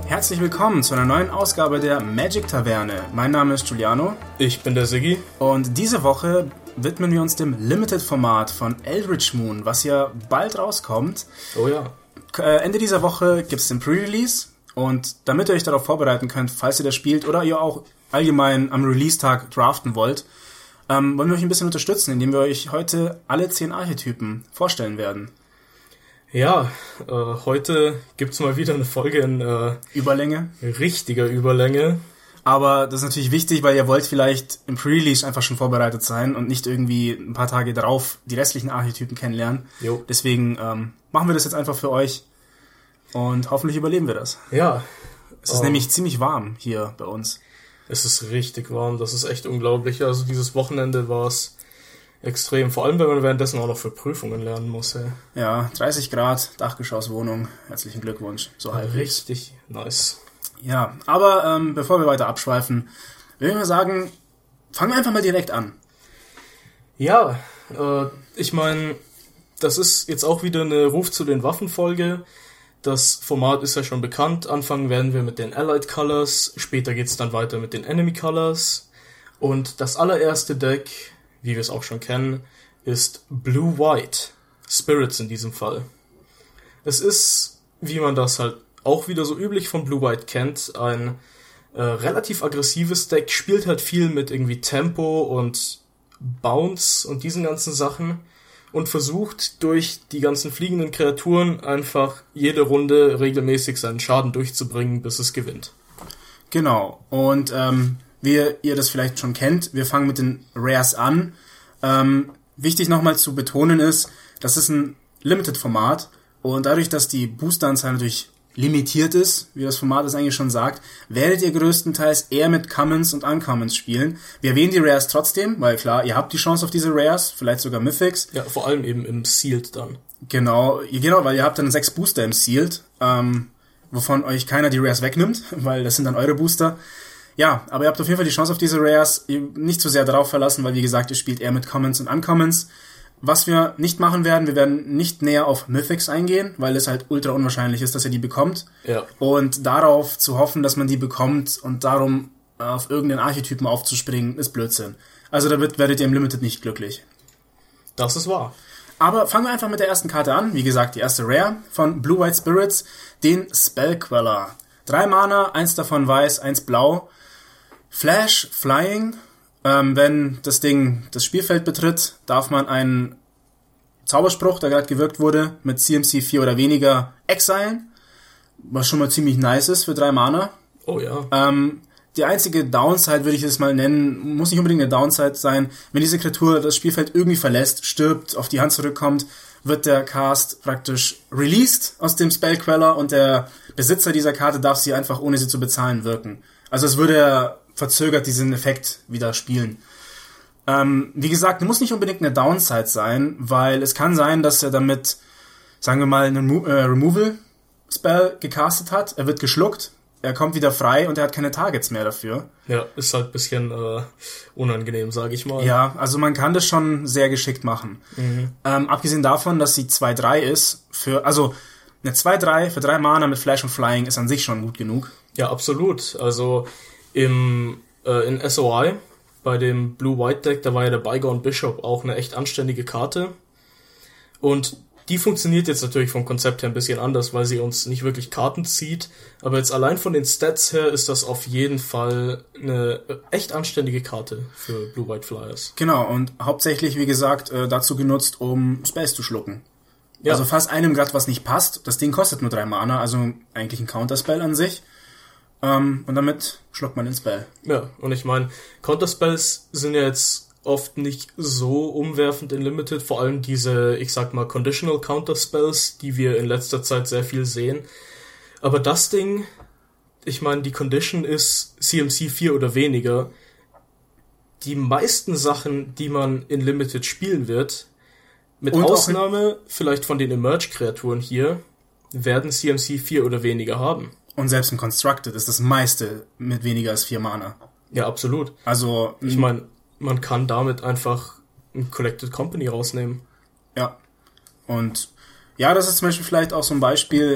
Herzlich willkommen zu einer neuen Ausgabe der Magic Taverne. Mein Name ist Giuliano. Ich bin der Siggi. Und diese Woche widmen wir uns dem Limited-Format von Eldritch Moon, was ja bald rauskommt. Oh ja. Ende dieser Woche gibt es den Pre-Release. Und damit ihr euch darauf vorbereiten könnt, falls ihr das spielt oder ihr auch allgemein am Release-Tag draften wollt, wollen wir euch ein bisschen unterstützen, indem wir euch heute alle 10 Archetypen vorstellen werden. Ja, heute gibt's mal wieder eine Folge in Überlänge. Richtiger Überlänge. Aber das ist natürlich wichtig, weil ihr wollt vielleicht im Pre-Release einfach schon vorbereitet sein und nicht irgendwie ein paar Tage darauf die restlichen Archetypen kennenlernen. Jo. Deswegen machen wir das jetzt einfach für euch und hoffentlich überleben wir das. Ja. Es ist nämlich ziemlich warm hier bei uns. Es ist richtig warm, das ist echt unglaublich. Also dieses Wochenende war es extrem, vor allem wenn man währenddessen auch noch für Prüfungen lernen muss. Ey. Ja, 30 Grad, Dachgeschosswohnung, herzlichen Glückwunsch. So halbwegs. Richtig nice. Ja, aber bevor wir weiter abschweifen, will ich mal sagen, fangen wir einfach mal direkt an. Ja, ich meine, das ist jetzt auch wieder eine Ruf zu den Waffen-Folge. Das Format ist ja schon bekannt. Anfangen werden wir mit den Allied Colors, später geht's dann weiter mit den Enemy Colors. Und das allererste Deck, wie wir es auch schon kennen, ist Blue-White. Spirits in diesem Fall. Es ist, wie man das halt auch wieder so üblich von Blue-White kennt, ein relativ aggressives Deck, spielt halt viel mit irgendwie Tempo und Bounce und diesen ganzen Sachen und versucht durch die ganzen fliegenden Kreaturen einfach jede Runde regelmäßig seinen Schaden durchzubringen, bis es gewinnt. Genau, und wie ihr das vielleicht schon kennt, wir fangen mit den Rares an. Wichtig nochmal zu betonen ist, das ist ein Limited-Format und dadurch, dass die Booster-Anzahl natürlich limitiert ist, wie das Format es eigentlich schon sagt, werdet ihr größtenteils eher mit Commons und Uncommons spielen. Wir erwähnen die Rares trotzdem, weil klar, ihr habt die Chance auf diese Rares, vielleicht sogar Mythics. Ja, vor allem eben im Sealed dann. Genau, weil ihr habt dann 6 Booster im Sealed, wovon euch keiner die Rares wegnimmt, weil das sind dann eure Booster. Ja, aber ihr habt auf jeden Fall die Chance auf diese Rares, nicht so sehr darauf verlassen, weil wie gesagt, ihr spielt eher mit Commons und Uncommons. Was wir nicht machen werden, wir werden nicht näher auf Mythics eingehen, weil es halt ultra unwahrscheinlich ist, dass ihr die bekommt. Ja. Und darauf zu hoffen, dass man die bekommt und darum auf irgendeinen Archetypen aufzuspringen, ist Blödsinn. Also werdet ihr im Limited nicht glücklich. Das ist wahr. Aber fangen wir einfach mit der ersten Karte an. Wie gesagt, die erste Rare von Blue-White Spirits, den Spellqueller. 3 Mana, 1 davon weiß, 1 blau. Flash, Flying. Wenn das Ding das Spielfeld betritt, darf man einen Zauberspruch, der gerade gewirkt wurde, mit CMC 4 oder weniger exilen, was schon mal ziemlich nice ist für 3 Mana. Oh ja. Die einzige Downside, würde ich es mal nennen, muss nicht unbedingt eine Downside sein. Wenn diese Kreatur das Spielfeld irgendwie verlässt, stirbt, auf die Hand zurückkommt, wird der Cast praktisch released aus dem Spellqueller und der Besitzer dieser Karte darf sie einfach, ohne sie zu bezahlen, wirken. Also es würde verzögert diesen Effekt wieder spielen. Wie gesagt, muss nicht unbedingt eine Downside sein, weil es kann sein, dass er damit, sagen wir mal, einen Removal-Spell gecastet hat. Er wird geschluckt, er kommt wieder frei und er hat keine Targets mehr dafür. Ja, ist halt ein bisschen unangenehm, sage ich mal. Ja, also man kann das schon sehr geschickt machen. Mhm. Abgesehen davon, dass sie 2/3 ist, eine 2/3 für 3 Mana mit Flash und Flying ist an sich schon gut genug. Ja, absolut. Also in SOI, bei dem Blue-White-Deck, da war ja der Bygone Bishop auch eine echt anständige Karte. Und die funktioniert jetzt natürlich vom Konzept her ein bisschen anders, weil sie uns nicht wirklich Karten zieht. Aber jetzt allein von den Stats her ist das auf jeden Fall eine echt anständige Karte für Blue-White Flyers. Genau, und hauptsächlich, wie gesagt, dazu genutzt, um Spells zu schlucken. Ja. Also falls einem gerade was nicht passt, das Ding kostet nur 3 Mana, also eigentlich ein Counterspell an sich. Und damit schluckt man den Spell. Ja, und ich meine, Counterspells sind ja jetzt oft nicht so umwerfend in Limited, vor allem diese, ich sag mal, Conditional Counterspells, die wir in letzter Zeit sehr viel sehen. Aber das Ding, ich meine, die Condition ist CMC 4 oder weniger. Die meisten Sachen, die man in Limited spielen wird, mit und Ausnahme vielleicht von den Emerge-Kreaturen hier, werden CMC 4 oder weniger haben. Und selbst im Constructed ist das meiste mit weniger als 4 Mana. Ja, absolut. Also, ich meine, man kann damit einfach ein Collected Company rausnehmen. Ja. Und ja, das ist zum Beispiel vielleicht auch so ein Beispiel,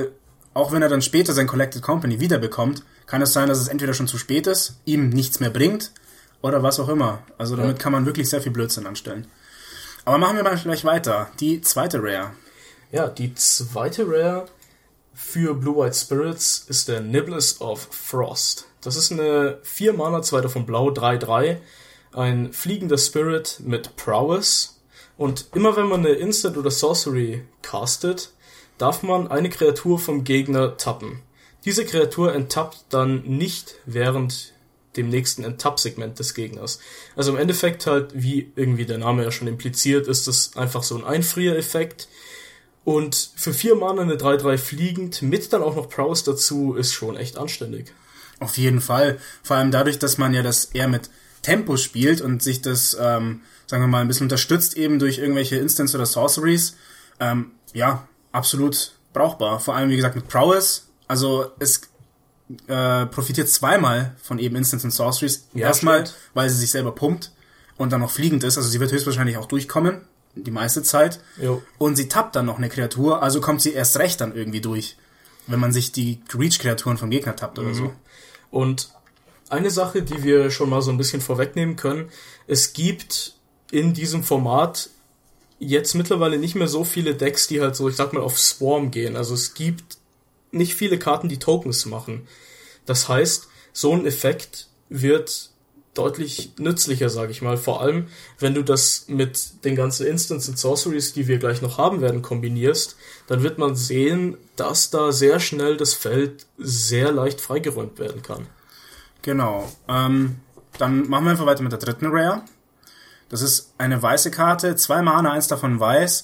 auch wenn er dann später sein Collected Company wiederbekommt, kann es sein, dass es entweder schon zu spät ist, ihm nichts mehr bringt oder was auch immer. Also damit kann man wirklich sehr viel Blödsinn anstellen. Aber machen wir mal gleich weiter. Die zweite Rare. Ja, die zweite Rare für Blue-White Spirits ist der Nibbles of Frost. Das ist eine 4 Mana, 2 davon blau, 3/3. Ein fliegender Spirit mit Prowess. Und immer wenn man eine Instant oder Sorcery castet, darf man eine Kreatur vom Gegner tappen. Diese Kreatur enttappt dann nicht während dem nächsten Enttapp-Segment des Gegners. Also im Endeffekt halt, wie irgendwie der Name ja schon impliziert, ist das einfach so ein Einfrier-Effekt. Und für 4 Mana eine 3/3 fliegend, mit dann auch noch Prowess dazu, ist schon echt anständig. Auf jeden Fall. Vor allem dadurch, dass man ja das eher mit Tempo spielt und sich das, sagen wir mal, ein bisschen unterstützt eben durch irgendwelche Instants oder Sorceries. Ja, absolut brauchbar. Vor allem, wie gesagt, mit Prowess. Also es profitiert zweimal von eben Instants und Sorceries. Ja, erstmal, stimmt. weil sie sich selber pumpt und dann noch fliegend ist. Also sie wird höchstwahrscheinlich auch durchkommen, die meiste Zeit. Jo. Und sie tappt dann noch eine Kreatur, also kommt sie erst recht dann irgendwie durch, wenn man sich die Reach-Kreaturen vom Gegner tappt oder so. Und eine Sache, die wir schon mal so ein bisschen vorwegnehmen können, es gibt in diesem Format jetzt mittlerweile nicht mehr so viele Decks, die halt so, ich sag mal, auf Swarm gehen. Also es gibt nicht viele Karten, die Tokens machen. Das heißt, so ein Effekt wird deutlich nützlicher, sage ich mal. Vor allem, wenn du das mit den ganzen Instants und Sorceries, die wir gleich noch haben werden, kombinierst, dann wird man sehen, dass da sehr schnell das Feld sehr leicht freigeräumt werden kann. Genau. Dann machen wir einfach weiter mit der dritten Rare. Das ist eine weiße Karte, 2 Mana, 1 davon weiß,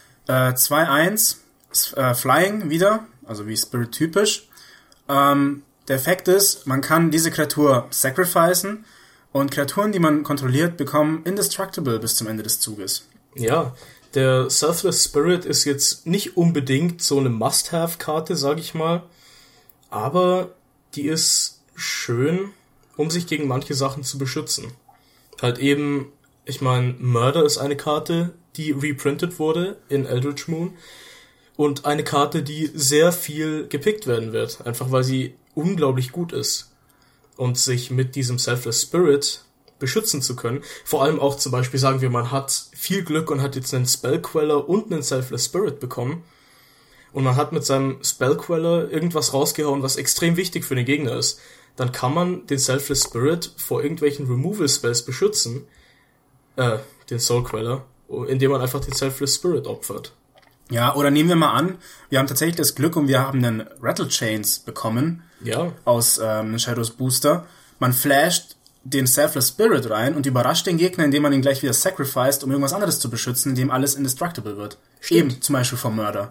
2/1, Flying wieder, also wie Spirit typisch. Der Effekt ist, man kann diese Kreatur sacrificen und Kreaturen, die man kontrolliert, bekommen Indestructible bis zum Ende des Zuges. Ja, der Selfless Spirit ist jetzt nicht unbedingt so eine Must-Have-Karte, sag ich mal, aber die ist schön, um sich gegen manche Sachen zu beschützen. Halt eben, ich meine, Murder ist eine Karte, die reprintet wurde in Eldritch Moon und eine Karte, die sehr viel gepickt werden wird, einfach weil sie unglaublich gut ist. Und sich mit diesem Selfless Spirit beschützen zu können. Vor allem auch zum Beispiel, sagen wir, man hat viel Glück und hat jetzt einen Spellqueller und einen Selfless Spirit bekommen. Und man hat mit seinem Spellqueller irgendwas rausgehauen, was extrem wichtig für den Gegner ist. Dann kann man den Selfless Spirit vor irgendwelchen Removal-Spells beschützen. Den Soulqueller, indem man einfach den Selfless Spirit opfert. Ja, oder nehmen wir mal an, wir haben tatsächlich das Glück und wir haben einen Rattlechains bekommen. Ja. Aus einem Shadows Booster. Man flasht den Selfless Spirit rein und überrascht den Gegner, indem man ihn gleich wieder sacrificed, um irgendwas anderes zu beschützen, indem alles indestructible wird. Stimmt. Eben zum Beispiel vom Murder.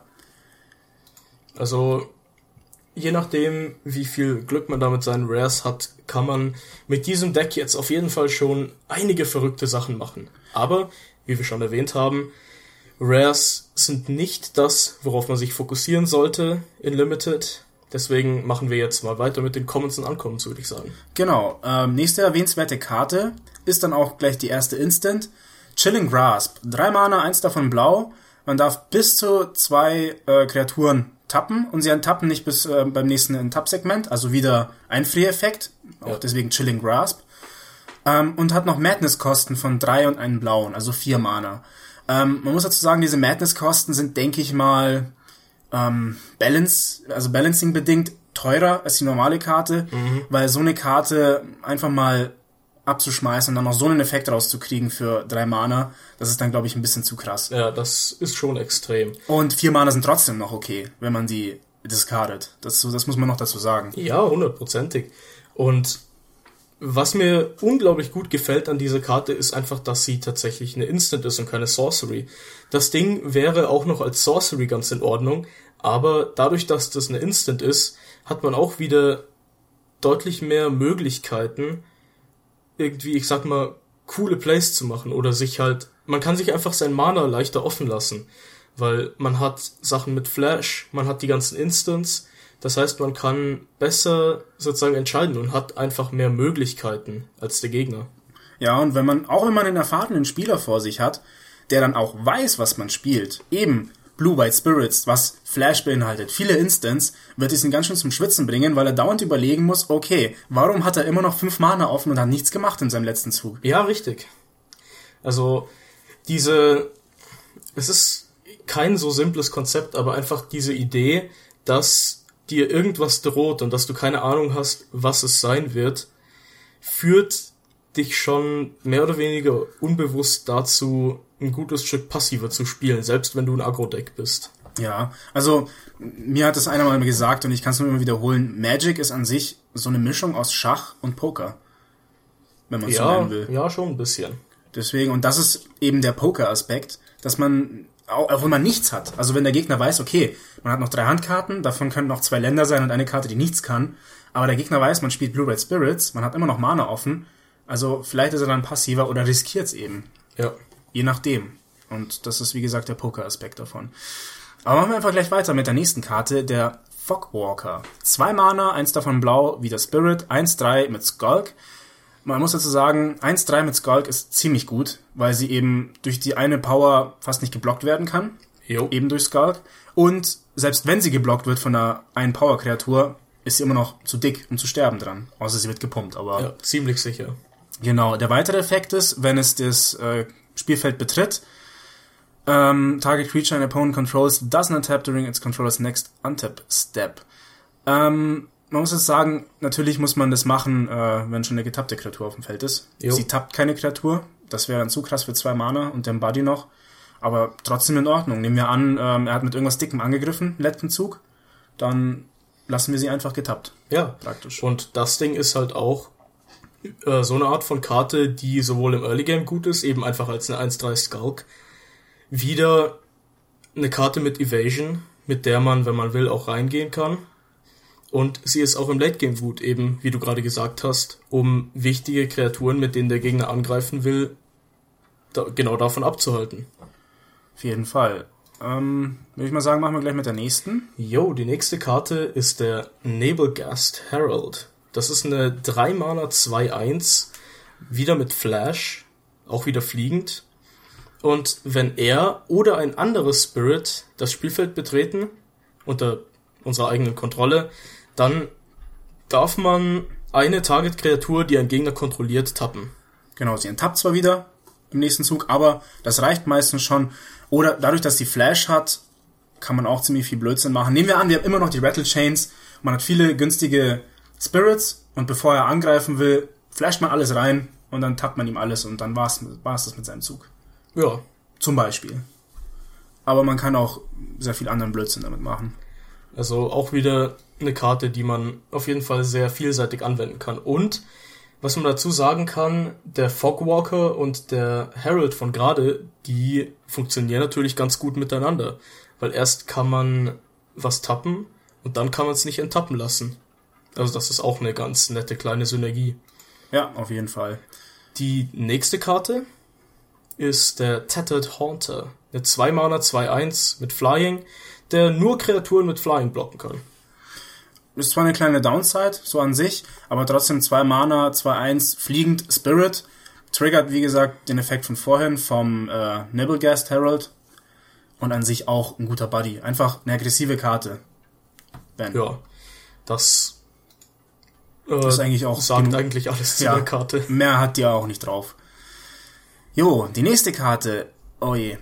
Also, je nachdem, wie viel Glück man da mit seinen Rares hat, kann man mit diesem Deck jetzt auf jeden Fall schon einige verrückte Sachen machen. Aber, wie wir schon erwähnt haben, Rares sind nicht das, worauf man sich fokussieren sollte in Limited. Deswegen machen wir jetzt mal weiter mit den Commons und Uncommons, würde ich sagen. Genau. Nächste erwähnenswerte Karte ist dann auch gleich die erste Instant. Chilling Grasp. 3 Mana, 1 davon blau. Man darf bis zu 2 Kreaturen tappen und sie enttappen nicht bis beim nächsten Enttapp-Segment. Also wieder ein Free-Effekt. Auch deswegen Chilling Grasp. Und hat noch Madness-Kosten von 3 und einen blauen, also 4 Mana. Man muss dazu sagen, diese Madness-Kosten sind, denke ich mal, Balancing bedingt teurer als die normale Karte, weil so eine Karte einfach mal abzuschmeißen und dann noch so einen Effekt rauszukriegen für 3 Mana, das ist dann, glaube ich, ein bisschen zu krass. Ja, das ist schon extrem. Und 4 Mana sind trotzdem noch okay, wenn man die discardet. Das muss man noch dazu sagen. Ja, 100%. Und was mir unglaublich gut gefällt an dieser Karte ist einfach, dass sie tatsächlich eine Instant ist und keine Sorcery. Das Ding wäre auch noch als Sorcery ganz in Ordnung, aber dadurch, dass das eine Instant ist, hat man auch wieder deutlich mehr Möglichkeiten, irgendwie, ich sag mal, coole Plays zu machen oder man kann sich einfach sein Mana leichter offen lassen, weil man hat Sachen mit Flash, man hat die ganzen Instants. Das heißt, man kann besser sozusagen entscheiden und hat einfach mehr Möglichkeiten als der Gegner. Ja, und wenn man einen erfahrenen Spieler vor sich hat, der dann auch weiß, was man spielt, eben Blue-White Spirits, was Flash beinhaltet, viele Instants, wird es ihn ganz schön zum Schwitzen bringen, weil er dauernd überlegen muss, okay, warum hat er immer noch 5 Mana offen und hat nichts gemacht in seinem letzten Zug? Ja, richtig. Also, es ist kein so simples Konzept, aber einfach diese Idee, dass dir irgendwas droht und dass du keine Ahnung hast, was es sein wird, führt dich schon mehr oder weniger unbewusst dazu, ein gutes Stück passiver zu spielen, selbst wenn du ein Agro-Deck bist. Ja, also mir hat das einer mal gesagt und ich kann es nur immer wiederholen, Magic ist an sich so eine Mischung aus Schach und Poker, wenn man es so nennen will. Ja, schon ein bisschen. Deswegen, und das ist eben der Poker-Aspekt, dass man, auch wenn man nichts hat, also wenn der Gegner weiß, okay, man hat noch 3 Handkarten, davon können noch 2 Länder sein und eine Karte, die nichts kann, aber der Gegner weiß, man spielt Blue-Red Spirits, man hat immer noch Mana offen, also vielleicht ist er dann passiver oder riskiert es eben. Ja. Je nachdem. Und das ist, wie gesagt, der Poker-Aspekt davon. Aber machen wir einfach gleich weiter mit der nächsten Karte, der Fogwalker. 2 Mana, 1 davon blau, wie der Spirit, 1-3 mit Skulk. Man muss dazu sagen, 1-3 mit Skulk ist ziemlich gut, weil sie eben durch die eine Power fast nicht geblockt werden kann. Jo. Eben durch Skulk. Und selbst wenn sie geblockt wird von einer 1-Power-Kreatur, ist sie immer noch zu dick, um zu sterben dran. Außer sie wird gepumpt, aber... Ja, ziemlich sicher. Genau, der weitere Effekt ist, wenn es das Spielfeld betritt, target creature an opponent controls doesn't untap during its controller's next untap step. Man muss jetzt sagen, natürlich muss man das machen, wenn schon eine getappte Kreatur auf dem Feld ist. Jo. Sie tappt keine Kreatur, das wäre dann zu krass für 2 Mana und den Buddy noch, aber trotzdem in Ordnung. Nehmen wir an, er hat mit irgendwas Dickem angegriffen, letzten Zug, dann lassen wir sie einfach getappt. Ja, praktisch. Und das Ding ist halt auch so eine Art von Karte, die sowohl im Early Game gut ist, eben einfach als eine 1-3 Skulk, wieder eine Karte mit Evasion, mit der man, wenn man will, auch reingehen kann. Und sie ist auch im Late Game gut, eben, wie du gerade gesagt hast, um wichtige Kreaturen, mit denen der Gegner angreifen will, genau davon abzuhalten. Auf jeden Fall. Würde ich mal sagen, machen wir gleich mit der nächsten. Jo, die nächste Karte ist der Nabelgast Herald. Das ist eine 3 Mana 2-1, wieder mit Flash, auch wieder fliegend. Und wenn er oder ein anderes Spirit das Spielfeld betreten, unter unserer eigenen Kontrolle, dann darf man eine Target-Kreatur, die ein Gegner kontrolliert, tappen. Genau, sie enttappt zwar wieder im nächsten Zug, aber das reicht meistens schon. Oder dadurch, dass sie Flash hat, kann man auch ziemlich viel Blödsinn machen. Nehmen wir an, wir haben immer noch die Rattle Chains, man hat viele günstige Spirits und bevor er angreifen will, flasht man alles rein und dann tappt man ihm alles und dann war's das mit seinem Zug. Ja. Zum Beispiel. Aber man kann auch sehr viel anderen Blödsinn damit machen. Also auch wieder eine Karte, die man auf jeden Fall sehr vielseitig anwenden kann. Und, was man dazu sagen kann, der Fogwalker und der Herald von gerade, die funktionieren natürlich ganz gut miteinander. Weil erst kann man was tappen und dann kann man es nicht enttappen lassen. Also das ist auch eine ganz nette kleine Synergie. Ja, auf jeden Fall. Die nächste Karte ist der Tattered Haunter. Eine 2 Mana 2-1 mit Flying, der nur Kreaturen mit Flying blocken kann. Ist zwar eine kleine Downside, so an sich, aber trotzdem 2 Mana, 2-1, fliegend Spirit. Triggert, wie gesagt, den Effekt von vorhin vom Nabelgast Herald. Und an sich auch ein guter Buddy. Einfach eine aggressive Karte. Ben. Ja, das ist eigentlich auch sagt genug. eigentlich alles zu der Karte. Mehr hat die auch nicht drauf. Jo, die nächste Karte. Oh je.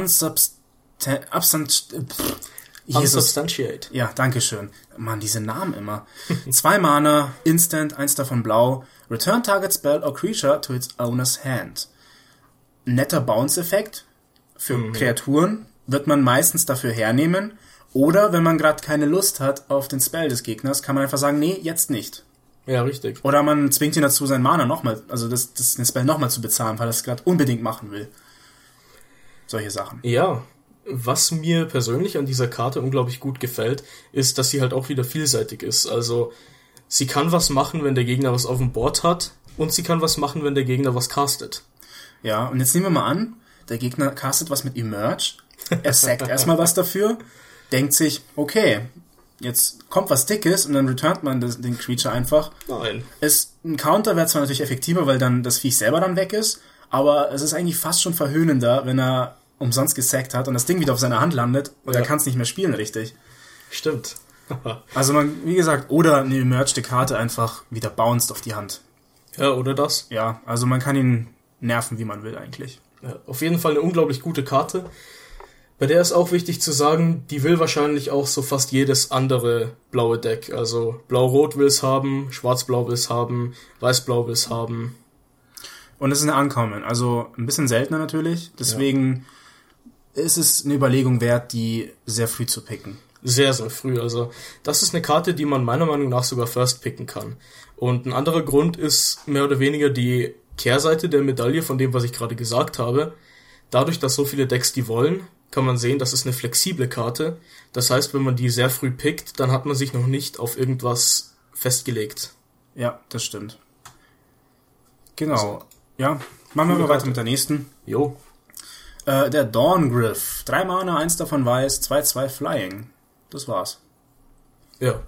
Unsubstantiate. Ja, danke schön. Mann, diese Namen immer. 2 Mana, Instant, 1 davon blau. Return target spell or creature to its owner's hand. Netter Bounce-Effekt für Kreaturen wird man meistens dafür hernehmen. Oder wenn man gerade keine Lust hat auf den Spell des Gegners, kann man einfach sagen, nee, jetzt nicht. Ja, richtig. Oder man zwingt ihn dazu, sein Mana nochmal, also den Spell nochmal zu bezahlen, weil er es gerade unbedingt machen will. Solche Sachen. Ja, was mir persönlich an dieser Karte unglaublich gut gefällt, ist, dass sie halt auch wieder vielseitig ist. Also, sie kann was machen, wenn der Gegner was auf dem Board hat, und sie kann was machen, wenn der Gegner was castet. Ja, und jetzt nehmen wir mal an, der Gegner castet was mit Emerge, er sackt erstmal was dafür, denkt sich, okay, jetzt kommt was Dickes und dann returnt man den Creature einfach. Nein. Ein Counter wäre zwar natürlich effektiver, weil dann das Viech selber dann weg ist, aber es ist eigentlich fast schon verhöhnender, wenn er umsonst gesackt hat und das Ding wieder auf seiner Hand landet und er kann es nicht mehr spielen richtig. Stimmt. Also wie gesagt, oder eine emerged Karte einfach wieder bounced auf die Hand. Ja, oder das. Ja, also man kann ihn nerven, wie man will eigentlich. Ja, auf jeden Fall eine unglaublich gute Karte. Bei der ist auch wichtig zu sagen, die will wahrscheinlich auch so fast jedes andere blaue Deck. Also Blau-Rot will es haben, Schwarz-Blau will es haben, Weiß-Blau will es haben. Und es ist eine Uncommon, also ein bisschen seltener natürlich. Deswegen ist es eine Überlegung wert, die sehr früh zu picken. Sehr, sehr früh. Also das ist eine Karte, die man meiner Meinung nach sogar first picken kann. Und ein anderer Grund ist mehr oder weniger die Kehrseite der Medaille von dem, was ich gerade gesagt habe. Dadurch, dass so viele Decks die wollen, kann man sehen, das ist eine flexible Karte. Das heißt, wenn man die sehr früh pickt, dann hat man sich noch nicht auf irgendwas festgelegt. Ja, das stimmt. Genau. Also, ja, machen wir mal weiter mit der nächsten. Jo. Der Dawn-Gryph. 3 Mana, 1 davon weiß, 2/2 Flying. Das war's. Ja.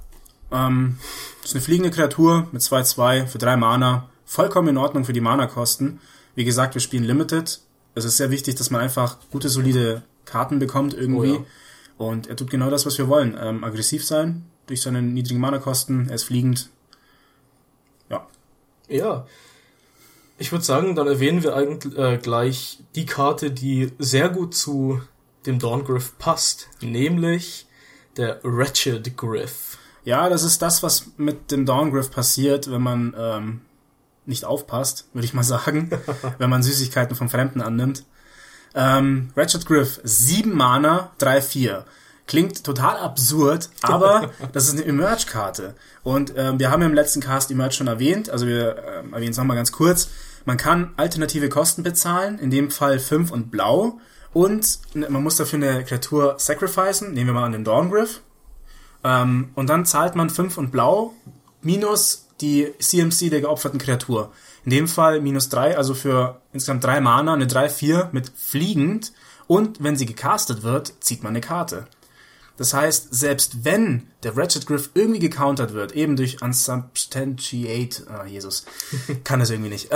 Ist eine fliegende Kreatur mit 2/2 für 3 Mana. Vollkommen in Ordnung für die Mana-Kosten. Wie gesagt, wir spielen Limited. Es ist sehr wichtig, dass man einfach gute, solide Karten bekommt irgendwie. Oh ja. Und er tut genau das, was wir wollen. Aggressiv sein durch seine niedrigen Mana-Kosten. Er ist fliegend. Ja. Ja. Ich würde sagen, dann erwähnen wir eigentlich gleich die Karte, die sehr gut zu dem Dawn-Gryph passt. Nämlich der Wretched Gryph. Ja, das ist das, was mit dem Dawn-Gryph passiert, wenn man nicht aufpasst, würde ich mal sagen. Wenn man Süßigkeiten vom Fremden annimmt. Wretched Gryph, 7 Mana, 3/4. Klingt total absurd, aber das ist eine Emerge-Karte. Und wir haben im letzten Cast Emerge schon erwähnt, also wir erwähnen es nochmal ganz kurz. Man kann alternative Kosten bezahlen, in dem Fall 5 und Blau. Und man muss dafür eine Kreatur sacrificen, nehmen wir mal an den Dawn-Gryph. Und dann zahlt man 5 und Blau minus die CMC der geopferten Kreatur. In dem Fall -3, also für insgesamt 3 Mana, eine 3/4 mit fliegend. Und wenn sie gecastet wird, zieht man eine Karte. Das heißt, selbst wenn der Wretched Gryph irgendwie gecountert wird, eben durch Unsubstantiate, Jesus, kann es irgendwie nicht,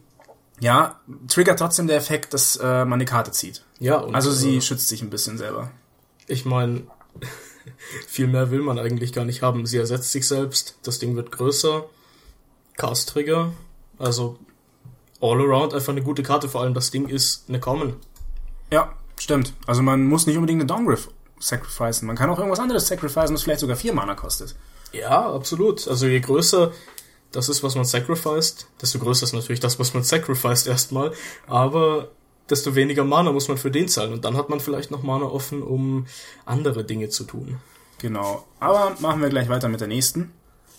triggert trotzdem der Effekt, dass man eine Karte zieht. Ja, und also sie schützt sich ein bisschen selber. Ich meine, viel mehr will man eigentlich gar nicht haben. Sie ersetzt sich selbst, das Ding wird größer, Cast-Trigger, also all around einfach eine gute Karte, vor allem das Ding ist eine Common. Ja, stimmt. Also man muss nicht unbedingt eine Dawn-Gryph sacrificen. Man kann auch irgendwas anderes sacrificen, das vielleicht sogar 4 Mana kostet. Ja, absolut. Also je größer das ist, was man sacrificed, desto größer ist natürlich das, was man sacrificed erstmal, aber desto weniger Mana muss man für den zahlen und dann hat man vielleicht noch Mana offen, um andere Dinge zu tun. Genau. Aber machen wir gleich weiter mit der nächsten.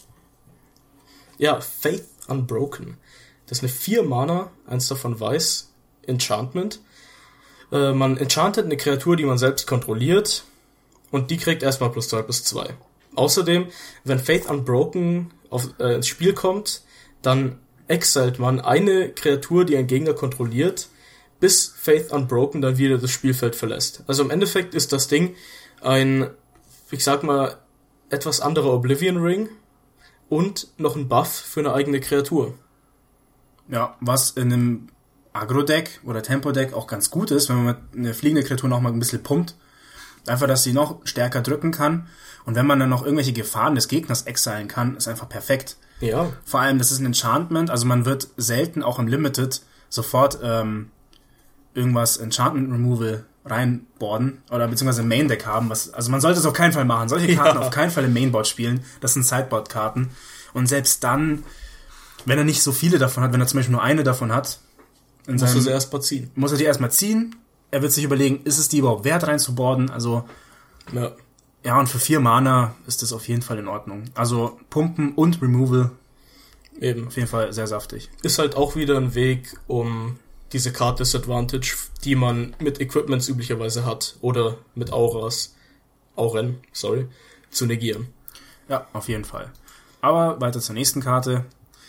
Ja, Faith Unbroken. Das ist eine 4 Mana, 1 davon weiß, Enchantment. Man enchantet eine Kreatur, die man selbst kontrolliert und die kriegt erstmal +2/+2. Außerdem, wenn Faith Unbroken ins Spiel kommt, dann exilt man eine Kreatur, die ein Gegner kontrolliert, bis Faith Unbroken dann wieder das Spielfeld verlässt. Also im Endeffekt ist das Ding ein, ich sag mal, etwas anderer Oblivion Ring und noch ein Buff für eine eigene Kreatur. Ja, was in einem Agro-Deck oder Tempo-Deck auch ganz gut ist, wenn man mit einer fliegende Kreatur noch mal ein bisschen pumpt. Einfach, dass sie noch stärker drücken kann. Und wenn man dann noch irgendwelche Gefahren des Gegners exilen kann, ist einfach perfekt. Ja. Vor allem, das ist ein Enchantment, also man wird selten auch im Limited sofort irgendwas Enchantment Removal reinboarden oder beziehungsweise im Main-Deck haben. Also man sollte es auf keinen Fall machen. Solche Karten auf keinen Fall im Mainboard spielen. Das sind Sideboard-Karten. Und selbst dann, wenn er nicht so viele davon hat, wenn er zum Beispiel nur eine davon hat, muss er sie erstmal ziehen. Muss er die erstmal ziehen. Er wird sich überlegen, ist es die überhaupt wert reinzuborden? Also, ja, und für 4 Mana ist das auf jeden Fall in Ordnung. Also, Pumpen und Removal. Eben. Auf jeden Fall sehr saftig. Ist halt auch wieder ein Weg, um diese Card Disadvantage, die man mit Equipments üblicherweise hat, oder mit Auren, zu negieren. Ja, auf jeden Fall. Aber weiter zur nächsten Karte.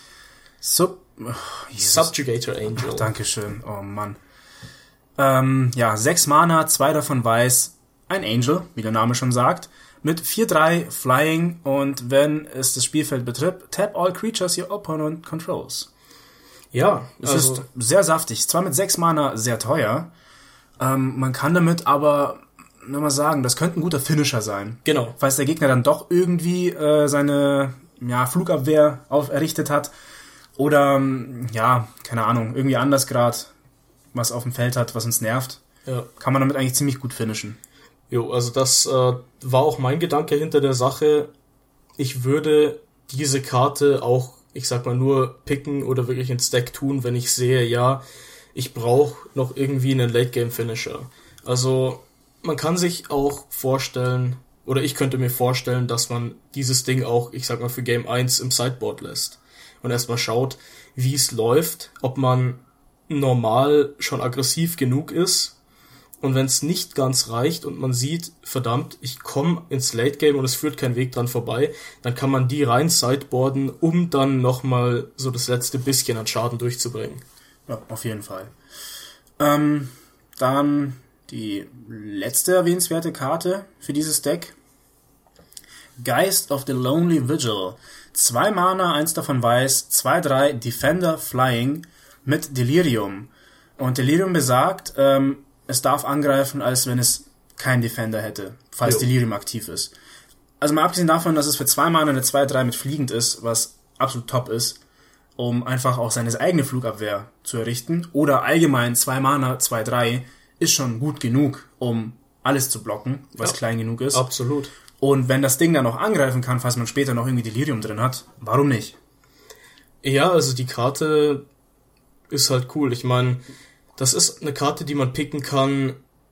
Subjugator Angel. Ach, Dankeschön. Oh Mann. 6 Mana, 2 davon weiß, ein Angel, wie der Name schon sagt, mit 4/3 Flying und wenn es das Spielfeld betrifft, tap all creatures your opponent controls. Ja, es ist sehr saftig. Zwar mit 6 Mana sehr teuer, Man kann damit aber, mal sagen, das könnte ein guter Finisher sein. Genau. Falls der Gegner dann doch irgendwie seine Flugabwehr errichtet hat oder, keine Ahnung, irgendwie anders gerade was auf dem Feld hat, was uns nervt, kann man damit eigentlich ziemlich gut finishen. Jo, also das war auch mein Gedanke hinter der Sache. Ich würde diese Karte auch, ich sag mal, nur picken oder wirklich ins Deck tun, wenn ich sehe, ich brauche noch irgendwie einen Late-Game-Finisher. Also man kann sich auch vorstellen, oder ich könnte mir vorstellen, dass man dieses Ding auch, ich sag mal, für Game 1 im Sideboard lässt und erstmal schaut, wie es läuft, ob man normal schon aggressiv genug ist. Und wenn es nicht ganz reicht und man sieht, verdammt, ich komme ins Late Game und es führt kein Weg dran vorbei, dann kann man die rein sideboarden, um dann nochmal so das letzte bisschen an Schaden durchzubringen. Ja, auf jeden Fall. Dann die letzte erwähnenswerte Karte für dieses Deck. Geist of the Lonely Vigil. 2 Mana, 1 davon weiß, 2/3 Defender Flying mit Delirium. Und Delirium besagt, es darf angreifen, als wenn es keinen Defender hätte, falls Delirium aktiv ist. Also mal abgesehen davon, dass es für 2 Mana eine 2/3 mit fliegend ist, was absolut top ist, um einfach auch seine eigene Flugabwehr zu errichten. Oder allgemein 2 Mana, 2/3 ist schon gut genug, um alles zu blocken, was klein genug ist. Absolut. Und wenn das Ding dann noch angreifen kann, falls man später noch irgendwie Delirium drin hat, warum nicht? Ja, also die Karte ist halt cool. Ich meine, das ist eine Karte, die man picken kann,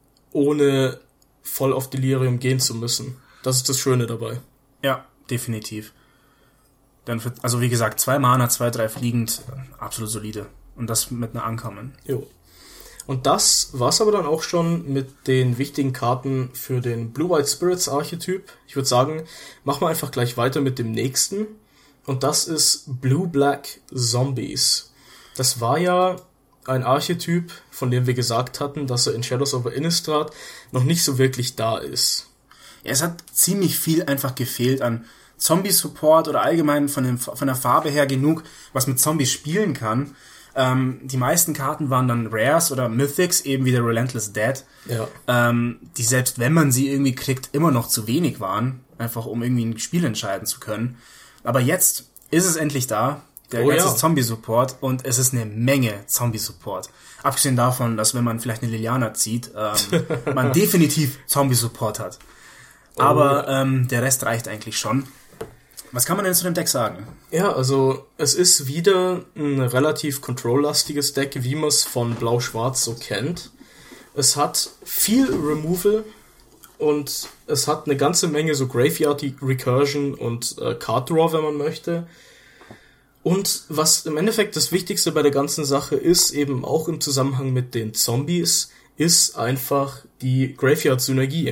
ohne voll auf Delirium gehen zu müssen. Das ist das Schöne dabei. Ja, definitiv. Dann also wie gesagt, 2 Mana, 2/3 fliegend, absolut solide. Und das mit einer Uncommon. Jo. Und das war's aber dann auch schon mit den wichtigen Karten für den Blue-White Spirits Archetyp. Ich würde sagen, machen wir einfach gleich weiter mit dem nächsten. Und das ist Blue-Black Zombies. Das war ja ein Archetyp, von dem wir gesagt hatten, dass er in Shadows over Innistrad noch nicht so wirklich da ist. Ja, es hat ziemlich viel einfach gefehlt an Zombie-Support oder allgemein von der Farbe her genug, was mit Zombies spielen kann. Die meisten Karten waren dann Rares oder Mythics, eben wie der Relentless Dead, die selbst wenn man sie irgendwie kriegt, immer noch zu wenig waren, einfach um irgendwie ein Spiel entscheiden zu können. Aber jetzt ist es endlich da, der ganze Zombie-Support, und es ist eine Menge Zombie-Support. Abgesehen davon, dass wenn man vielleicht eine Liliana zieht, man definitiv Zombie-Support hat. Aber der Rest reicht eigentlich schon. Was kann man denn zu dem Deck sagen? Ja, also es ist wieder ein relativ control-lastiges Deck, wie man es von Blau-Schwarz so kennt. Es hat viel Removal und es hat eine ganze Menge so Graveyard Recursion und Card Draw, wenn man möchte. Und was im Endeffekt das Wichtigste bei der ganzen Sache ist, eben auch im Zusammenhang mit den Zombies, ist einfach die Graveyard-Synergie.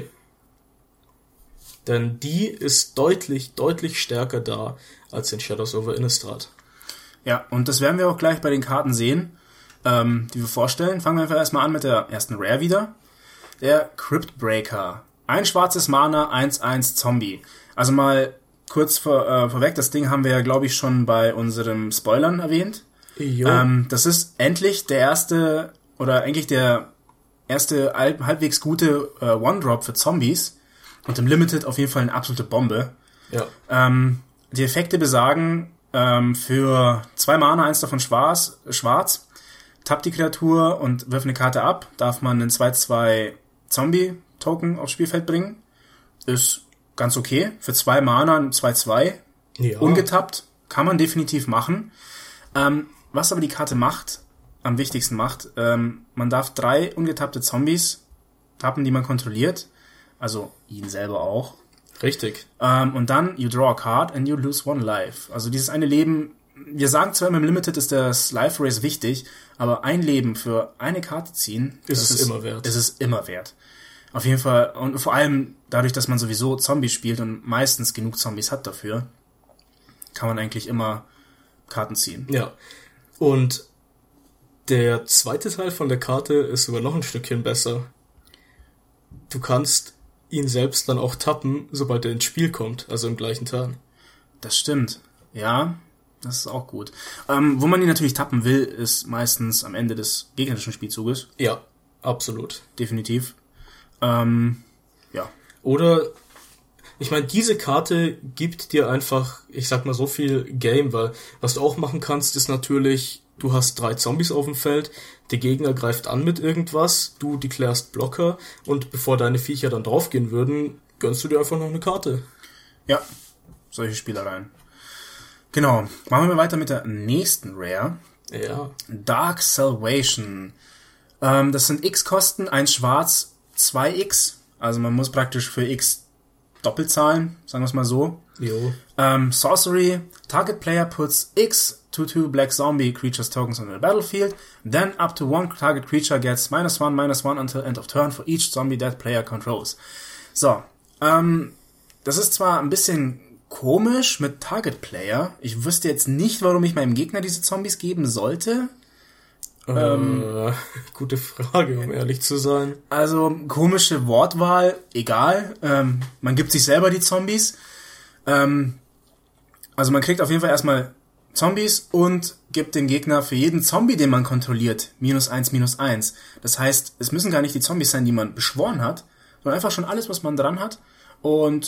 Denn die ist deutlich, deutlich stärker da als in Shadows over Innistrad. Ja, und das werden wir auch gleich bei den Karten sehen, die wir vorstellen. Fangen wir einfach erstmal an mit der ersten Rare wieder. Der Cryptbreaker. 1 schwarzes Mana, 1/1 Zombie. Also mal kurz vorweg, das Ding haben wir ja, glaube ich, schon bei unserem Spoilern erwähnt. Das ist endlich der erste, oder eigentlich der erste halbwegs gute One-Drop für Zombies. Und im Limited auf jeden Fall eine absolute Bombe. Ja. Die Effekte besagen, für 2 Mana, 1 davon schwarz, tappt die Kreatur und wirft eine Karte ab, darf man einen 2/2 Zombie-Token aufs Spielfeld bringen. Ist ganz okay. Für 2 Mana ein 2/2. Ja. Ungetappt. Kann man definitiv machen. Was aber die Karte am wichtigsten macht, man darf 3 ungetappte Zombies tappen, die man kontrolliert. Also ihn selber auch. Richtig. Und dann, you draw a card and you lose 1 life. Also dieses eine Leben, wir sagen zwar immer im Limited ist das Life Race wichtig, aber ein Leben für eine Karte ziehen, ist es immer wert. Ist es immer wert. Auf jeden Fall, und vor allem dadurch, dass man sowieso Zombies spielt und meistens genug Zombies hat dafür, kann man eigentlich immer Karten ziehen. Ja. Und der zweite Teil von der Karte ist sogar noch ein Stückchen besser. Du kannst ihn selbst dann auch tappen, sobald er ins Spiel kommt, also im gleichen Turn. Das stimmt. Ja, das ist auch gut. Wo man ihn natürlich tappen will, ist meistens am Ende des gegnerischen Spielzuges. Ja, Absolut. Definitiv. Ja. Oder, ich meine, diese Karte gibt dir einfach, ich sag mal, so viel Game, weil was du auch machen kannst, ist natürlich, du hast 3 Zombies auf dem Feld, der Gegner greift an mit irgendwas, du deklarierst Blocker und bevor deine Viecher dann draufgehen würden, gönnst du dir einfach noch eine Karte. Ja, solche Spielereien. Genau, machen wir weiter mit der nächsten Rare. Ja. Dark Salvation. Das sind X-Kosten, 1 Schwarz, 2 X. Also man muss praktisch für X doppelt zahlen, sagen wir es mal so. Jo. Sorcery. Target player puts X to 2 black zombie creatures tokens on the battlefield. Then up to 1 target creature gets -1/-1 until end of turn for each zombie that player controls. So, das ist zwar ein bisschen komisch mit Target Player. Ich wüsste jetzt nicht, warum ich meinem Gegner diese Zombies geben sollte. Gute Frage, um ehrlich zu sein. Also, komische Wortwahl, egal. Man gibt sich selber die Zombies. Also man kriegt auf jeden Fall erstmal Zombies und gibt dem Gegner für jeden Zombie, den man kontrolliert, -1, -1. Das heißt, es müssen gar nicht die Zombies sein, die man beschworen hat, sondern einfach schon alles, was man dran hat. Und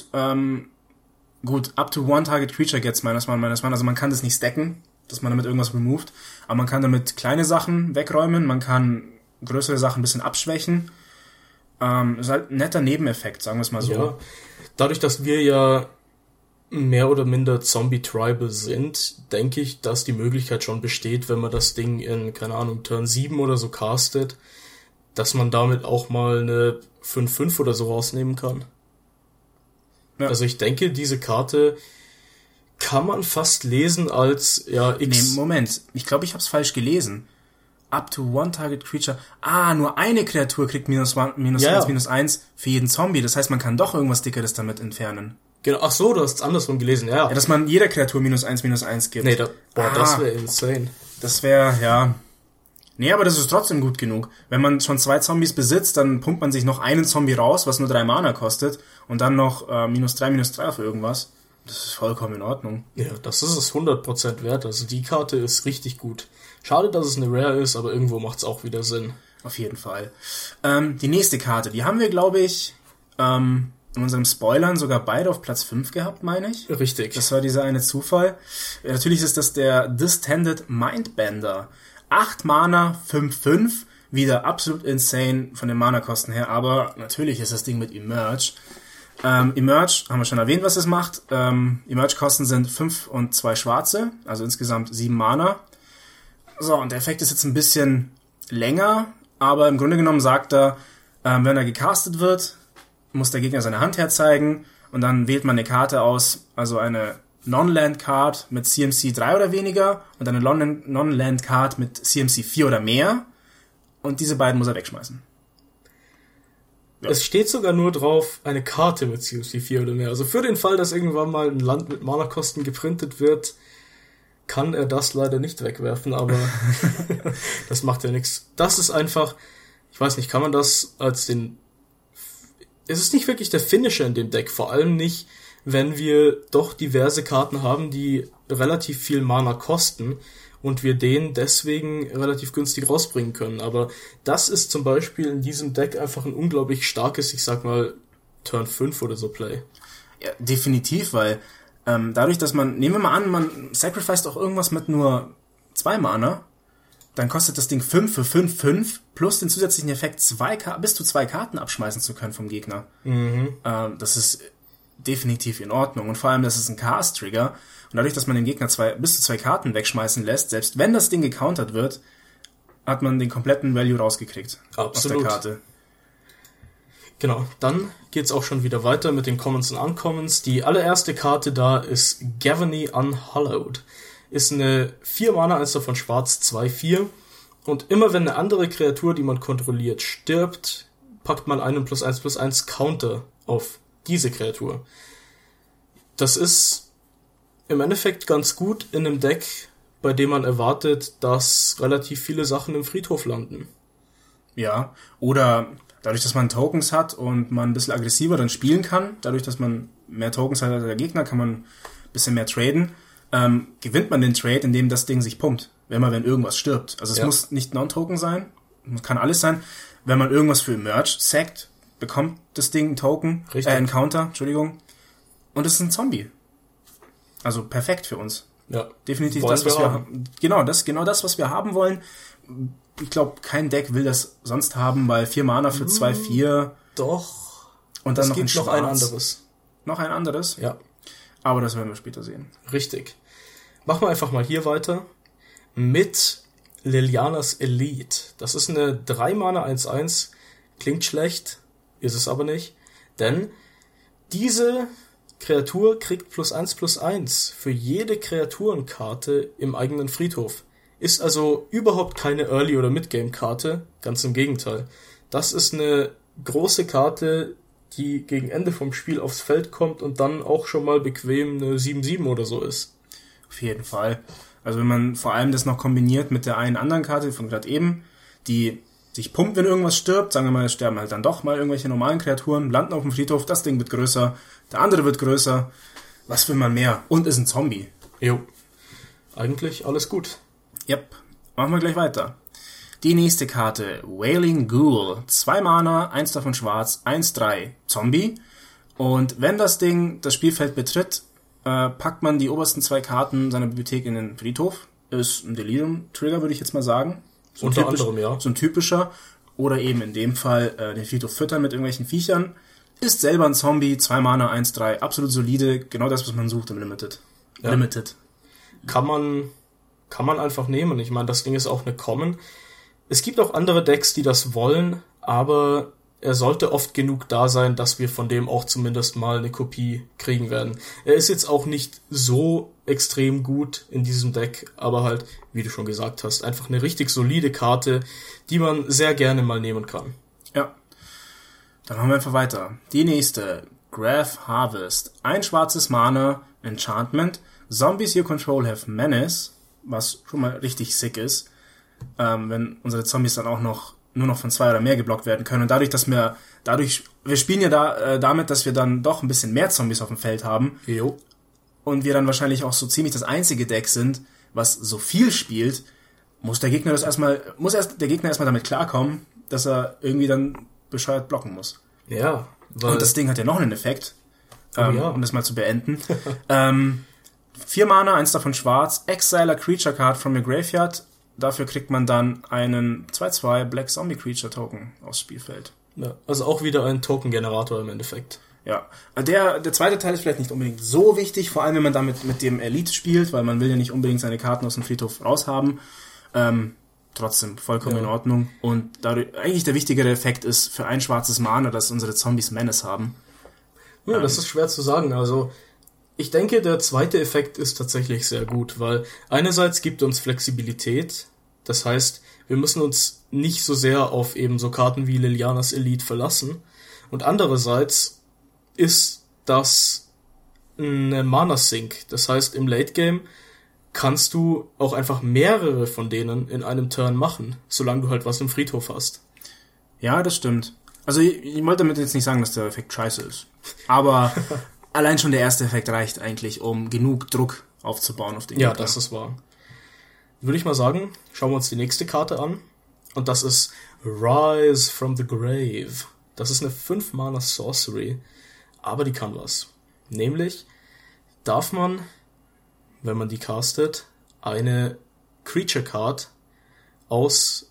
gut, up to 1 target creature gets -1/-1. Also man kann das nicht stacken, dass man damit irgendwas removed. Aber man kann damit kleine Sachen wegräumen, man kann größere Sachen ein bisschen abschwächen. Ist halt ein netter Nebeneffekt, sagen wir es mal so. Ja, dadurch, dass wir ja mehr oder minder Zombie-Tribal sind, denke ich, dass die Möglichkeit schon besteht, wenn man das Ding in, keine Ahnung, Turn 7 oder so castet, dass man damit auch mal eine 5/5 oder so rausnehmen kann. Ja. Also ich denke, diese Karte kann man fast lesen als, ja, X... Nee, Moment. Ich glaube, ich habe es falsch gelesen. Up to 1 target creature. Nur eine Kreatur kriegt -1, -1 für jeden Zombie. Das heißt, man kann doch irgendwas Dickeres damit entfernen. Genau. Ach so, du hast es andersrum gelesen, ja. Ja, dass man jeder Kreatur -1 gibt. Nee, das wäre insane. Das wäre, ja... Nee, aber das ist trotzdem gut genug. Wenn man schon 2 Zombies besitzt, dann pumpt man sich noch einen Zombie raus, was nur 3 Mana kostet, und dann noch -3 auf irgendwas. Das ist vollkommen in Ordnung. Ja, das ist es 100% wert. Also die Karte ist richtig gut. Schade, dass es eine Rare ist, aber irgendwo macht es auch wieder Sinn. Auf jeden Fall. Die nächste Karte, die haben wir, glaube ich, in unserem Spoilern sogar beide auf Platz 5 gehabt, meine ich. Richtig. Das war dieser eine Zufall. Natürlich ist das der Distended Mindbender. 8 Mana, 5/5. Wieder absolut insane von den Mana-Kosten her, aber natürlich ist das Ding mit Emerge. Emerge, haben wir schon erwähnt, was es macht. Emerge-Kosten sind 5 und 2 schwarze, also insgesamt 7 Mana. So, und der Effekt ist jetzt ein bisschen länger, aber im Grunde genommen sagt er, wenn er gecastet wird, muss der Gegner seine Hand herzeigen und dann wählt man eine Karte aus, also eine Non-Land-Card mit CMC 3 oder weniger und eine Non-Land-Card mit CMC 4 oder mehr und diese beiden muss er wegschmeißen. Ja. Es steht sogar nur drauf, eine Karte mit CMC 4 oder mehr. Also für den Fall, dass irgendwann mal ein Land mit Mana-Kosten geprintet wird, kann er das leider nicht wegwerfen, aber das macht ja nichts. Das ist einfach, ich weiß nicht, kann man das als den... Es ist nicht wirklich der Finisher in dem Deck, vor allem nicht, wenn wir doch diverse Karten haben, die relativ viel Mana kosten und wir den deswegen relativ günstig rausbringen können. Aber das ist zum Beispiel in diesem Deck einfach ein unglaublich starkes, ich sag mal, Turn 5 oder so Play. Ja, definitiv, weil dadurch, dass man, nehmen wir mal an, man sacrificed auch irgendwas mit nur 2 Mana, dann kostet das Ding 5 für 5/5 plus den zusätzlichen Effekt bis zu 2 Karten abschmeißen zu können vom Gegner. Mhm. Das ist definitiv in Ordnung. Und vor allem, das ist ein Cast-Trigger. Und dadurch, dass man den Gegner bis zu 2 Karten wegschmeißen lässt, selbst wenn das Ding gecountert wird, hat man den kompletten Value rausgekriegt. Absolut. Aus der Karte. Genau, dann geht's auch schon wieder weiter mit den Commons und Uncommons. Die allererste Karte da ist Gavony Unhallowed. Ist eine 4 Mana, 1 davon schwarz, 2/4. Und immer wenn eine andere Kreatur, die man kontrolliert, stirbt, packt man einen +1/+1 Counter auf diese Kreatur. Das ist im Endeffekt ganz gut in einem Deck, bei dem man erwartet, dass relativ viele Sachen im Friedhof landen. Ja, oder dadurch, dass man Tokens hat und man ein bisschen aggressiver dann spielen kann, dadurch, dass man mehr Tokens hat als der Gegner, kann man ein bisschen mehr traden, gewinnt man den Trade, indem das Ding sich pumpt, wenn irgendwas stirbt. Also es muss nicht Non-Token sein, kann alles sein. wenn man irgendwas für Emerge sackt, bekommt das Ding einen Token, einen Counter, Entschuldigung. Und es ist ein Zombie. Also perfekt für uns. Ja. Definitiv das, was wir haben. Genau das, was wir haben wollen. Ich glaube, kein Deck will das sonst haben, weil 4 Mana für 2/4. Doch. Und dann es noch gibt noch ein anderes. Noch ein anderes? Ja. Aber das werden wir später sehen. Richtig. Machen wir einfach mal hier weiter mit Lilianas Elite. Das ist eine 3 Mana 1/1. Klingt schlecht, ist es aber nicht. Denn diese Kreatur kriegt +1/+1 für jede Kreaturenkarte im eigenen Friedhof. Ist also überhaupt keine Early- oder Mid-Game-Karte, ganz im Gegenteil. Das ist eine große Karte, die gegen Ende vom Spiel aufs Feld kommt und dann auch schon mal bequem eine 7/7 oder so ist. Auf jeden Fall. Also wenn man vor allem das noch kombiniert mit der einen anderen Karte von gerade eben, die sich pumpt, wenn irgendwas stirbt, sagen wir mal, es sterben halt dann doch mal irgendwelche normalen Kreaturen, landen auf dem Friedhof, das Ding wird größer, der andere wird größer. Was will man mehr? Und ist ein Zombie. Jo. Eigentlich alles gut. Yep. Machen wir gleich weiter. Die nächste Karte, Wailing Ghoul. 2 Mana, 1 davon schwarz, 1/3, Zombie. Und wenn das Ding das Spielfeld betritt, packt man die obersten 2 Karten seiner Bibliothek in den Friedhof. Ist ein Delirium-Trigger, würde ich jetzt mal sagen. So Unter anderem, ja. So ein typischer. Oder eben in dem Fall den Friedhof füttern mit irgendwelchen Viechern. Ist selber ein Zombie, 2 Mana, 1/3, absolut solide. Genau das, was man sucht im Limited. Ja. Limited. Kann man einfach nehmen. Ich meine, das Ding ist auch eine Common. Es gibt auch andere Decks, die das wollen, aber er sollte oft genug da sein, dass wir von dem auch zumindest mal eine Kopie kriegen werden. Er ist jetzt auch nicht so extrem gut in diesem Deck, aber halt, wie du schon gesagt hast, einfach eine richtig solide Karte, die man sehr gerne mal nehmen kann. Ja. Dann machen wir einfach weiter. Die nächste, Graph Harvest. 1 schwarzes Mana, Enchantment. Zombies you control have menace, was schon mal richtig sick ist. Wenn unsere Zombies dann auch nur noch von 2 oder mehr geblockt werden können. Und wir spielen ja damit, dass wir dann doch ein bisschen mehr Zombies auf dem Feld haben. Jo. Und wir dann wahrscheinlich auch so ziemlich das einzige Deck sind, was so viel spielt, muss der Gegner erstmal damit klarkommen, dass er irgendwie dann bescheuert blocken muss. Ja. Und das Ding hat ja noch einen Effekt, ja. um das mal zu beenden. 4 Mana, 1 davon schwarz, Exile a Creature Card from your Graveyard. Dafür kriegt man dann einen 2/2 Black Zombie Creature Token aufs Spielfeld. Ja, also auch wieder ein Token-Generator im Endeffekt. Ja, der zweite Teil ist vielleicht nicht unbedingt so wichtig, vor allem wenn man damit mit dem Elite spielt, weil man will ja nicht unbedingt seine Karten aus dem Friedhof raushaben. Trotzdem vollkommen in Ordnung. Und dadurch, eigentlich der wichtigere Effekt ist für ein schwarzes Mana, dass unsere Zombies Menace haben. Ja, das ist schwer zu sagen. Also ich denke, der zweite Effekt ist tatsächlich sehr gut, weil einerseits gibt uns Flexibilität, das heißt, wir müssen uns nicht so sehr auf eben so Karten wie Lilianas Elite verlassen, und andererseits ist das eine Mana-Sink, das heißt, im Late-Game kannst du auch einfach mehrere von denen in einem Turn machen, solange du halt was im Friedhof hast. Ja, das stimmt. Also ich wollte damit jetzt nicht sagen, dass der Effekt scheiße ist, aber allein schon der erste Effekt reicht eigentlich, um genug Druck aufzubauen auf den Gegner. Ja, das ist wahr. Würde ich mal sagen, schauen wir uns die nächste Karte an. Und das ist Rise from the Grave. Das ist eine 5-Mana Sorcery, aber die kann was. Nämlich darf man, wenn man die castet, eine Creature Card aus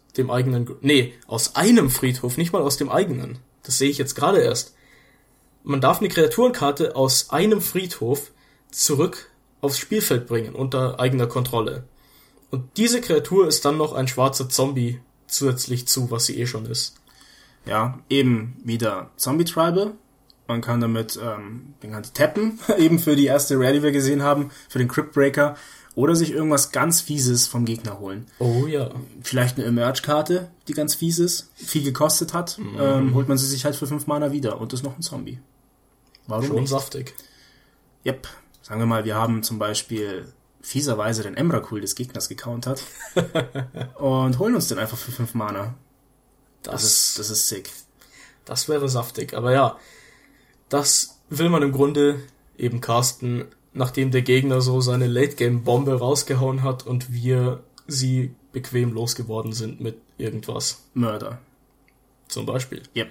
einem Friedhof, nicht mal aus dem eigenen. Das sehe ich jetzt gerade erst. Man darf eine Kreaturenkarte aus einem Friedhof zurück aufs Spielfeld bringen, unter eigener Kontrolle. Und diese Kreatur ist dann noch ein schwarzer Zombie zusätzlich zu, was sie eh schon ist. Ja, eben wieder Zombie-Tribal. Man kann damit tappen, eben für die erste Rare, die wir gesehen haben, für den Cryptbreaker. Oder sich irgendwas ganz Fieses vom Gegner holen. Oh ja. Vielleicht eine Emerge-Karte, die ganz fies ist, viel gekostet hat. Holt man sie sich halt für 5 Mana wieder und ist noch ein Zombie. Warum schon nicht? Saftig. Yep. Sagen wir mal, wir haben zum Beispiel fieserweise den Emrakul des Gegners gecountert und holen uns den einfach für 5 Mana. Das ist sick. Das wäre saftig. Aber ja, das will man im Grunde eben casten, nachdem der Gegner so seine Late-Game-Bombe rausgehauen hat und wir sie bequem losgeworden sind mit irgendwas. Mörder. Zum Beispiel. Yep.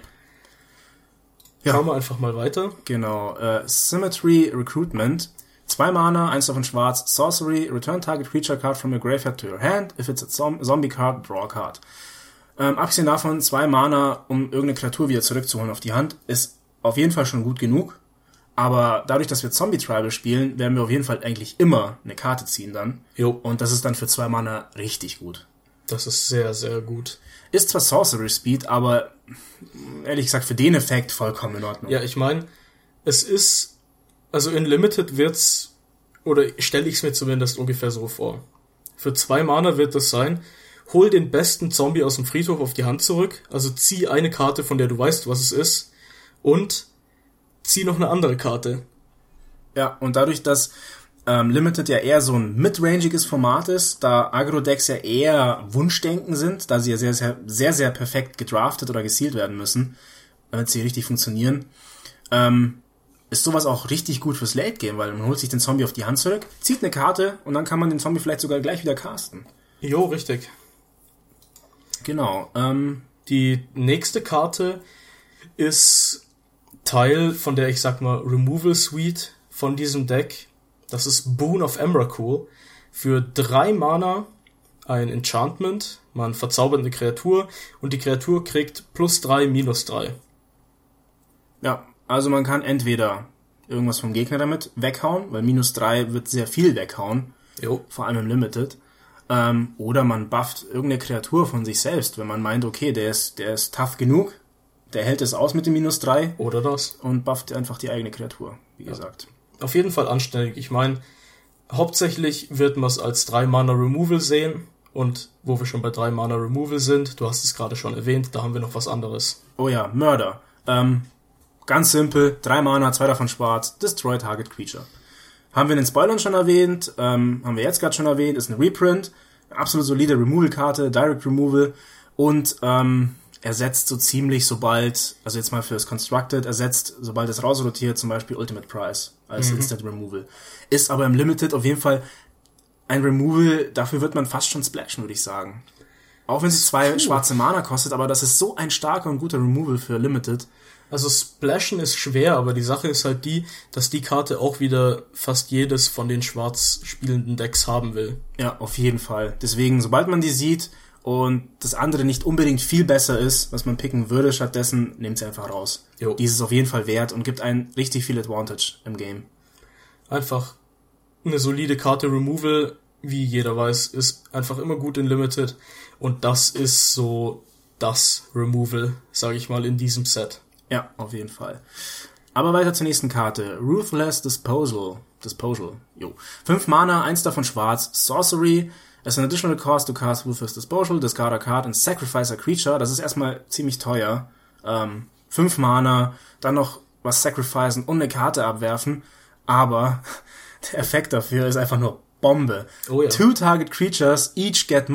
Ja. Schauen wir einfach mal weiter. Genau. Symmetry Recruitment. 2 Mana, 1 davon schwarz. Sorcery, return target creature card from your graveyard to your hand. If it's a zombie card, draw a card. Abgesehen davon, 2 Mana, um irgendeine Kreatur wieder zurückzuholen auf die Hand, ist auf jeden Fall schon gut genug. Aber dadurch, dass wir Zombie-Tribal spielen, werden wir auf jeden Fall eigentlich immer eine Karte ziehen dann. Jo. Und das ist dann für 2 Mana richtig gut. Das ist sehr, sehr gut. Ist zwar Sorcery Speed, aber ehrlich gesagt für den Effekt vollkommen in Ordnung. Ja, ich meine, es ist, also in Limited wird's, oder stelle ich es mir zumindest ungefähr so vor. Für 2 Mana wird das sein, hol den besten Zombie aus dem Friedhof auf die Hand zurück, also zieh eine Karte, von der du weißt, was es ist, und zieh noch eine andere Karte. Ja, und dadurch, dass Limited ja eher so ein midrangiges Format ist, da Agro-Decks ja eher Wunschdenken sind, da sie ja sehr, sehr, sehr, sehr perfekt gedraftet oder gesealt werden müssen, damit sie richtig funktionieren, ist sowas auch richtig gut fürs Late-Game, weil man holt sich den Zombie auf die Hand zurück, zieht eine Karte und dann kann man den Zombie vielleicht sogar gleich wieder casten. Jo, richtig. Genau. Die nächste Karte ist Teil von der, ich sag mal, Removal Suite von diesem Deck. Das ist Boon of Emrakul. Für 3 Mana ein Enchantment, man verzaubert eine Kreatur und die Kreatur kriegt +3, -3. Ja, also man kann entweder irgendwas vom Gegner damit weghauen, weil -3 wird sehr viel weghauen, Jo. vor allem im Limited. Oder man bufft irgendeine Kreatur von sich selbst, wenn man meint, okay, der ist tough genug, der hält es aus mit dem -3. Oder das. Und bufft einfach die eigene Kreatur, wie gesagt. Auf jeden Fall anständig. Ich meine, hauptsächlich wird man es als 3 Mana Removal sehen. Und wo wir schon bei 3 Mana Removal sind, du hast es gerade schon erwähnt, da haben wir noch was anderes. Oh ja, Murder. Ganz simpel, 3 Mana, 2 davon schwarz, Destroy Target Creature. Haben wir in den Spoilern schon erwähnt, haben wir jetzt gerade schon erwähnt, ist eine Reprint, eine absolut solide Removal-Karte, Direct Removal und ersetzt so ziemlich sobald, also jetzt mal fürs Constructed, ersetzt, sobald es rausrotiert, zum Beispiel Ultimate Prize als Instant Removal. Ist aber im Limited auf jeden Fall ein Removal, dafür wird man fast schon splashen, würde ich sagen. Auch wenn sie 2 schwarze Mana kostet, aber das ist so ein starker und guter Removal für Limited. Also splashen ist schwer, aber die Sache ist halt die, dass die Karte auch wieder fast jedes von den schwarz spielenden Decks haben will. Ja, auf jeden Fall. Deswegen, sobald man die sieht und das andere nicht unbedingt viel besser ist, was man picken würde, stattdessen nehmt sie einfach raus. Jo. Die ist es auf jeden Fall wert und gibt einen richtig viel Advantage im Game. Einfach eine solide Karte Removal, wie jeder weiß, ist einfach immer gut in Limited. Und das ist so das Removal, sage ich mal, in diesem Set. Ja, auf jeden Fall. Aber weiter zur nächsten Karte. Ruthless Disposal. Jo. 5 Mana, 1 davon schwarz. Sorcery. As an additional cost to cast Ruthless Disposal, discard a card and sacrifice a creature. Das ist erstmal ziemlich teuer. 5 Mana, dann noch was sacrificen und eine Karte abwerfen. Aber der Effekt dafür ist einfach nur Bombe. Oh ja. 2 target creatures each get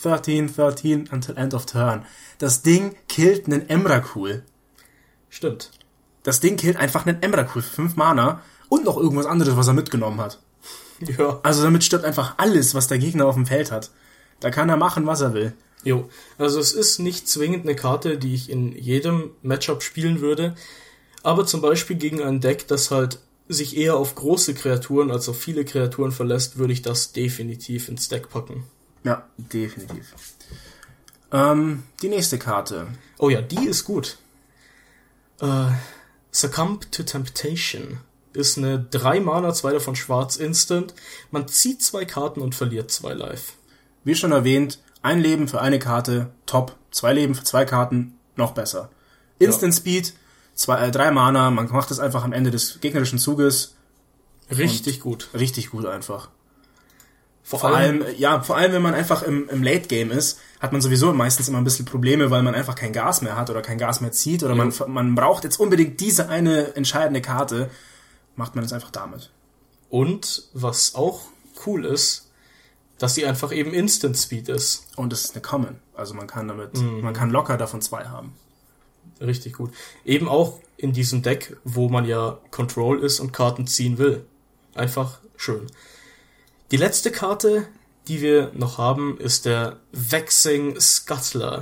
-13 until end of turn. Das Ding killt einen Emrakul. Stimmt. Das Ding killt einfach einen Emrakul für 5 Mana und noch irgendwas anderes, was er mitgenommen hat. Ja. Also damit stirbt einfach alles, was der Gegner auf dem Feld hat. Da kann er machen, was er will. Jo. Also es ist nicht zwingend eine Karte, die ich in jedem Matchup spielen würde, aber zum Beispiel gegen ein Deck, das halt sich eher auf große Kreaturen als auf viele Kreaturen verlässt, würde ich das definitiv ins Deck packen. Ja, definitiv. Die nächste Karte. Oh ja, die ist gut. Succumb to Temptation ist eine 3 Mana, 2 davon schwarz Instant. Man zieht 2 Karten und verliert 2 Life. Wie schon erwähnt, 1 Leben für eine Karte, top. 2 Leben für 2 Karten, noch besser. Instant Speed, 3 Mana, man macht es einfach am Ende des gegnerischen Zuges. Richtig gut. Richtig gut einfach. Vor allem, wenn man einfach im Late Game ist, hat man sowieso meistens immer ein bisschen Probleme, weil man einfach kein Gas mehr hat oder kein Gas mehr zieht oder man braucht jetzt unbedingt diese eine entscheidende Karte, macht man es einfach damit. Und was auch cool ist, dass sie einfach eben Instant Speed ist. Und es ist eine Common, also man kann man kann locker davon 2 haben. Richtig gut. Eben auch in diesem Deck, wo man ja Control ist und Karten ziehen will. Einfach schön. Die letzte Karte, die wir noch haben, ist der Vexing Scuttler.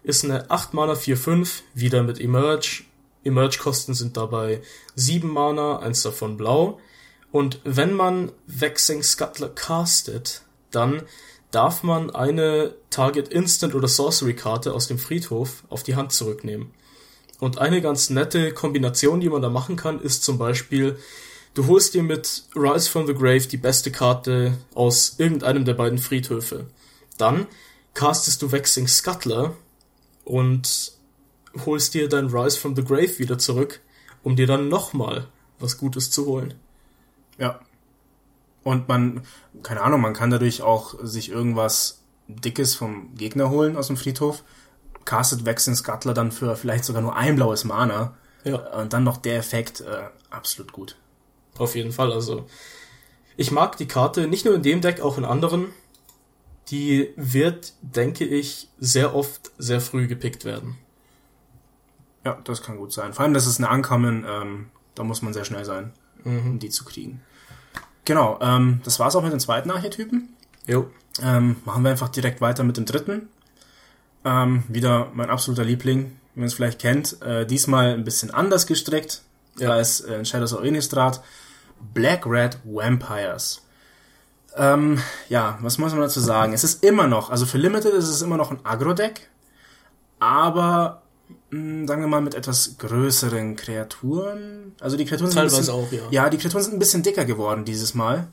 ist eine 8 Mana 4/5, wieder mit Emerge. Emerge-Kosten sind dabei 7 Mana, 1 davon blau. Und wenn man Vexing Scuttler castet, dann darf man eine Target Instant oder Sorcery Karte aus dem Friedhof auf die Hand zurücknehmen. Und eine ganz nette Kombination, die man da machen kann, ist zum Beispiel, du holst dir mit Rise from the Grave die beste Karte aus irgendeinem der beiden Friedhöfe. Dann castest du Vexing Scuttler und holst dir dein Rise from the Grave wieder zurück, um dir dann nochmal was Gutes zu holen. Ja. Und man kann dadurch auch sich irgendwas Dickes vom Gegner holen aus dem Friedhof, castet Vexing Scuttler dann für vielleicht sogar nur ein blaues Mana. Ja. Und dann noch der Effekt, absolut gut. Auf jeden Fall, also ich mag die Karte, nicht nur in dem Deck, auch in anderen. Die wird, denke ich, sehr oft sehr früh gepickt werden. Ja, das kann gut sein. Vor allem, das ist eine Uncommon, da muss man sehr schnell sein, um die zu kriegen. Genau, das war's auch mit den zweiten Archetypen. Jo. Machen wir einfach direkt weiter mit dem dritten. Wieder mein absoluter Liebling, wie man es vielleicht kennt. Diesmal ein bisschen anders gestrickt als in Shadows of Innistrad. Black-Red Vampires. Was muss man dazu sagen? Es ist immer noch, also für Limited ist es immer noch ein Agro-Deck, aber sagen wir mal mit etwas größeren Kreaturen. Also die Kreaturen sind teilweise auch, ja. Ja, die Kreaturen sind ein bisschen dicker geworden dieses Mal.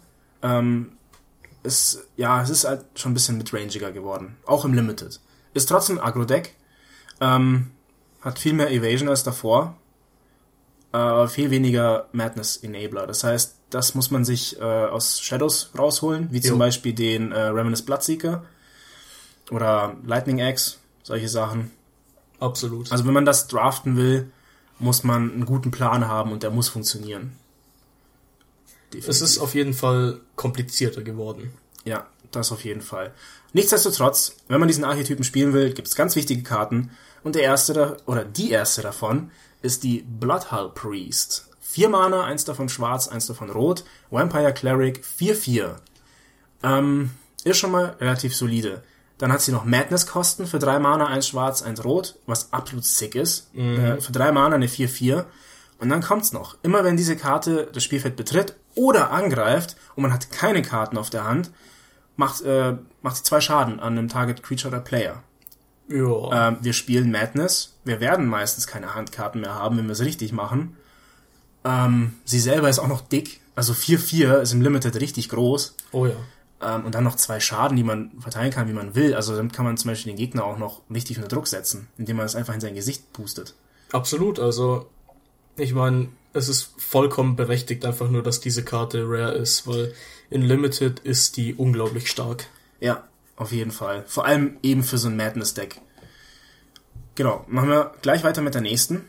Es ist halt schon ein bisschen midrangiger geworden, auch im Limited. Ist trotzdem ein Agro-Deck, hat viel mehr Evasion als davor, aber viel weniger Madness-Enabler. Das heißt, das muss man sich aus Shadows rausholen, wie zum Beispiel den Ravenous Bloodseeker oder Lightning Axe, solche Sachen. Absolut. Also wenn man das draften will, muss man einen guten Plan haben und der muss funktionieren. Definitiv. Es ist auf jeden Fall komplizierter geworden. Ja, das auf jeden Fall. Nichtsdestotrotz, wenn man diesen Archetypen spielen will, gibt es ganz wichtige Karten und die erste davon ist die Bloodhull Priest. 4 Mana, 1 davon schwarz, 1 davon rot, Vampire Cleric, 4/4. Ist schon mal relativ solide. Dann hat sie noch Madness-Kosten für 3 Mana, 1 schwarz, 1 rot, was absolut sick ist. Für 3 Mana eine 4/4. Und dann kommt's noch. Immer wenn diese Karte das Spielfeld betritt oder angreift und man hat keine Karten auf der Hand, macht sie 2 Schaden an einem Target Creature oder Player. Ja. Wir spielen Madness. Wir werden meistens keine Handkarten mehr haben, wenn wir es richtig machen. Sie selber ist auch noch dick. Also 4/4 ist im Limited richtig groß. Oh ja. Und dann noch 2 Schaden, die man verteilen kann, wie man will. Also damit kann man zum Beispiel den Gegner auch noch richtig unter Druck setzen, indem man es einfach in sein Gesicht pustet. Absolut, also ich meine, es ist vollkommen berechtigt einfach nur, dass diese Karte rare ist, weil in Limited ist die unglaublich stark. Ja, auf jeden Fall. Vor allem eben für so ein Madness-Deck. Genau, machen wir gleich weiter mit der nächsten.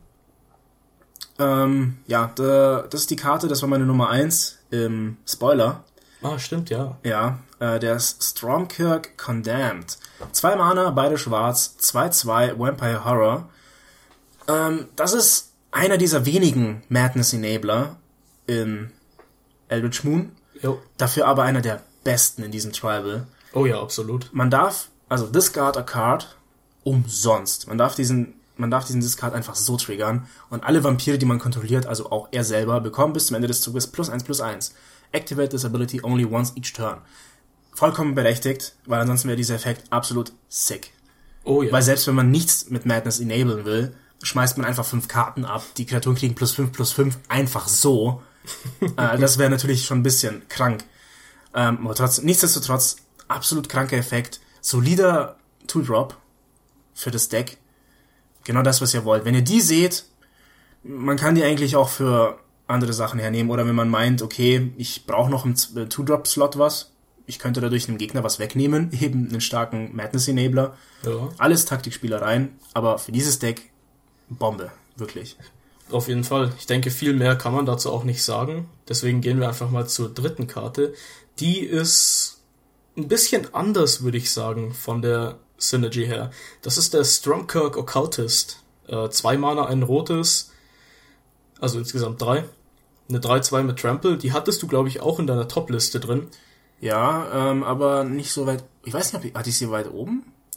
Das ist die Karte, das war meine Nummer 1 im Spoiler. Ah, stimmt, ja. Ja, der ist Stormkirk Condemned. 2 Mana, beide schwarz, 2/2, Vampire Horror. Das ist einer dieser wenigen Madness-Enabler in Eldritch Moon. Jo. Dafür aber einer der besten in diesem Tribal. Oh ja, absolut. Man darf, discard a card umsonst. Man darf diesen Discard einfach so triggern und alle Vampire, die man kontrolliert, also auch er selber, bekommen bis zum Ende des Zuges +1/+1. Activate this ability only once each turn. Vollkommen berechtigt, weil ansonsten wäre dieser Effekt absolut sick. Oh ja. Weil selbst wenn man nichts mit Madness enablen will, schmeißt man einfach 5 Karten ab, die Kreaturen kriegen +5/+5 einfach so. Das wäre natürlich schon ein bisschen krank. Aber nichtsdestotrotz, absolut kranker Effekt. Solider 2-Drop für das Deck. Genau das, was ihr wollt. Wenn ihr die seht, man kann die eigentlich auch für andere Sachen hernehmen. Oder wenn man meint, okay, ich brauche noch im 2-Drop-Slot was. Ich könnte dadurch einem Gegner was wegnehmen. Eben einen starken Madness-Enabler. Ja. Alles Taktikspielereien. Aber für dieses Deck Bombe. Wirklich. Auf jeden Fall. Ich denke, viel mehr kann man dazu auch nicht sagen. Deswegen gehen wir einfach mal zur dritten Karte. Die ist ein bisschen anders, würde ich sagen, von der Synergy her. Das ist der Stormkirk Occultist. 2 Mana, ein rotes. Also insgesamt 3. Eine 3/2 mit Trample. Die hattest du, glaube ich, auch in deiner Top-Liste drin. Ja, aber nicht so weit. Ich weiß nicht, hatte ich sie weit oben?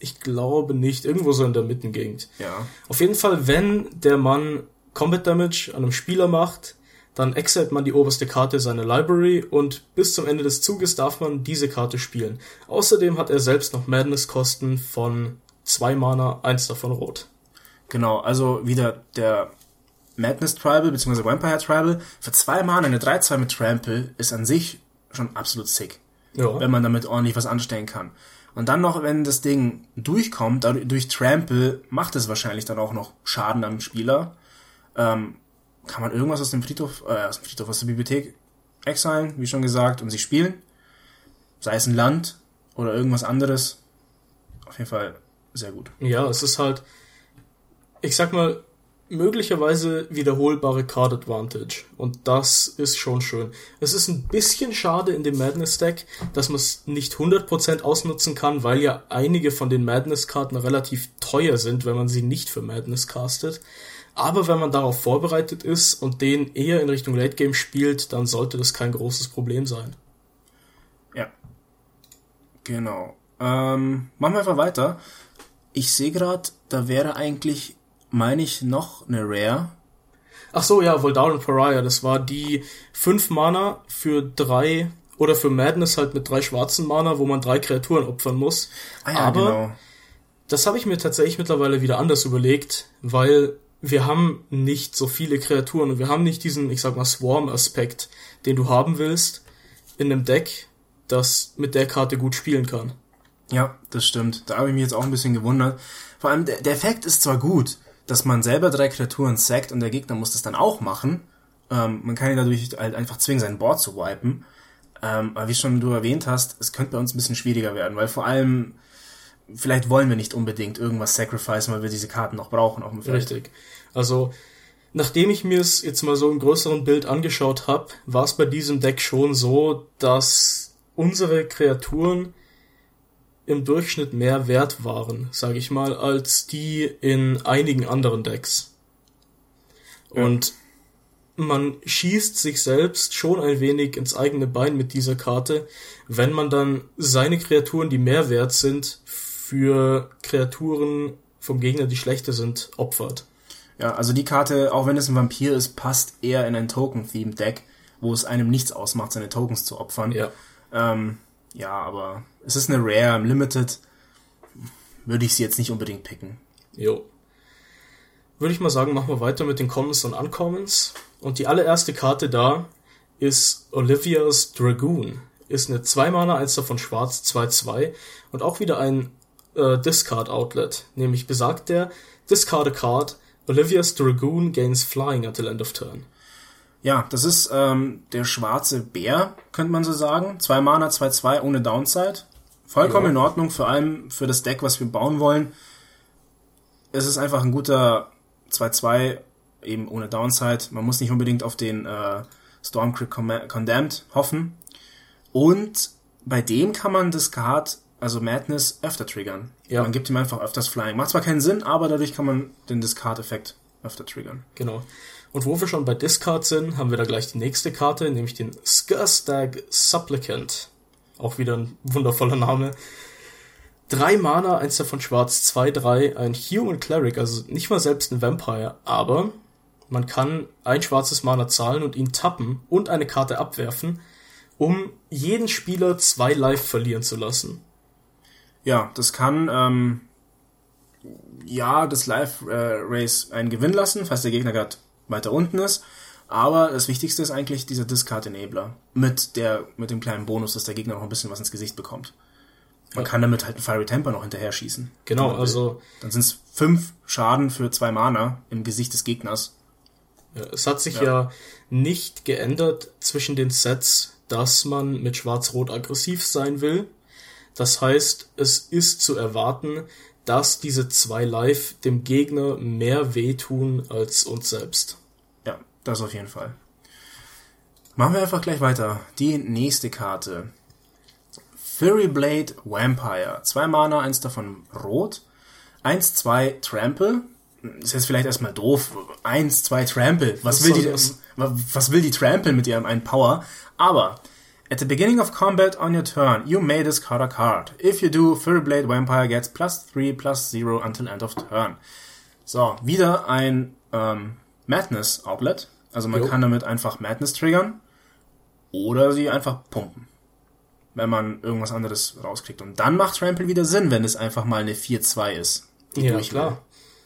Ich glaube nicht. Irgendwo so in der Mittengegend. Ja. Auf jeden Fall, wenn der Mann Combat Damage an einem Spieler macht, dann exilt man die oberste Karte seiner Library und bis zum Ende des Zuges darf man diese Karte spielen. Außerdem hat er selbst noch Madness-Kosten von 2 Mana, 1 davon rot. Genau, also wieder der Madness Tribal bzw. Vampire Tribal. Für 2 Mana eine 3/2 mit Trample ist an sich schon absolut sick. Ja. Wenn man damit ordentlich was anstellen kann. Und dann noch, wenn das Ding durchkommt, durch Trample, macht es wahrscheinlich dann auch noch Schaden am Spieler. Kann man irgendwas aus der Bibliothek exilen, wie schon gesagt, und sie spielen. Sei es ein Land oder irgendwas anderes. Auf jeden Fall sehr gut. Ja, es ist halt, ich sag mal, möglicherweise wiederholbare Card Advantage. Und das ist schon schön. Es ist ein bisschen schade in dem Madness-Deck, dass man es nicht 100% ausnutzen kann, weil ja einige von den Madness-Karten relativ teuer sind, wenn man sie nicht für Madness castet. Aber wenn man darauf vorbereitet ist und den eher in Richtung Late Game spielt, dann sollte das kein großes Problem sein. Ja. Genau. Machen wir einfach weiter. Ich sehe gerade, da wäre eigentlich, meine ich, noch eine Rare. Ach so, ja, Voldaren Pariah, das war die 5 Mana für 3, oder für Madness halt mit 3 schwarzen Mana, wo man 3 Kreaturen opfern muss. Ah ja, aber genau. Das habe ich mir tatsächlich mittlerweile wieder anders überlegt, weil wir haben nicht so viele Kreaturen und wir haben nicht diesen, ich sag mal, Swarm-Aspekt, den du haben willst in einem Deck, das mit der Karte gut spielen kann. Ja, das stimmt. Da habe ich mich jetzt auch ein bisschen gewundert. Vor allem, der Effekt ist zwar gut, dass man selber 3 Kreaturen sackt und der Gegner muss das dann auch machen. Man kann ihn dadurch halt einfach zwingen, sein Board zu wipen. Aber wie schon du erwähnt hast, es könnte bei uns ein bisschen schwieriger werden, weil vor allem, vielleicht wollen wir nicht unbedingt irgendwas sacrificen, weil wir diese Karten noch brauchen auf dem Feld. Richtig. Also, nachdem ich mir es jetzt mal so im größeren Bild angeschaut habe, war es bei diesem Deck schon so, dass unsere Kreaturen im Durchschnitt mehr wert waren, sage ich mal, als die in einigen anderen Decks. Ja. Und man schießt sich selbst schon ein wenig ins eigene Bein mit dieser Karte, wenn man dann seine Kreaturen, die mehr wert sind, für Kreaturen vom Gegner, die schlechter sind, opfert. Ja, also die Karte, auch wenn es ein Vampir ist, passt eher in ein Token-Themed-Deck, wo es einem nichts ausmacht, seine Tokens zu opfern. Ja. Ja, aber es ist eine Rare, im Limited würde ich sie jetzt nicht unbedingt picken. Jo. Würde ich mal sagen, machen wir weiter mit den Commons und Uncommons. Und die allererste Karte da ist Olivia's Dragoon. Ist eine 2 Mana, 1 davon schwarz, 2/2 und auch wieder ein Discard Outlet. Nämlich besagt der, discard a card, Olivia's Dragoon gains flying until end of turn. Ja, das ist der schwarze Bär, könnte man so sagen. 2 Mana, 2/2 ohne Downside. Vollkommen in Ordnung, vor allem für das Deck, was wir bauen wollen. Es ist einfach ein guter 2/2, eben ohne Downside. Man muss nicht unbedingt auf den Stormcrypt Condemned hoffen. Und bei dem kann man Discard, also Madness, öfter triggern. Ja. Man gibt ihm einfach öfters Flying. Macht zwar keinen Sinn, aber dadurch kann man den Discard-Effekt öfter triggern. Genau. Und wo wir schon bei Discard sind, haben wir da gleich die nächste Karte, nämlich den Skurstag Supplicant. Auch wieder ein wundervoller Name. 3 Mana, 1 davon schwarz, 2/3, ein Human Cleric, also nicht mal selbst ein Vampire, aber man kann ein schwarzes Mana zahlen und ihn tappen und eine Karte abwerfen, um jeden Spieler 2 Life verlieren zu lassen. Ja, das kann das Life Race einen gewinnen lassen, falls der Gegner gerade weiter unten ist. Aber das Wichtigste ist eigentlich dieser Discard Enabler mit dem kleinen Bonus, dass der Gegner noch ein bisschen was ins Gesicht bekommt. Man kann damit halt einen Fiery Temper noch hinterher schießen. Genau, also dann sind es 5 Schaden für 2 Mana im Gesicht des Gegners. Ja, es hat sich ja nicht geändert zwischen den Sets, dass man mit Schwarz-Rot aggressiv sein will. Das heißt, es ist zu erwarten, dass diese 2 Life dem Gegner mehr wehtun als uns selbst. Ja, das auf jeden Fall. Machen wir einfach gleich weiter. Die nächste Karte. Furyblade Vampire. 2 Mana, 1 davon rot. 1/2 Trample. Ist jetzt vielleicht erstmal doof. 1/2 Trample. Was will die Trample mit ihrem einen Power? Aber At the beginning of combat on your turn, you may discard a card. If you do, Furyblade Vampire gets +3/+0 until end of turn. So, wieder ein Madness Outlet. Also man kann damit einfach Madness triggern oder sie einfach pumpen, wenn man irgendwas anderes rauskriegt. Und dann macht Trample wieder Sinn, wenn es einfach mal eine 4/2 ist. Ja, klar.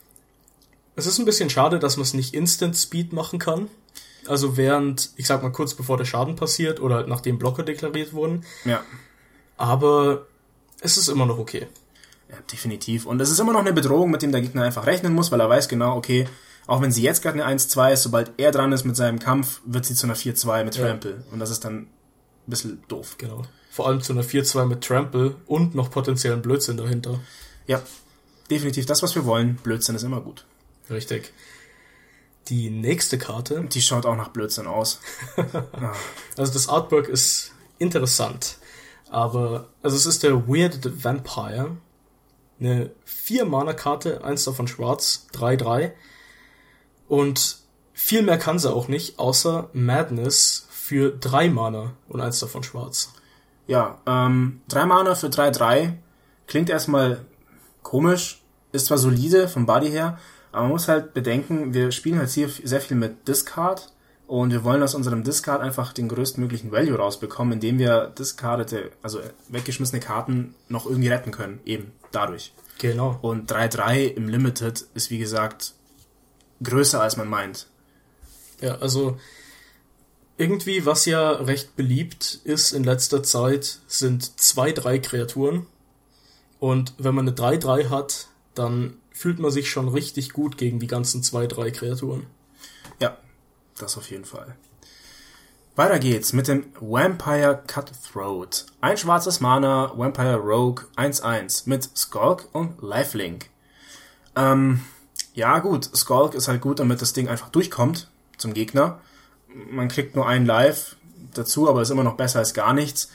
Es ist ein bisschen schade, dass man es nicht Instant Speed machen kann. Also während, ich sag mal kurz bevor der Schaden passiert oder nachdem Blocker deklariert wurden. Ja. Aber es ist immer noch okay. Ja, definitiv. Und es ist immer noch eine Bedrohung, mit dem der Gegner einfach rechnen muss, weil er weiß genau, okay, auch wenn sie jetzt gerade eine 1/2 ist, sobald er dran ist mit seinem Kampf, wird sie zu einer 4/2 mit Trample. Ja. Und das ist dann ein bisschen doof. Genau. Vor allem zu einer 4/2 mit Trample und noch potenziellen Blödsinn dahinter. Ja, definitiv das, was wir wollen. Blödsinn ist immer gut. Richtig. Die nächste Karte. Die schaut auch nach Blödsinn aus. Also das Artwork ist interessant. Aber, also es ist der Weirded Vampire. Eine 4-Mana-Karte, 1 davon schwarz, 3/3. Und viel mehr kann sie auch nicht, außer Madness für 3 Mana und 1 davon schwarz. Ja, 3 Mana für 3/3 klingt erstmal komisch, ist zwar solide vom Body her, aber man muss halt bedenken, wir spielen halt hier sehr viel mit Discard und wir wollen aus unserem Discard einfach den größtmöglichen Value rausbekommen, indem wir discardete, also weggeschmissene Karten noch irgendwie retten können, eben dadurch. Genau. Und 3/3 im Limited ist wie gesagt größer als man meint. Ja, also irgendwie, was ja recht beliebt ist in letzter Zeit, sind 2/3 Kreaturen. Und wenn man eine 3/3 hat, dann fühlt man sich schon richtig gut gegen die ganzen 2/3 Kreaturen. Ja, das auf jeden Fall. Weiter geht's mit dem Vampire Cutthroat. Ein schwarzes Mana, Vampire Rogue 1/1 mit Skulk und Lifelink. Ja gut, Skulk ist halt gut, damit das Ding einfach durchkommt zum Gegner. Man kriegt nur einen Life dazu, aber ist immer noch besser als gar nichts.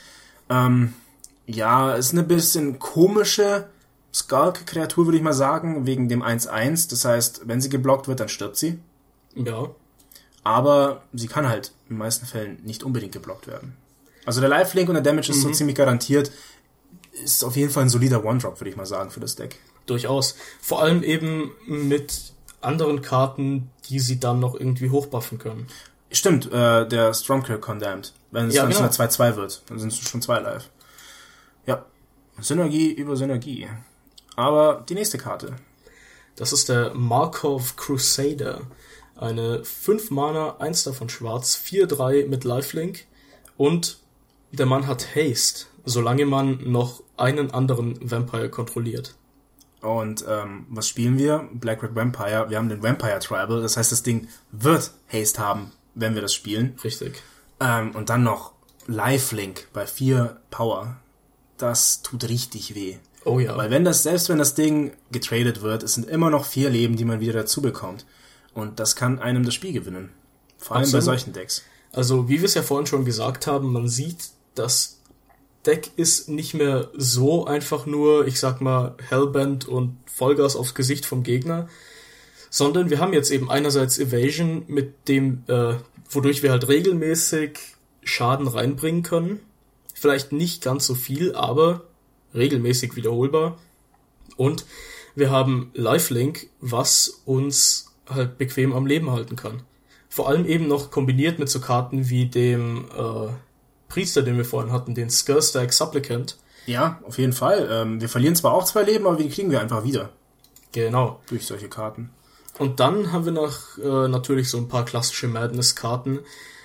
Ja, ist eine bisschen komische Skulk-Kreatur, würde ich mal sagen, wegen dem 1/1. Das heißt, wenn sie geblockt wird, dann stirbt sie. Ja. Aber sie kann halt in den meisten Fällen nicht unbedingt geblockt werden. Also der Lifelink und der Damage ist so ziemlich garantiert. Ist auf jeden Fall ein solider One-Drop, würde ich mal sagen, für das Deck. Durchaus. Vor allem eben mit anderen Karten, die sie dann noch irgendwie hochbuffen können. Stimmt, der Stormcloak Condemned. Wenn es dann genau. zu einer 2/2 wird, dann sind es schon 2 live. Ja, Synergie über Synergie. Aber die nächste Karte. Das ist der Markov Crusader. Eine 5 Mana, 1 davon schwarz, 4/3 mit Lifelink. Und der Mann hat Haste, solange man noch einen anderen Vampire kontrolliert. Und was spielen wir? Black Red Vampire. Wir haben den Vampire Tribal. Das heißt, das Ding wird Haste haben, wenn wir das spielen. Richtig. Und dann noch Lifelink bei 4 Power. Das tut richtig weh. Oh ja. Weil selbst wenn das Ding getradet wird, es sind immer noch 4 Leben, die man wieder dazu bekommt. Und das kann einem das Spiel gewinnen. Vor allem bei solchen Decks. Also, wie wir es ja vorhin schon gesagt haben, man sieht, das Deck ist nicht mehr so einfach nur, ich sag mal, Hellbent und Vollgas aufs Gesicht vom Gegner, sondern wir haben jetzt eben einerseits Evasion, mit dem, wodurch wir halt regelmäßig Schaden reinbringen können. Vielleicht nicht ganz so viel, aber regelmäßig wiederholbar. Und wir haben Lifelink, was uns halt bequem am Leben halten kann. Vor allem eben noch kombiniert mit so Karten wie dem Priester, den wir vorhin hatten, den Skullstack Supplicant. Ja, auf jeden Fall. Wir verlieren zwar auch 2 Leben, aber die kriegen wir einfach wieder. Genau. Durch solche Karten. Und dann haben wir noch natürlich so ein paar klassische Madness-Karten.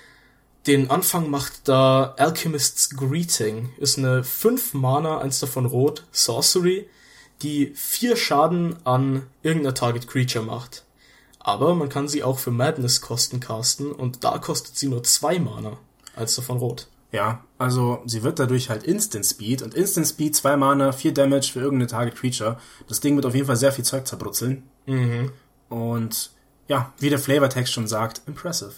Den Anfang macht da Alchemist's Greeting. Ist eine 5 Mana, 1 davon rot, Sorcery, die 4 Schaden an irgendeiner Target Creature macht. Aber man kann sie auch für Madness-Kosten casten und da kostet sie nur 2 Mana, 1 davon rot. Ja, also sie wird dadurch halt Instant Speed und Instant Speed 2 Mana, 4 Damage für irgendeine Target Creature. Das Ding wird auf jeden Fall sehr viel Zeug zerbrutzeln. Mhm. Und ja, wie der Flavortext schon sagt, impressive.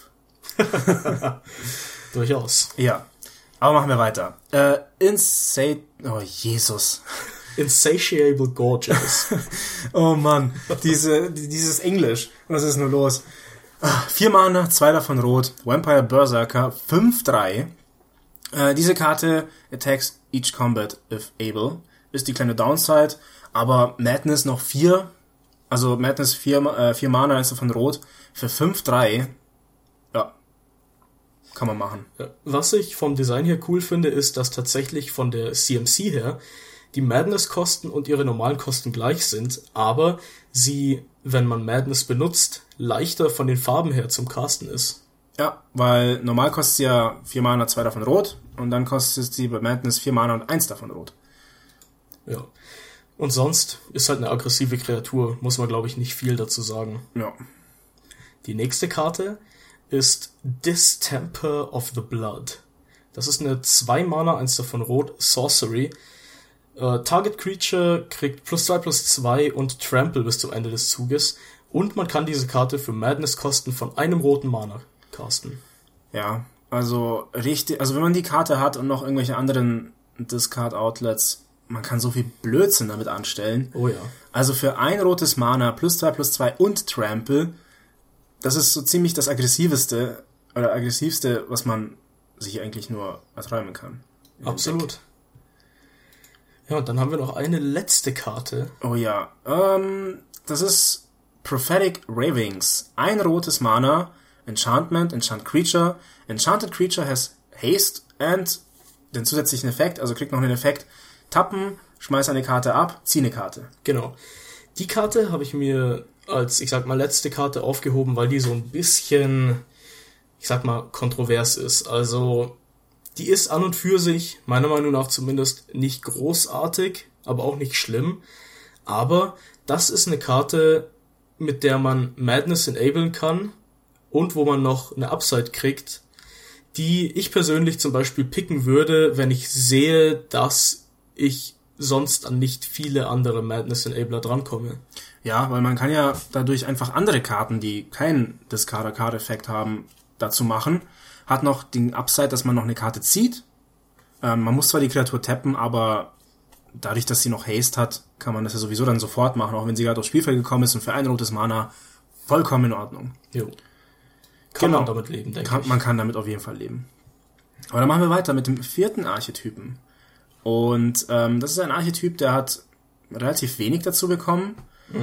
Durchaus. Ja, aber machen wir weiter. Oh Jesus. Insatiable Gorgeous. Oh Mann, dieses Englisch. Was ist nur los? 4 Mana, 2 davon rot, Vampire Berserker, 5/3. Diese Karte attacks each combat if able. Ist die kleine Downside, aber Madness noch 4, also Madness 4 Mana, eins davon rot, für 5/3, ja, kann man machen. Ja, was ich vom Design her cool finde, ist, dass tatsächlich von der CMC her die Madness-Kosten und ihre normalen Kosten gleich sind, aber sie, wenn man Madness benutzt, leichter von den Farben her zum Casten ist. Ja, weil normal kostet sie ja 4 Mana, 2 davon rot, und dann kostet sie bei Madness 4 Mana und 1 davon rot. Ja. Und sonst ist halt eine aggressive Kreatur, muss man glaube ich nicht viel dazu sagen. Ja. Die nächste Karte ist Distemper of the Blood. Das ist eine 2 Mana, 1 davon rot, Sorcery. Target Creature kriegt +2/+2 und Trample bis zum Ende des Zuges. Und man kann diese Karte für Madness-Kosten von einem roten Mana casten. Ja, also richtig, also wenn man die Karte hat und noch irgendwelche anderen Discard-Outlets, man kann so viel Blödsinn damit anstellen. Oh ja. Also für ein rotes Mana, +2/+2 und Trample, das ist so ziemlich das aggressivste, was man sich eigentlich nur erträumen kann. Absolut. Ja, und dann haben wir noch eine letzte Karte. Oh ja, das ist Prophetic Ravings. Ein rotes Mana, Enchantment, Enchant Creature. Enchanted Creature has Haste and den zusätzlichen Effekt, also kriegt noch einen Effekt, tappen, schmeiß eine Karte ab, zieh eine Karte. Genau. Die Karte habe ich mir als, ich sag mal, letzte Karte aufgehoben, weil die so ein bisschen, ich sag mal, kontrovers ist. Also, die ist an und für sich, meiner Meinung nach zumindest, nicht großartig, aber auch nicht schlimm. Aber das ist eine Karte, mit der man Madness enablen kann und wo man noch eine Upside kriegt, die ich persönlich zum Beispiel picken würde, wenn ich sehe, dass ich sonst an nicht viele andere Madness-Enabler drankomme. Ja, weil man kann ja dadurch einfach andere Karten, die keinen Discard-Card-Effekt haben, dazu machen. Hat noch den Upside, dass man noch eine Karte zieht. Man muss zwar die Kreatur tappen, aber dadurch, dass sie noch Haste hat, kann man das ja sowieso dann sofort machen, auch wenn sie gerade aufs Spielfeld gekommen ist und für ein rotes Mana vollkommen in Ordnung. Jo. Kann man damit leben, denke ich. Man kann damit auf jeden Fall leben. Aber dann machen wir weiter mit dem 4. Archetypen. Und das ist ein Archetyp, der hat relativ wenig dazu bekommen.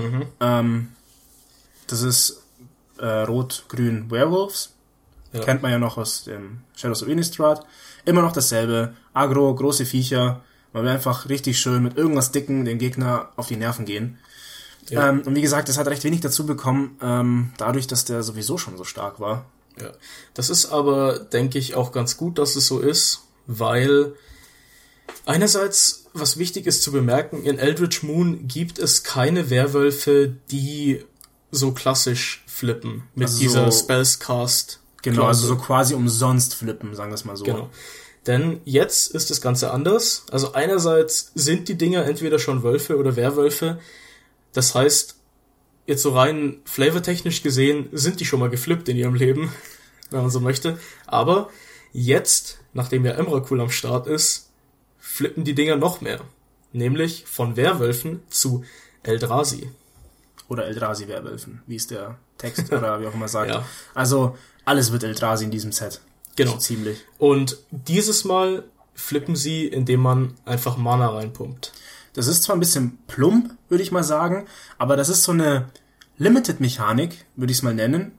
Das ist Rot-Grün Werewolves. Ja. Kennt man ja noch aus dem Shadows of Innistrad. Immer noch dasselbe. Aggro, große Viecher. Man will einfach richtig schön mit irgendwas Dicken den Gegner auf die Nerven gehen. Ja. Und wie gesagt, das hat recht wenig dazu bekommen, dadurch, dass der sowieso schon so stark war. Ja. Das ist aber, denke ich, auch ganz gut, dass es so ist, weil einerseits, was wichtig ist zu bemerken, in Eldritch Moon gibt es keine Werwölfe, die so klassisch flippen mit also dieser Spellcast. Genau, also so quasi umsonst flippen, sagen wir es mal so. Genau. Denn jetzt ist das Ganze anders. Also einerseits sind die Dinger entweder schon Wölfe oder Werwölfe. Das heißt, jetzt so rein flavortechnisch gesehen sind die schon mal geflippt in ihrem Leben, wenn man so möchte. Aber jetzt, nachdem ja Emrakul am Start ist, flippen die Dinger noch mehr. Nämlich von Werwölfen zu Eldrazi. Oder Eldrazi-Werwölfen, wie es der Text oder wie auch immer sagt. Ja. Also alles wird Eldrazi in diesem Set. Genau. So ziemlich. Und dieses Mal flippen sie, indem man einfach Mana reinpumpt. Das ist zwar ein bisschen plump, würde ich mal sagen, aber das ist so eine Limited-Mechanik, würde ich es mal nennen,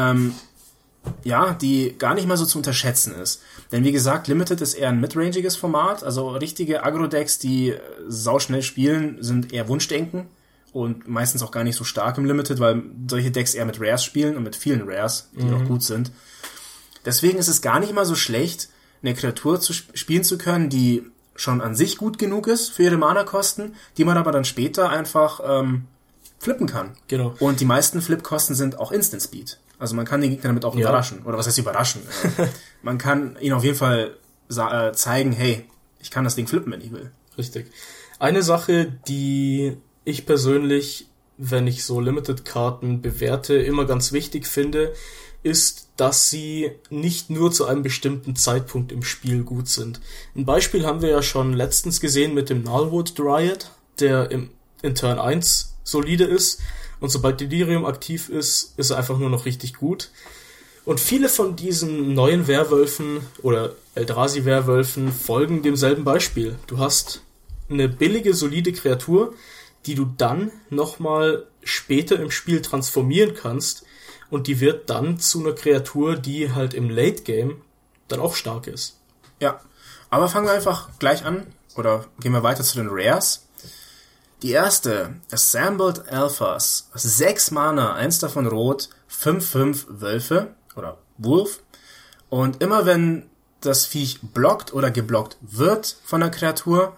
die gar nicht mal so zu unterschätzen ist. Denn wie gesagt, Limited ist eher ein midrangiges Format, also richtige Agro-Decks, die sauschnell spielen, sind eher Wunschdenken und meistens auch gar nicht so stark im Limited, weil solche Decks eher mit Rares spielen und mit vielen Rares, die auch gut sind. Deswegen ist es gar nicht mal so schlecht, eine Kreatur spielen zu können, die schon an sich gut genug ist für ihre Mana-Kosten, die man aber dann später einfach flippen kann. Genau. Und die meisten Flip-Kosten sind auch Instant Speed. Also man kann den Gegner damit auch überraschen. Oder was heißt überraschen? Man kann ihn auf jeden Fall zeigen, hey, ich kann das Ding flippen, wenn ich will. Richtig. Eine Sache, die ich persönlich, wenn ich so Limited-Karten bewerte, immer ganz wichtig finde, ist, dass sie nicht nur zu einem bestimmten Zeitpunkt im Spiel gut sind. Ein Beispiel haben wir ja schon letztens gesehen mit dem Gnarlwood Dryad, der in Turn 1 solide ist und sobald Delirium aktiv ist, ist er einfach nur noch richtig gut. Und viele von diesen neuen Werwölfen oder Eldrazi-Werwölfen folgen demselben Beispiel. Du hast eine billige, solide Kreatur, die du dann nochmal später im Spiel transformieren kannst und die wird dann zu einer Kreatur, die halt im Late Game dann auch stark ist. Ja, aber fangen wir einfach gleich an oder gehen wir weiter zu den Rares. Die erste, Assembled Alphas, 6 Mana, 1 davon rot, 5/5 Wölfe oder Wolf. Und immer wenn das Viech blockt oder geblockt wird von der Kreatur,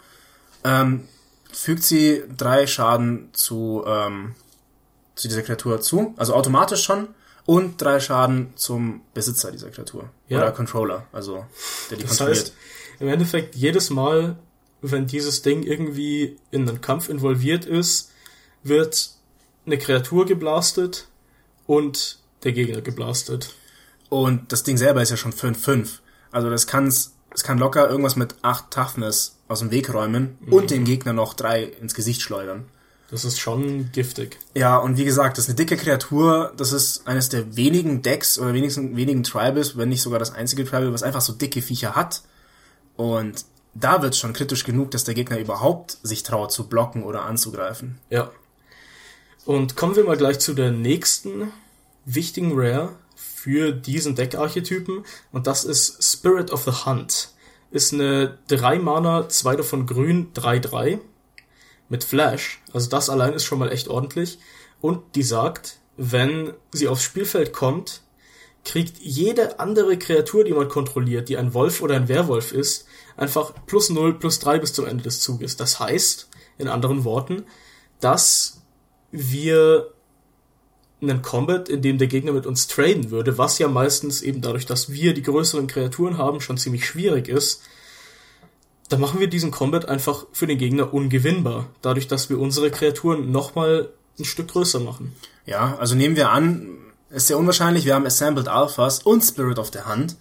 fügt sie 3 Schaden zu dieser Kreatur zu, also automatisch schon, und 3 Schaden zum Besitzer dieser Kreatur. Ja. Oder Controller, also der die kontrolliert. Das heißt, im Endeffekt jedes Mal, wenn dieses Ding irgendwie in einen Kampf involviert ist, wird eine Kreatur geblastet und der Gegner geblastet. Und das Ding selber ist ja schon 5/5. Also es kann locker irgendwas mit 8 Toughness aus dem Weg räumen und den Gegner noch 3 ins Gesicht schleudern. Das ist schon giftig. Ja, und wie gesagt, das ist eine dicke Kreatur. Das ist eines der wenigen Decks oder wenigen Tribals, wenn nicht sogar das einzige Tribal, was einfach so dicke Viecher hat. Und da wird es schon kritisch genug, dass der Gegner überhaupt sich traut zu blocken oder anzugreifen. Ja. Und kommen wir mal gleich zu der nächsten wichtigen Rare für diesen Deckarchetypen. Und das ist Spirit of the Hunt. Ist eine 3 Mana, 2 davon grün, 3/3 mit Flash. Also das allein ist schon mal echt ordentlich. Und die sagt, wenn sie aufs Spielfeld kommt, kriegt jede andere Kreatur, die man kontrolliert, die ein Wolf oder ein Werwolf ist, einfach +0, +3 bis zum Ende des Zuges. Das heißt, in anderen Worten, dass wir einen Combat, in dem der Gegner mit uns traden würde, was ja meistens eben dadurch, dass wir die größeren Kreaturen haben, schon ziemlich schwierig ist, da machen wir diesen Combat einfach für den Gegner ungewinnbar, dadurch, dass wir unsere Kreaturen nochmal ein Stück größer machen. Ja, also nehmen wir an, ist sehr unwahrscheinlich, wir haben Assembled Alphas und Spirit of the Hunt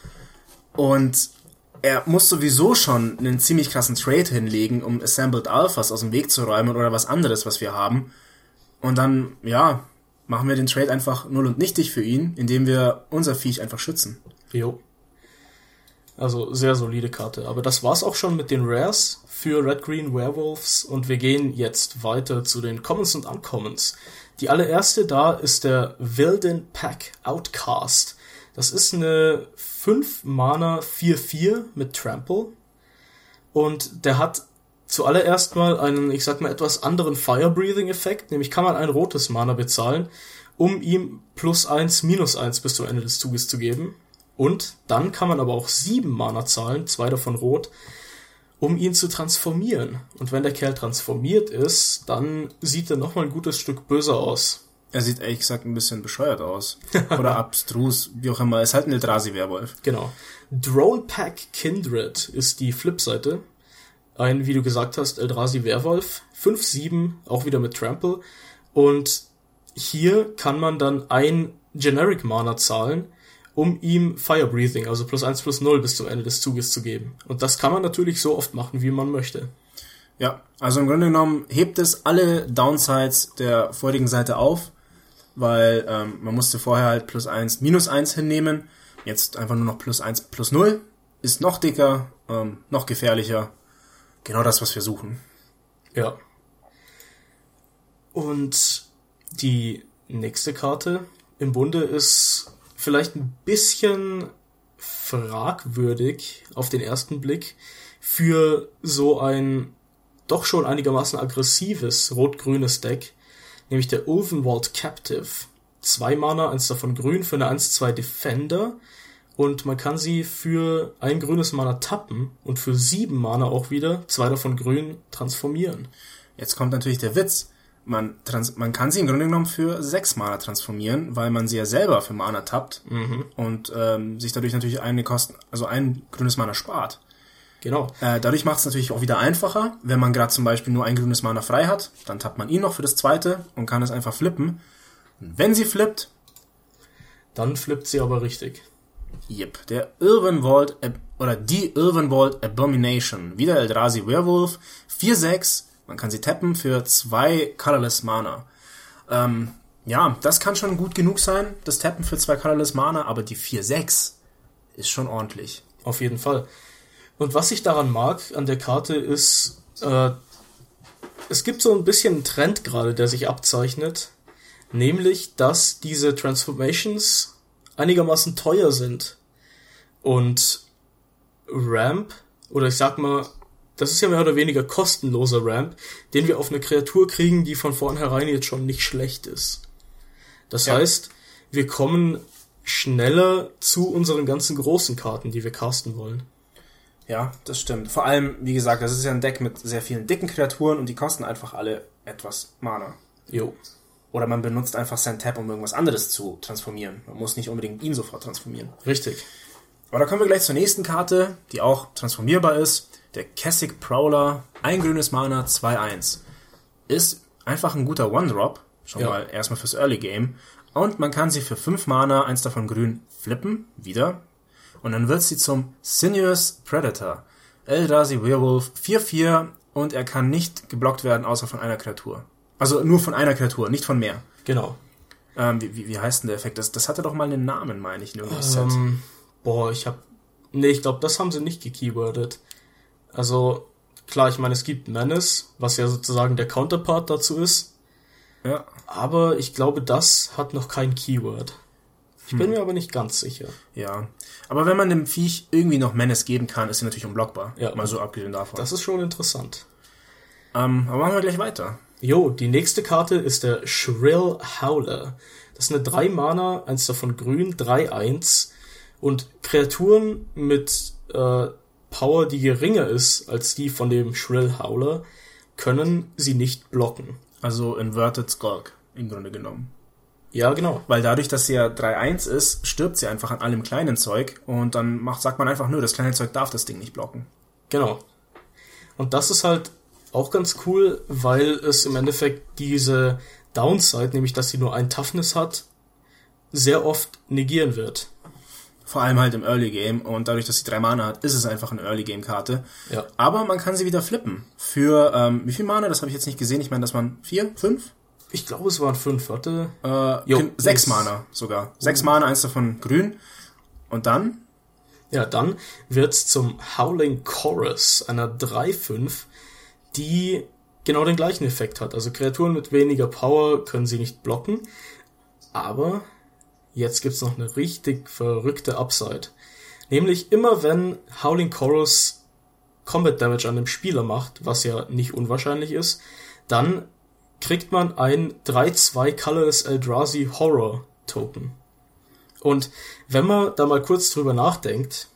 und er muss sowieso schon einen ziemlich krassen Trade hinlegen, um Assembled Alphas aus dem Weg zu räumen oder was anderes, was wir haben. Und dann, ja, machen wir den Trade einfach null und nichtig für ihn, indem wir unser Viech einfach schützen. Jo. Also sehr solide Karte. Aber das war's auch schon mit den Rares für Red-Green Werewolves und wir gehen jetzt weiter zu den Commons und Uncommons. Die allererste da ist der Wilden Pack Outcast. Das ist eine 5 Mana 4/4 mit Trample und der hat zuallererst mal einen, ich sag mal, etwas anderen Fire-Breathing-Effekt, nämlich kann man ein rotes Mana bezahlen, um ihm +1, -1 bis zum Ende des Zuges zu geben. Und dann kann man aber auch 7 Mana zahlen, 2 davon rot, um ihn zu transformieren. Und wenn der Kerl transformiert ist, dann sieht er nochmal ein gutes Stück böser aus. Er sieht ehrlich gesagt ein bisschen bescheuert aus. Oder abstrus, wie auch immer. Er ist halt ein Eldrazi-Werwolf. Genau. Drone Pack Kindred ist die Flipseite. Ein, wie du gesagt hast, Eldrazi-Werwolf. 5/7, auch wieder mit Trample. Und hier kann man dann ein Generic Mana zahlen, um ihm Fire Breathing, also +1, +0 bis zum Ende des Zuges zu geben. Und das kann man natürlich so oft machen, wie man möchte. Ja, also im Grunde genommen hebt es alle Downsides der vorigen Seite auf, weil man musste vorher halt +1, -1 hinnehmen. Jetzt einfach nur noch +1, +0. Ist noch dicker, noch gefährlicher. Genau das, was wir suchen. Ja. Und die nächste Karte im Bunde ist vielleicht ein bisschen fragwürdig auf den ersten Blick für so ein doch schon einigermaßen aggressives rot-grünes Deck, nämlich der Ulvenwald Captive. 2 Mana, 1 davon grün für eine 1/2 Defender und man kann sie für ein grünes Mana tappen und für 7 Mana auch wieder, 2 davon grün, transformieren. Jetzt kommt natürlich der Witz. Man kann sie im Grunde genommen für 6 Mana transformieren, weil man sie ja selber für Mana tappt und sich dadurch natürlich ein grünes Mana spart. Genau. Dadurch macht es natürlich auch wieder einfacher, wenn man gerade zum Beispiel nur ein grünes Mana frei hat, dann tappt man ihn noch für das zweite und kann es einfach flippen. Und wenn sie flippt, dann flippt sie aber richtig. Yep, der Ulvenwald oder die Ulvenwald Abomination, wieder Eldrazi Werewolf, 4/6. Man kann sie tappen für 2 Colorless Mana. Ja, das kann schon gut genug sein, das Tappen für 2 Colorless Mana, aber die 4/6 ist schon ordentlich. Auf jeden Fall. Und was ich daran mag an der Karte ist, es gibt so ein bisschen einen Trend gerade, der sich abzeichnet, nämlich, dass diese Transformations einigermaßen teuer sind. Und Ramp, oder ich sag mal, das ist ja mehr oder weniger kostenloser Ramp, den wir auf eine Kreatur kriegen, die von vornherein jetzt schon nicht schlecht ist. Das heißt, wir kommen schneller zu unseren ganzen großen Karten, die wir casten wollen. Ja, das stimmt. Vor allem, wie gesagt, das ist ja ein Deck mit sehr vielen dicken Kreaturen und die kosten einfach alle etwas Mana. Jo. Oder man benutzt einfach sein Tap, um irgendwas anderes zu transformieren. Man muss nicht unbedingt ihn sofort transformieren. Richtig. Aber da kommen wir gleich zur nächsten Karte, die auch transformierbar ist. Der Kessig Prowler, 1 grünes Mana, 2/1. Ist einfach ein guter One-Drop. Schon mal erstmal fürs Early Game. Und man kann sie für 5 Mana, 1 davon grün, flippen. Wieder. Und dann wird sie zum Sinuous Predator. Eldrazi Werewolf, 4/4. Und er kann nicht geblockt werden, außer von einer Kreatur. Also nur von einer Kreatur, nicht von mehr. Genau. Wie heißt denn der Effekt? Das hatte doch mal einen Namen, meine ich, in irgendeinem Set. Ich glaube, das haben sie nicht gekeywordet. Also, klar, ich meine, es gibt Menace, was ja sozusagen der Counterpart dazu ist. Ja. Aber ich glaube, das hat noch kein Keyword. Ich bin mir aber nicht ganz sicher. Ja. Aber wenn man dem Viech irgendwie noch Menace geben kann, ist sie natürlich unblockbar. Ja. Mal so abgesehen davon. Das ist schon interessant. Aber machen wir gleich weiter. Jo, die nächste Karte ist der Shrill Howler. Das ist eine 3 Mana, 1 davon grün, 3/1. Und Kreaturen mit Power, die geringer ist als die von dem Shrill Howler, können sie nicht blocken. Also Inverted Skulk, im Grunde genommen. Ja, genau. Weil dadurch, dass sie ja 3/1 ist, stirbt sie einfach an allem kleinen Zeug und dann sagt man einfach, nö, das kleine Zeug darf das Ding nicht blocken. Genau. Und das ist halt auch ganz cool, weil es im Endeffekt diese Downside, nämlich dass sie nur ein Toughness hat, sehr oft negieren wird. Vor allem halt im Early Game und dadurch, dass sie 3 Mana hat, ist es einfach eine Early Game Karte. Ja. Aber man kann sie wieder flippen. Für, wie viel Mana? Das habe ich jetzt nicht gesehen. Ich meine, das waren 4, 5? Ich glaube, es waren 5, warte. 6 Mana sogar. 6 Mana, 1 davon grün. Und dann? Ja, dann wird's zum Howling Chorus, einer 3/5, die genau den gleichen Effekt hat. Also Kreaturen mit weniger Power können sie nicht blocken. Aber jetzt gibt's noch eine richtig verrückte Upside. Nämlich immer wenn Howling Chorus Combat Damage an dem Spieler macht, was ja nicht unwahrscheinlich ist, dann kriegt man ein 3/2 Colorless Eldrazi Horror Token. Und wenn man da mal kurz drüber nachdenkt,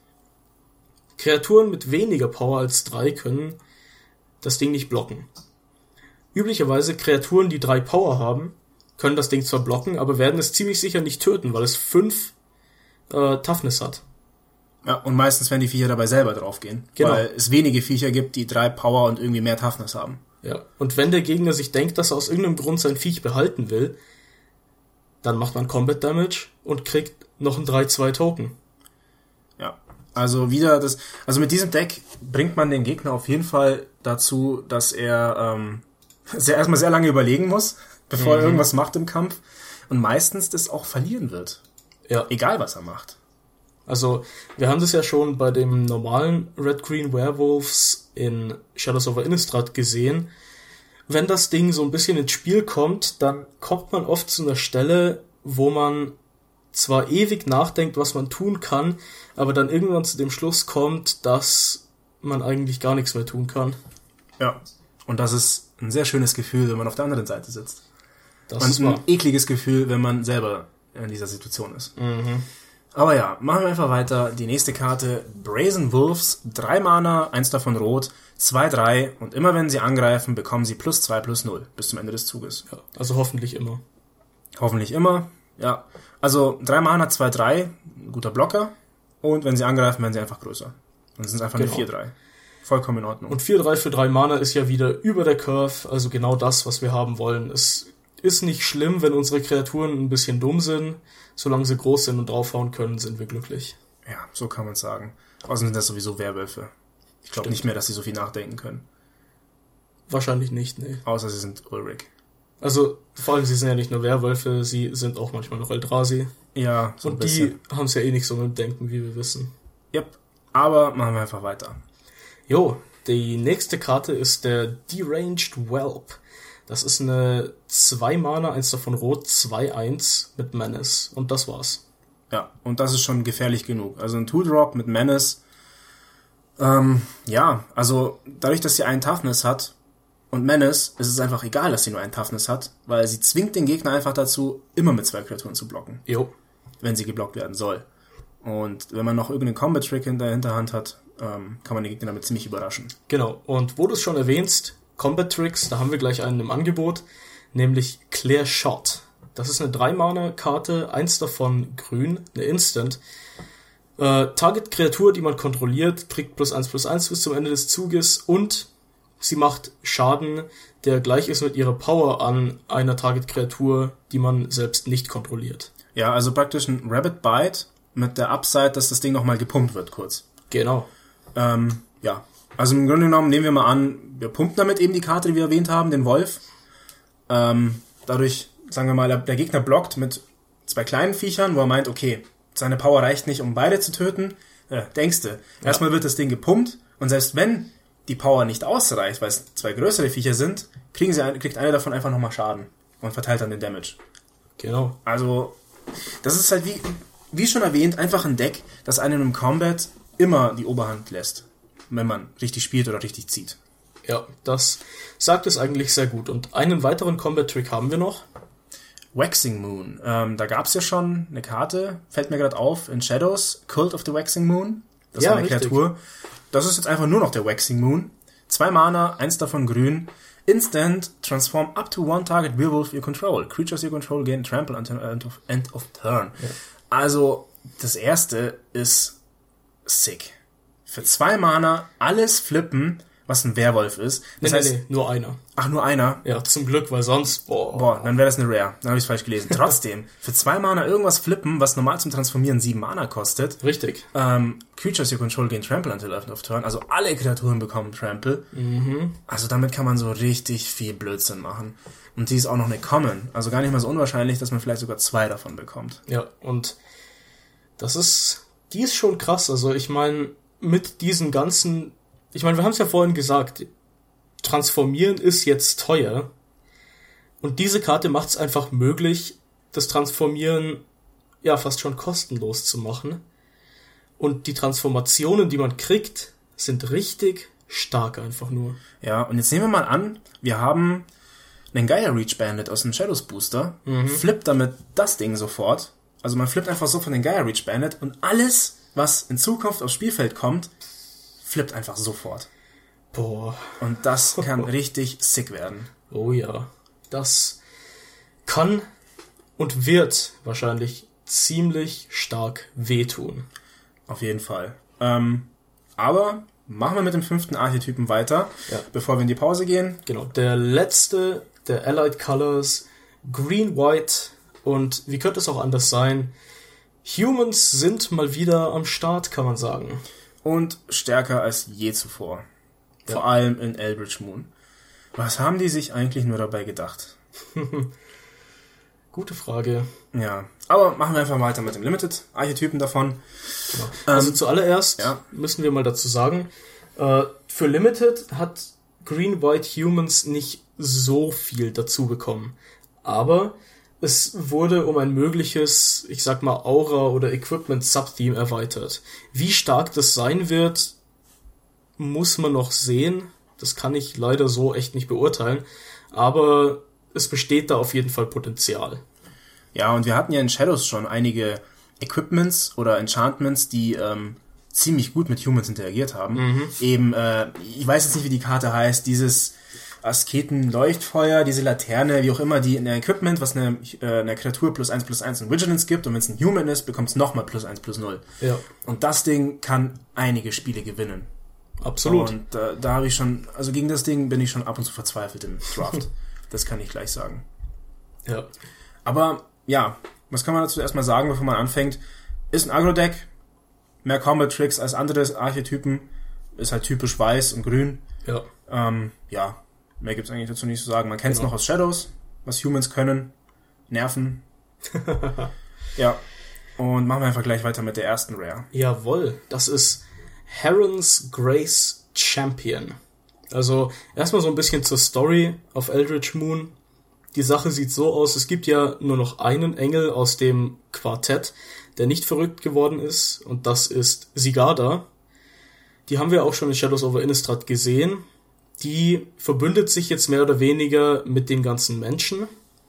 Kreaturen mit weniger Power als 3 können das Ding nicht blocken. Üblicherweise Kreaturen, die 3 Power haben, können das Ding zwar blocken, aber werden es ziemlich sicher nicht töten, weil es 5 Toughness hat. Ja, und meistens werden die Viecher dabei selber draufgehen. Genau. Weil es wenige Viecher gibt, die 3 Power und irgendwie mehr Toughness haben. Ja, und wenn der Gegner sich denkt, dass er aus irgendeinem Grund sein Viech behalten will, dann macht man Combat Damage und kriegt noch ein 3/2 Token. Ja, also mit diesem Deck bringt man den Gegner auf jeden Fall dazu, dass er erstmal sehr lange überlegen muss, bevor er irgendwas macht im Kampf und meistens das auch verlieren wird. Ja. Egal, was er macht. Also, wir haben das ja schon bei dem normalen Red-Green Werewolves in Shadows over Innistrad gesehen. Wenn das Ding so ein bisschen ins Spiel kommt, dann kommt man oft zu einer Stelle, wo man zwar ewig nachdenkt, was man tun kann, aber dann irgendwann zu dem Schluss kommt, dass man eigentlich gar nichts mehr tun kann. Ja, und das ist ein sehr schönes Gefühl, wenn man auf der anderen Seite sitzt. Das und ist ein ekliges Gefühl, wenn man selber in dieser Situation ist. Aber ja, machen wir einfach weiter. Die nächste Karte, Brazen Wolves, 3 Mana, 1 davon rot, 2/3 und immer wenn sie angreifen, bekommen sie +2/+0 bis zum Ende des Zuges. Ja, also hoffentlich immer. Hoffentlich immer, ja. Also 3 Mana, 2/3, guter Blocker und wenn sie angreifen, werden sie einfach größer. Dann sind es einfach eine 4/3. Vollkommen in Ordnung. Und 4/3 für 3 Mana ist ja wieder über der Curve, also genau das, was wir haben wollen. Es ist nicht schlimm, wenn unsere Kreaturen ein bisschen dumm sind. Solange sie groß sind und draufhauen können, sind wir glücklich. Ja, so kann man es sagen. Außerdem sind das sowieso Werwölfe. Ich glaube nicht mehr, dass sie so viel nachdenken können. Wahrscheinlich nicht, nee. Außer sie sind Ulrich. Also, vor allem, sie sind ja nicht nur Werwölfe, sie sind auch manchmal noch Eldrazi. Ja, so und die haben es ja eh nicht so mit dem Denken, wie wir wissen. Yep, aber machen wir einfach weiter. Jo, die nächste Karte ist der Deranged Whelp. Das ist eine 2 Mana, 1 davon rot, 2/1 mit Menace. Und das war's. Ja, und das ist schon gefährlich genug. Also ein 2-Drop mit Menace. Ja, also dadurch, dass sie einen Toughness hat und Menace, ist es einfach egal, dass sie nur einen Toughness hat, weil sie zwingt den Gegner einfach dazu, immer mit 2 Kreaturen zu blocken. Jo. Wenn sie geblockt werden soll. Und wenn man noch irgendeinen Combat-Trick in der Hinterhand hat, kann man den Gegner damit ziemlich überraschen. Genau, und wo du es schon erwähnst, Combat-Tricks, da haben wir gleich einen im Angebot, nämlich Clear Shot. Das ist eine 3-Mana-Karte, 1 davon grün, eine Instant. Target-Kreatur, die man kontrolliert, kriegt +1/+1 bis zum Ende des Zuges und sie macht Schaden, der gleich ist mit ihrer Power an einer Target-Kreatur, die man selbst nicht kontrolliert. Ja, also praktisch ein Rabbit Bite mit der Upside, dass das Ding nochmal gepumpt wird kurz. Genau. Ja, also im Grunde genommen nehmen wir mal an, wir pumpen damit eben die Karte, die wir erwähnt haben, den Wolf. Dadurch, sagen wir mal, der Gegner blockt mit 2 kleinen Viechern, wo er meint, okay, seine Power reicht nicht, um beide zu töten. Denkste, erstmal wird das Ding gepumpt und selbst wenn die Power nicht ausreicht, weil es 2 größere Viecher sind, kriegt eine davon einfach nochmal Schaden und verteilt dann den Damage. Genau. Also, das ist halt wie schon erwähnt, einfach ein Deck, das einem im Combat immer die Oberhand lässt, wenn man richtig spielt oder richtig zieht. Ja, das sagt es eigentlich sehr gut. Und einen weiteren Combat-Trick haben wir noch. Waxing Moon. Da gab es ja schon eine Karte, fällt mir gerade auf, in Shadows, Cult of the Waxing Moon. Das ja, war eine richtig. Kreatur. Das ist jetzt einfach nur noch der Waxing Moon. 2 Mana, 1 davon grün. Instant, transform up to 1 target werewolf you control. Creatures you control gain trample until end of turn. Ja. Also, das erste ist sick. Für 2 Mana alles flippen, was ein Werwolf ist. Das heißt, nur einer. Ach, nur einer? Ja, zum Glück, weil sonst... Boah, dann wäre das eine Rare. Dann habe ich es falsch gelesen. Trotzdem, für 2 Mana irgendwas flippen, was normal zum Transformieren 7 Mana kostet. Richtig. Creatures you control gain trample until end of turn. Also alle Kreaturen bekommen Trample. Mhm. Also damit kann man so richtig viel Blödsinn machen. Und die ist auch noch eine Common. Also gar nicht mal so unwahrscheinlich, dass man vielleicht sogar 2 davon bekommt. Ja, und die ist schon krass. Also ich meine, mit diesen ganzen... Ich meine, wir haben es ja vorhin gesagt, Transformieren ist jetzt teuer. Und diese Karte macht es einfach möglich, das Transformieren ja fast schon kostenlos zu machen. Und die Transformationen, die man kriegt, sind richtig stark einfach nur. Ja, und jetzt nehmen wir mal an, wir haben einen Gaia Reach Bandit aus dem Shadows Booster, flippt damit das Ding sofort. Also man flippt einfach so von den Gaia Reach Bandit und alles, was in Zukunft aufs Spielfeld kommt, flippt einfach sofort. Boah. Und das kann richtig sick werden. Oh ja. Das kann und wird wahrscheinlich ziemlich stark wehtun. Auf jeden Fall. Aber machen wir mit dem 5. Archetypen weiter, bevor wir in die Pause gehen. Genau. Der letzte der Allied Colors, Green, White. Und wie könnte es auch anders sein? Humans sind mal wieder am Start, kann man sagen. Und stärker als je zuvor. Ja. Vor allem in Eldritch Moon. Was haben die sich eigentlich nur dabei gedacht? Gute Frage. Ja, aber machen wir einfach weiter mit dem Limited-Archetypen davon. Genau. Also zuallererst müssen wir mal dazu sagen, für Limited hat Green White Humans nicht so viel dazu bekommen. Aber es wurde um ein mögliches, ich sag mal, Aura- oder Equipment-Subtheme erweitert. Wie stark das sein wird, muss man noch sehen. Das kann ich leider so echt nicht beurteilen. Aber es besteht da auf jeden Fall Potenzial. Ja, und wir hatten ja in Shadows schon einige Equipments oder Enchantments, die ziemlich gut mit Humans interagiert haben. Eben, ich weiß jetzt nicht, wie die Karte heißt, dieses Asketen-Leuchtfeuer, diese Laterne, wie auch immer, die in der Equipment, was eine Kreatur +1/+1 in Vigilance gibt, und wenn es ein Human ist, bekommt es nochmal +1/+0. Ja. Und das Ding kann einige Spiele gewinnen. Absolut. Und da habe ich schon, also gegen das Ding bin ich schon ab und zu verzweifelt im Draft. Das kann ich gleich sagen. Ja. Aber ja, was kann man dazu erstmal sagen, bevor man anfängt? Ist ein Agro-Deck, mehr Combat-Tricks als andere Archetypen, ist halt typisch weiß und grün. Ja. Ja, mehr gibt's eigentlich dazu nicht zu sagen. Man kennt es noch aus Shadows. was Humans können. Nerven. Ja. Und machen wir einfach gleich weiter mit der ersten Rare. Jawohl, das ist Heron's Grace Champion. Also erstmal so ein bisschen zur Story auf Eldritch Moon. Die Sache sieht so aus, es gibt ja nur noch einen Engel aus dem Quartett, der nicht verrückt geworden ist, und das ist Sigarda. Die haben wir auch schon in Shadows over Innistrad gesehen. Die verbündet sich jetzt mehr oder weniger mit den ganzen Menschen,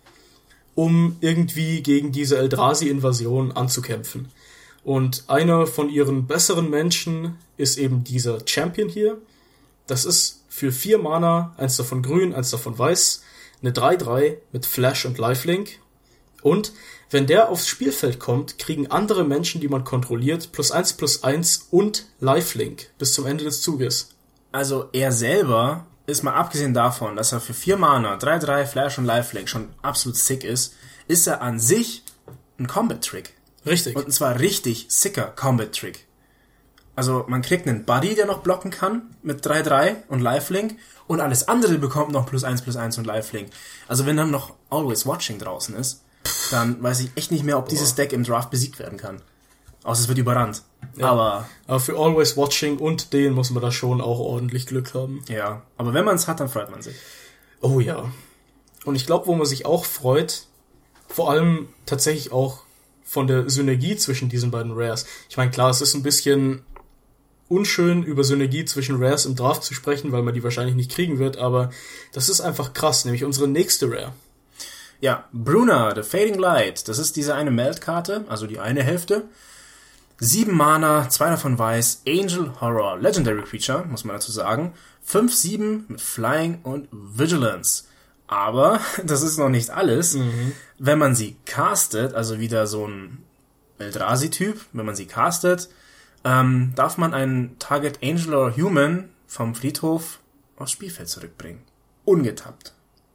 um irgendwie gegen diese Eldrazi-Invasion anzukämpfen. Und einer von ihren besseren Menschen ist eben dieser Champion hier. Das ist für 4 Mana, 1 davon grün, 1 davon weiß, eine 3/3 mit Flash und Lifelink. Und wenn der aufs Spielfeld kommt, kriegen andere Menschen, die man kontrolliert, +1/+1 und Lifelink bis zum Ende des Zuges. Also er selber ist, mal abgesehen davon, dass er für 4 Mana, 3/3, Flash und Lifelink schon absolut sick ist er an sich ein Combat-Trick. Richtig. Und zwar richtig sicker Combat-Trick. Also man kriegt einen Buddy, der noch blocken kann mit 3/3 und Lifelink, und alles andere bekommt noch +1/+1 und Lifelink. Also wenn dann noch Always Watching draußen ist, dann weiß ich echt nicht mehr, ob dieses Deck im Draft besiegt werden kann. Außer es wird überrannt. Ja. Aber für Always Watching und den muss man da schon auch ordentlich Glück haben. Ja, aber wenn man es hat, dann freut man sich. Oh ja. Und ich glaube, wo man sich auch freut, vor allem tatsächlich auch von der Synergie zwischen diesen beiden Rares. Ich meine, klar, es ist ein bisschen unschön, über Synergie zwischen Rares im Draft zu sprechen, weil man die wahrscheinlich nicht kriegen wird, aber das ist einfach krass, nämlich unsere nächste Rare. Ja, Bruna, The Fading Light. Das ist diese eine Meld-Karte, also die eine Hälfte. 7 Mana, 2 davon weiß, Angel Horror, Legendary Creature, muss man dazu sagen. 5/7 mit Flying und Vigilance. Aber das ist noch nicht alles. Wenn man sie castet, also wieder so ein Eldrazi-Typ, wenn man sie castet, darf man einen Target Angel or Human vom Friedhof aufs Spielfeld zurückbringen. Ungetappt.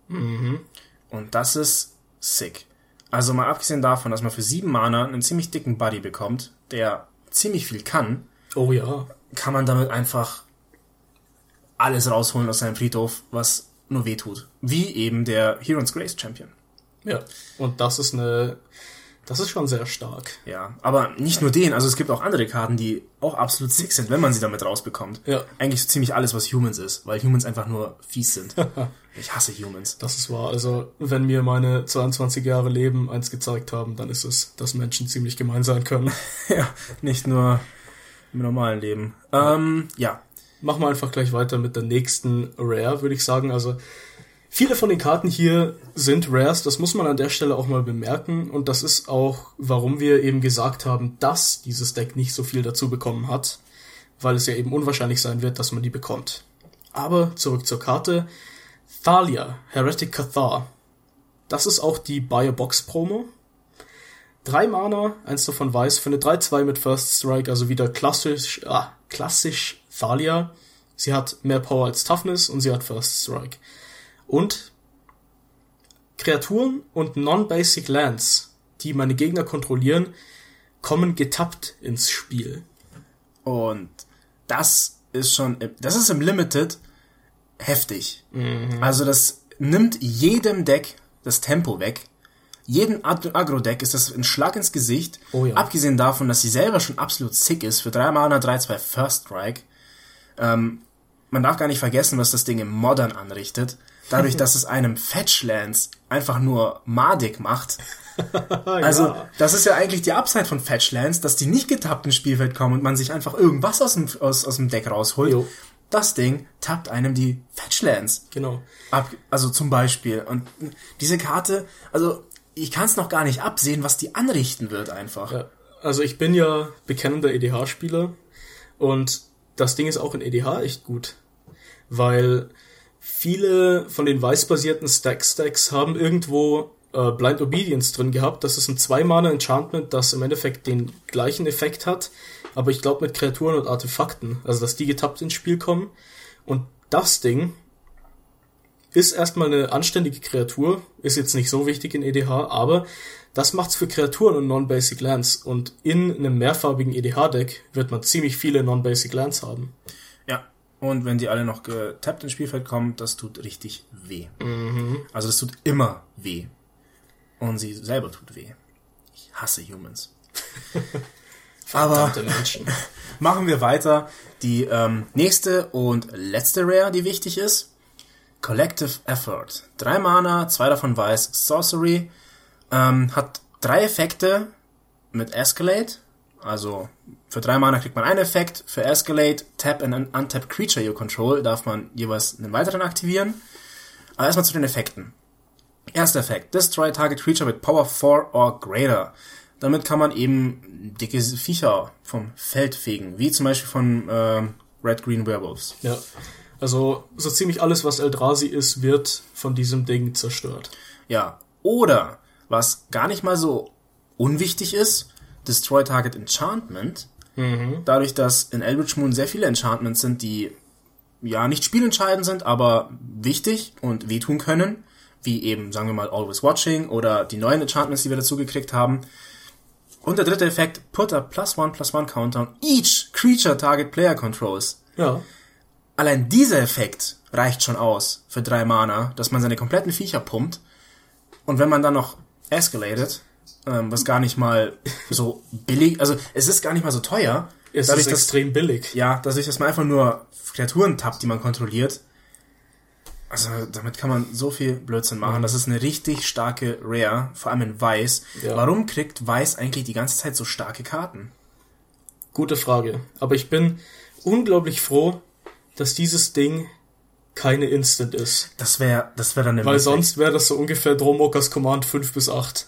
Und das ist sick. Also mal abgesehen davon, dass man für 7 Mana einen ziemlich dicken Buddy bekommt, der ziemlich viel kann. Oh ja. Kann man damit einfach alles rausholen aus seinem Friedhof, was nur wehtut. Wie eben der Heron's Grace Champion. Ja, und das ist schon sehr stark. Ja, aber nicht nur den, also es gibt auch andere Karten, die auch absolut sick sind, wenn man sie damit rausbekommt. Ja. Eigentlich so ziemlich alles, was Humans ist, weil Humans einfach nur fies sind. Ich hasse Humans. Das ist wahr. Also, wenn mir meine 22 Jahre Leben eins gezeigt haben, dann ist es, dass Menschen ziemlich gemein sein können. Ja, nicht nur im normalen Leben. Ja. Machen wir einfach gleich weiter mit der nächsten Rare, würde ich sagen. Also, viele von den Karten hier sind Rares, das muss man an der Stelle auch mal bemerken. Und das ist auch, warum wir eben gesagt haben, dass dieses Deck nicht so viel dazu bekommen hat, weil es ja eben unwahrscheinlich sein wird, dass man die bekommt. Aber zurück zur Karte. Thalia, Heretic Cathar. Das ist auch die Buy-a-Box-Promo. 3 Mana, 1 davon weiß, für eine 3/2 mit First Strike, also wieder klassisch Thalia. Sie hat mehr Power als Toughness und sie hat First Strike. Und Kreaturen und Non-Basic Lands, die meine Gegner kontrollieren, kommen getappt ins Spiel. Und das ist im Limited heftig. Also das nimmt jedem Deck das Tempo weg. Jedem Agro-Deck ist das ein Schlag ins Gesicht. Oh ja. Abgesehen davon, dass sie selber schon absolut sick ist. Für 3 Mana, 3/2 First Strike. Man darf gar nicht vergessen, was das Ding im Modern anrichtet. Dadurch, dass es einem Fetchlands einfach nur madig macht. Also, das ist ja eigentlich die Upside von Fetchlands, dass die nicht getappt ins Spielfeld kommen und man sich einfach irgendwas aus dem Deck rausholt. Jo. Das Ding tappt einem die Fetchlands. Genau. Also zum Beispiel. Und diese Karte, also ich kann es noch gar nicht absehen, was die anrichten wird einfach. Ja. Also ich bin ja bekennender EDH-Spieler und das Ding ist auch in EDH echt gut. Weil viele von den weißbasierten Stacks haben irgendwo Blind Obedience drin gehabt. Das ist ein 2-Mana-Enchantment, das im Endeffekt den gleichen Effekt hat, aber ich glaube mit Kreaturen und Artefakten, also dass die getappt ins Spiel kommen. Und das Ding ist erstmal eine anständige Kreatur, ist jetzt nicht so wichtig in EDH, aber das macht's für Kreaturen und Non-Basic Lands. Und in einem mehrfarbigen EDH-Deck wird man ziemlich viele Non-Basic Lands haben. Ja, Und wenn die alle noch getappt ins Spielfeld kommen, das tut richtig weh. Also das tut immer weh. Und sie selber tut weh. Ich hasse Humans. Aber Menschen. machen wir weiter. Die nächste und letzte Rare, die wichtig ist. Collective Effort. 3 Mana, 2 davon weiß Sorcery. Hat 3 Effekte mit Escalate. Also für 3 Mana kriegt man einen Effekt. Für Escalate, Tap and Untap Creature you control, darf man jeweils einen weiteren aktivieren. Aber erstmal zu den Effekten. Erster Effekt. Destroy target creature with power 4 or greater. Damit kann man eben dicke Viecher vom Feld fegen. Wie zum Beispiel von Red-Green Werewolves. Ja, also so ziemlich alles, was Eldrazi ist, wird von diesem Ding zerstört. Ja, oder was gar nicht mal so unwichtig ist, Destroy Target Enchantment. Dadurch, dass in Eldritch Moon sehr viele Enchantments sind, die ja nicht spielentscheidend sind, aber wichtig und wehtun können, wie eben, sagen wir mal, Always Watching oder die neuen Enchantments, die wir dazu gekriegt haben. Und der dritte Effekt, put a +1/+1 counter on each creature target player controls. Ja. Allein dieser Effekt reicht schon aus für 3 Mana, dass man seine kompletten Viecher pumpt. Und wenn man dann noch escalated, was gar nicht mal so billig, also es ist gar nicht mal so teuer. Es ist extrem billig. Ja, dadurch, dass man einfach nur Kreaturen tappt, die man kontrolliert. Also damit kann man so viel Blödsinn machen. Das ist eine richtig starke Rare, vor allem in Weiß. Ja. Warum kriegt Weiß eigentlich die ganze Zeit so starke Karten? Gute Frage. Aber ich bin unglaublich froh, dass dieses Ding keine Instant ist. Das wäre dann eine Weil sonst wäre das so ungefähr Dromokas Command 5 bis 8.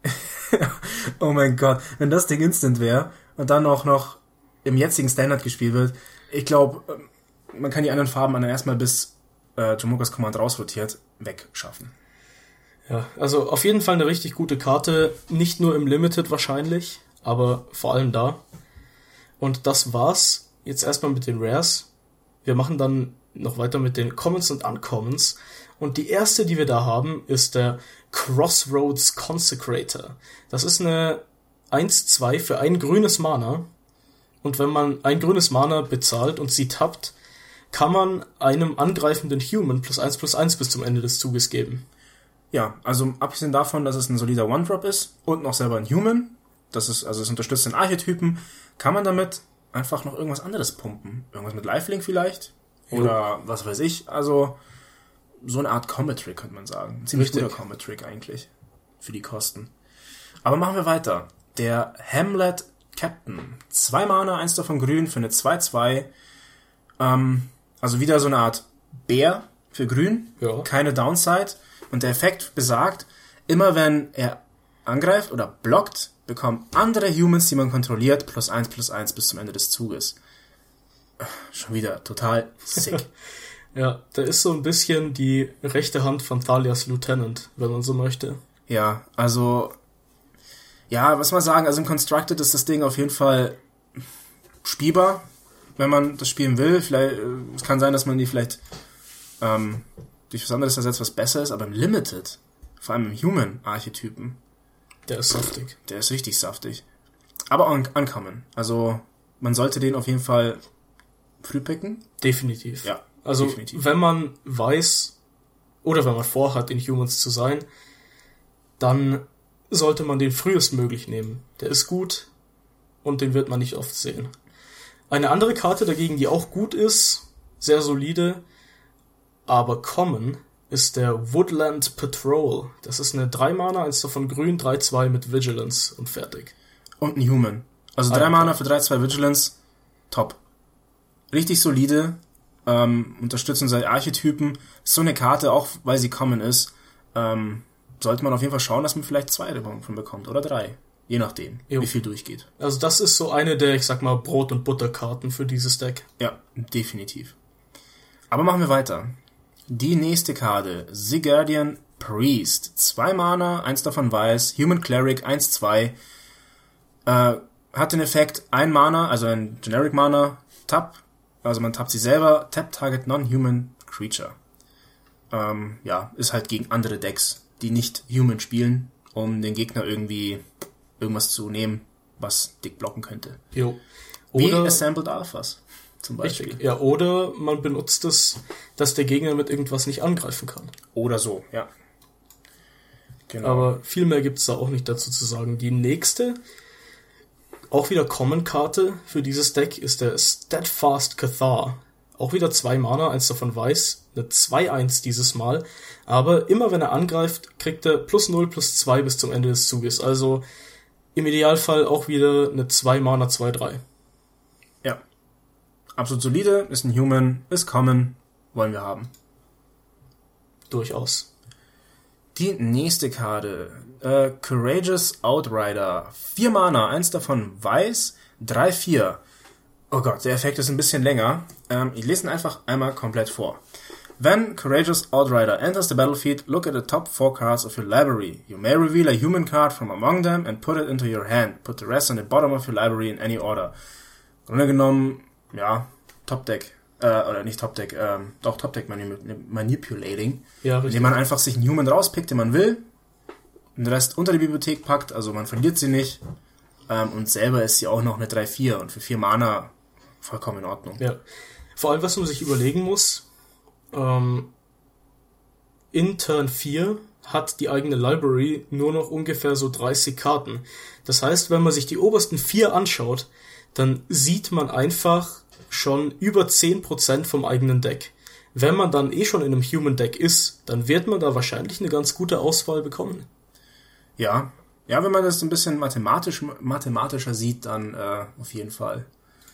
Oh mein Gott, wenn das Ding Instant wäre und dann auch noch im jetzigen Standard gespielt wird, ich glaube, man kann die anderen Farben dann erstmal bis Dromokas Command rausrotiert wegschaffen. Ja, also auf jeden Fall eine richtig gute Karte, nicht nur im Limited wahrscheinlich, aber vor allem da. Und das war's jetzt erstmal mit den Rares. Wir machen dann noch weiter mit den Commons und Uncommons. Und die erste, die wir da haben, ist der Crossroads Consecrator. Das ist eine 1/2 für ein grünes Mana. Und wenn man ein grünes Mana bezahlt und sie tappt, kann man einem angreifenden Human +1/+1 bis zum Ende des Zuges geben. Ja, also abgesehen davon, dass es ein solider One-Drop ist und noch selber ein Human, das ist, also es unterstützt den Archetypen, kann man damit einfach noch irgendwas anderes pumpen. Irgendwas mit Lifelink vielleicht. Oder was weiß ich. Also so eine Art Combat-Trick, könnte man sagen. Ein ziemlich guter Combat-Trick eigentlich. Für die Kosten. Aber machen wir weiter. Der Hamlet Captain. 2 Mana, 1 davon grün für eine 2/2. Also wieder so eine Art Bär für grün. Ja. Keine Downside. Und der Effekt besagt, immer wenn er angreift oder blockt, bekommen andere Humans, die man kontrolliert, +1/+1 bis zum Ende des Zuges. Schon wieder total sick. Ja, der ist so ein bisschen die rechte Hand von Thalias Lieutenant, wenn man so möchte. Ja, also ja, was man sagen, also im Constructed ist das Ding auf jeden Fall spielbar, wenn man das spielen will. Vielleicht, es kann sein, dass man die vielleicht durch was anderes ersetzt, was besser ist, aber im Limited, vor allem im Human-Archetypen, der ist saftig. Der ist richtig saftig. Aber uncommon. Also man sollte den auf jeden Fall früh picken. Definitiv. Ja, also definitiv. Wenn man weiß oder wenn man vorhat, in Humans zu sein, dann sollte man den frühestmöglich nehmen. Der ist gut und den wird man nicht oft sehen. Eine andere Karte dagegen, die auch gut ist, sehr solide, aber common, ist der Woodland Patrol. Das ist eine 3 Mana, 1 davon grün, 3/2 mit Vigilance und fertig. Und ein Human. Also 3 Mana für 3/2 Vigilance, top. Richtig solide, unterstützen seine Archetypen. Ist so eine Karte, auch weil sie common ist, sollte man auf jeden Fall schauen, dass man vielleicht 2 davon bekommt oder 3. Je nachdem, wie viel durchgeht. Also das ist so eine der, ich sag mal, Brot- und Butterkarten für dieses Deck. Ja, definitiv. Aber machen wir weiter. Die nächste Karte, Sigurdian Priest. 2 Mana, 1 davon weiß, Human Cleric, 1/2. Hat den Effekt 1 Mana, also ein Generic Mana, Tap. Also man tappt sie selber, Tap Target Non-Human Creature. Ja, ist halt gegen andere Decks, die nicht Human spielen, um den Gegner irgendwie irgendwas zu nehmen, was dick blocken könnte. Jo. Wie Assembled Alphas. zum Beispiel. Richtig. Ja, oder man benutzt es, dass der Gegner mit irgendwas nicht angreifen kann. Oder so, ja. Genau. Aber viel mehr gibt es da auch nicht dazu zu sagen. Die nächste, auch wieder Common-Karte für dieses Deck, ist der Steadfast Cathar. Auch wieder 2 Mana, eins davon weiß, eine 2/1 dieses Mal. Aber immer wenn er angreift, kriegt er +0/+2 bis zum Ende des Zuges. Also im Idealfall auch wieder eine 2 Mana 2/3. Ja. Absolut solide, ist ein Human, ist Common, wollen wir haben. Durchaus. Die nächste Karte, Courageous Outrider. 4 Mana, eins davon weiß, 3/4. Oh Gott, der Effekt ist ein bisschen länger. Ich lese ihn einfach einmal komplett vor. When Courageous Outrider enters the battlefield, look at the top 4 cards of your library. You may reveal a human card from among them and put it into your hand. Put the rest on the bottom of your library in any order. Im Grunde genommen, ja, Top-Deck. Oder nicht Top-Deck, doch Top-Deck Manipulating. Ja, richtig. Indem man einfach sich einen Human rauspickt, den man will, den Rest unter die Bibliothek packt, also man verliert sie nicht. Und selber ist sie auch noch eine 3/4 und für 4 Mana vollkommen in Ordnung. Ja. Vor allem, was man sich überlegen muss, in Turn 4 hat die eigene Library nur noch ungefähr so 30 Karten. Das heißt, wenn man sich die obersten 4 anschaut, dann sieht man einfach schon über 10% vom eigenen Deck. Wenn man dann schon in einem Human-Deck ist, dann wird man da wahrscheinlich eine ganz gute Auswahl bekommen. Ja, wenn man das ein bisschen mathematischer sieht, dann auf jeden Fall.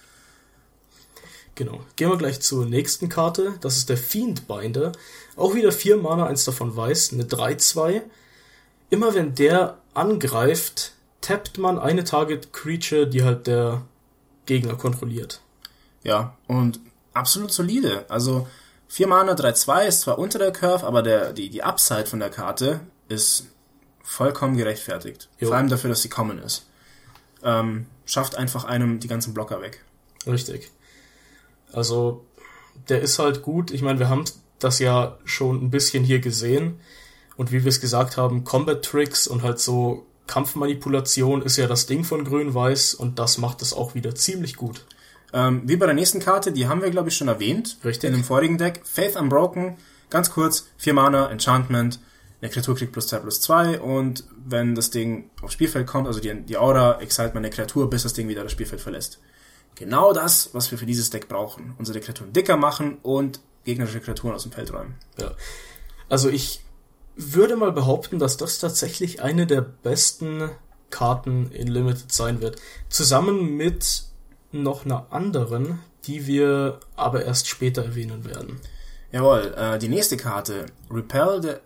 Genau. Gehen wir gleich zur nächsten Karte. Das ist der Fiendbinder. Auch wieder 4 Mana, eins davon weiß, eine 3/2. Immer wenn der angreift, tappt man eine Target Creature, die halt der Gegner kontrolliert. Ja, und absolut solide. Also 4 Mana, 3/2 ist zwar unter der Curve, aber die Upside von der Karte ist vollkommen gerechtfertigt. Jo. Vor allem dafür, dass sie common ist. Schafft einfach einem die ganzen Blocker weg. Richtig. Also, der ist halt gut. Ich meine, wir haben das ja schon ein bisschen hier gesehen. Und wie wir es gesagt haben, Combat-Tricks und halt so Kampfmanipulation ist ja das Ding von Grün-Weiß. Und das macht es auch wieder ziemlich gut. Wie bei der nächsten Karte, die haben wir, glaube ich, schon erwähnt. Richtig. In dem vorigen Deck. Faith Unbroken, ganz kurz, 4 Mana, Enchantment. Eine Kreatur kriegt +2/+2 und wenn das Ding aufs Spielfeld kommt, also die Aura, excite man eine Kreatur, bis das Ding wieder das Spielfeld verlässt. Genau das, was wir für dieses Deck brauchen. Unsere Kreaturen dicker machen und gegnerische Kreaturen aus dem Feld räumen. Ja. Also ich würde mal behaupten, dass das tatsächlich eine der besten Karten in Limited sein wird. Zusammen mit noch einer anderen, die wir aber erst später erwähnen werden. Jawohl, die nächste Karte. Repel the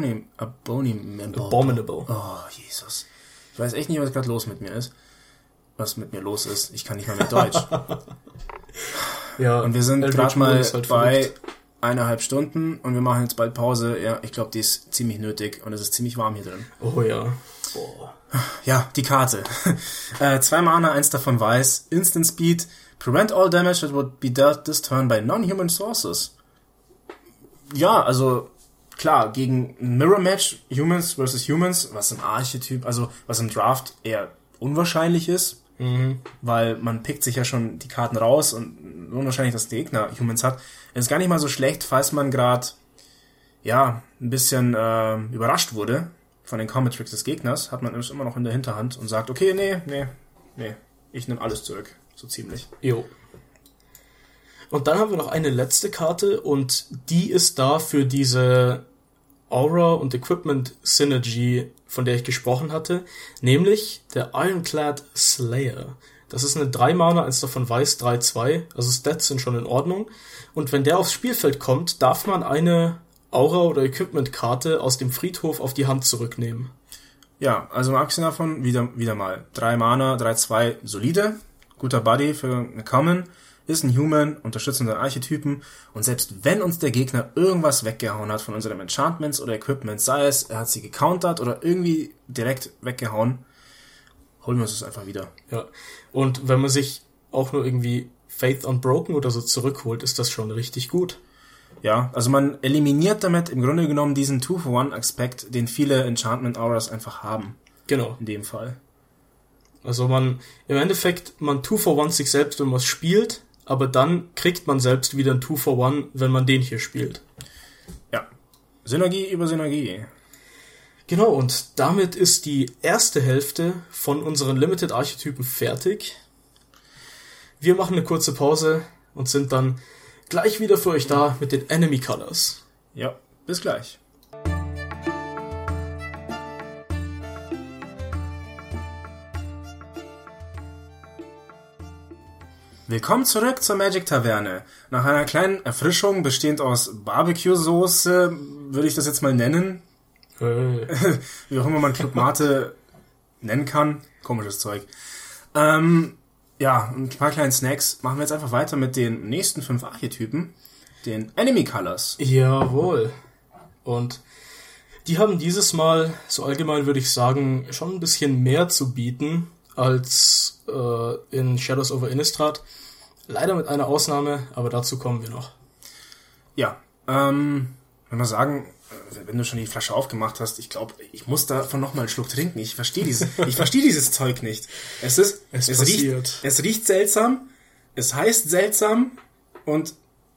Abominable. Oh, Jesus. Ich weiß echt nicht, was gerade los mit mir ist. Was mit mir los ist. Ich kann nicht mal mehr Deutsch. Ja, und wir sind gerade mal halt bei 1,5 Stunden und wir machen jetzt bald Pause. Ja, ich glaube, die ist ziemlich nötig und es ist ziemlich warm hier drin. Oh ja. Boah. Ja, die Karte. 2 Mana, eins davon weiß. Instant Speed. Prevent all damage that would be dealt this turn by non-human sources. Ja, also klar, gegen ein Mirror-Match, Humans versus Humans, was im Archetyp, also was im Draft eher unwahrscheinlich ist, weil man pickt sich ja schon die Karten raus und unwahrscheinlich, dass der Gegner Humans hat. Ist gar nicht mal so schlecht, falls man gerade ein bisschen überrascht wurde von den Combat Tricks des Gegners, hat man es immer noch in der Hinterhand und sagt, okay, nee, ich nehme alles zurück, so ziemlich. Jo. Und dann haben wir noch eine letzte Karte und die ist da für diese Aura und Equipment Synergy, von der ich gesprochen hatte, nämlich der Ironclad Slayer. Das ist eine 3 Mana, eins davon weiß, 3/2, also Stats sind schon in Ordnung. Und wenn der aufs Spielfeld kommt, darf man eine Aura oder Equipment Karte aus dem Friedhof auf die Hand zurücknehmen. Ja, also mal abgesehen davon, wieder mal 3 Mana, 3/2, solide, guter Buddy für eine Common. Ist ein Human, unterstützt unseren Archetypen und selbst wenn uns der Gegner irgendwas weggehauen hat von unseren Enchantments oder Equipments, sei es, er hat sie gecountert oder irgendwie direkt weggehauen, holen wir uns das einfach wieder. Ja, und wenn man sich auch nur irgendwie Faith Unbroken oder so zurückholt, ist das schon richtig gut. Ja, also man eliminiert damit im Grunde genommen diesen 2-for-1-Aspekt, den viele Enchantment-Auras einfach haben. Genau. In dem Fall. Also im Endeffekt, man 2-for-1 sich selbst, wenn man es spielt, aber dann kriegt man selbst wieder ein 2-for-1, wenn man den hier spielt. Ja, Synergie über Synergie. Genau, und damit ist die erste Hälfte von unseren Limited-Archetypen fertig. Wir machen eine kurze Pause und sind dann gleich wieder für euch da mit den Enemy Colors. Ja, bis gleich. Willkommen zurück zur Magic Taverne. Nach einer kleinen Erfrischung bestehend aus Barbecue-Soße, würde ich das jetzt mal nennen. Wie auch immer man Club Mate nennen kann. Komisches Zeug. Ja, ein paar kleinen Snacks. Machen wir jetzt einfach weiter mit den nächsten 5 Archetypen. Den Enemy Colors. Jawohl. Und die haben dieses Mal, so allgemein würde ich sagen, schon ein bisschen mehr zu bieten als in Shadows over Innistrad. Leider mit einer Ausnahme, aber dazu kommen wir noch. Ja, wenn wir sagen, wenn du schon die Flasche aufgemacht hast, ich glaube, ich muss davon nochmal einen Schluck trinken. Ich verstehe dieses Zeug nicht. Es riecht seltsam, es heißt seltsam und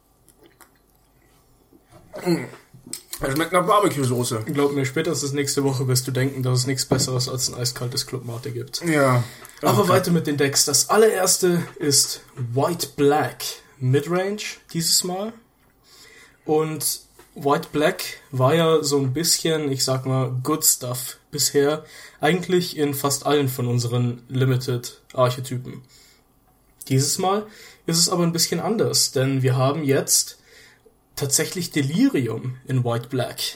es schmeckt nach Barbecue-Soße. Glaub mir, spätestens nächste Woche wirst du denken, dass es nichts Besseres als ein eiskaltes Club Mate gibt. Ja. Aber weiter mit den Decks. Das allererste ist White Black Midrange dieses Mal. Und White Black war ja so ein bisschen, ich sag mal, Good Stuff bisher. Eigentlich in fast allen von unseren Limited-Archetypen. Dieses Mal ist es aber ein bisschen anders, denn wir haben jetzt tatsächlich Delirium in White Black.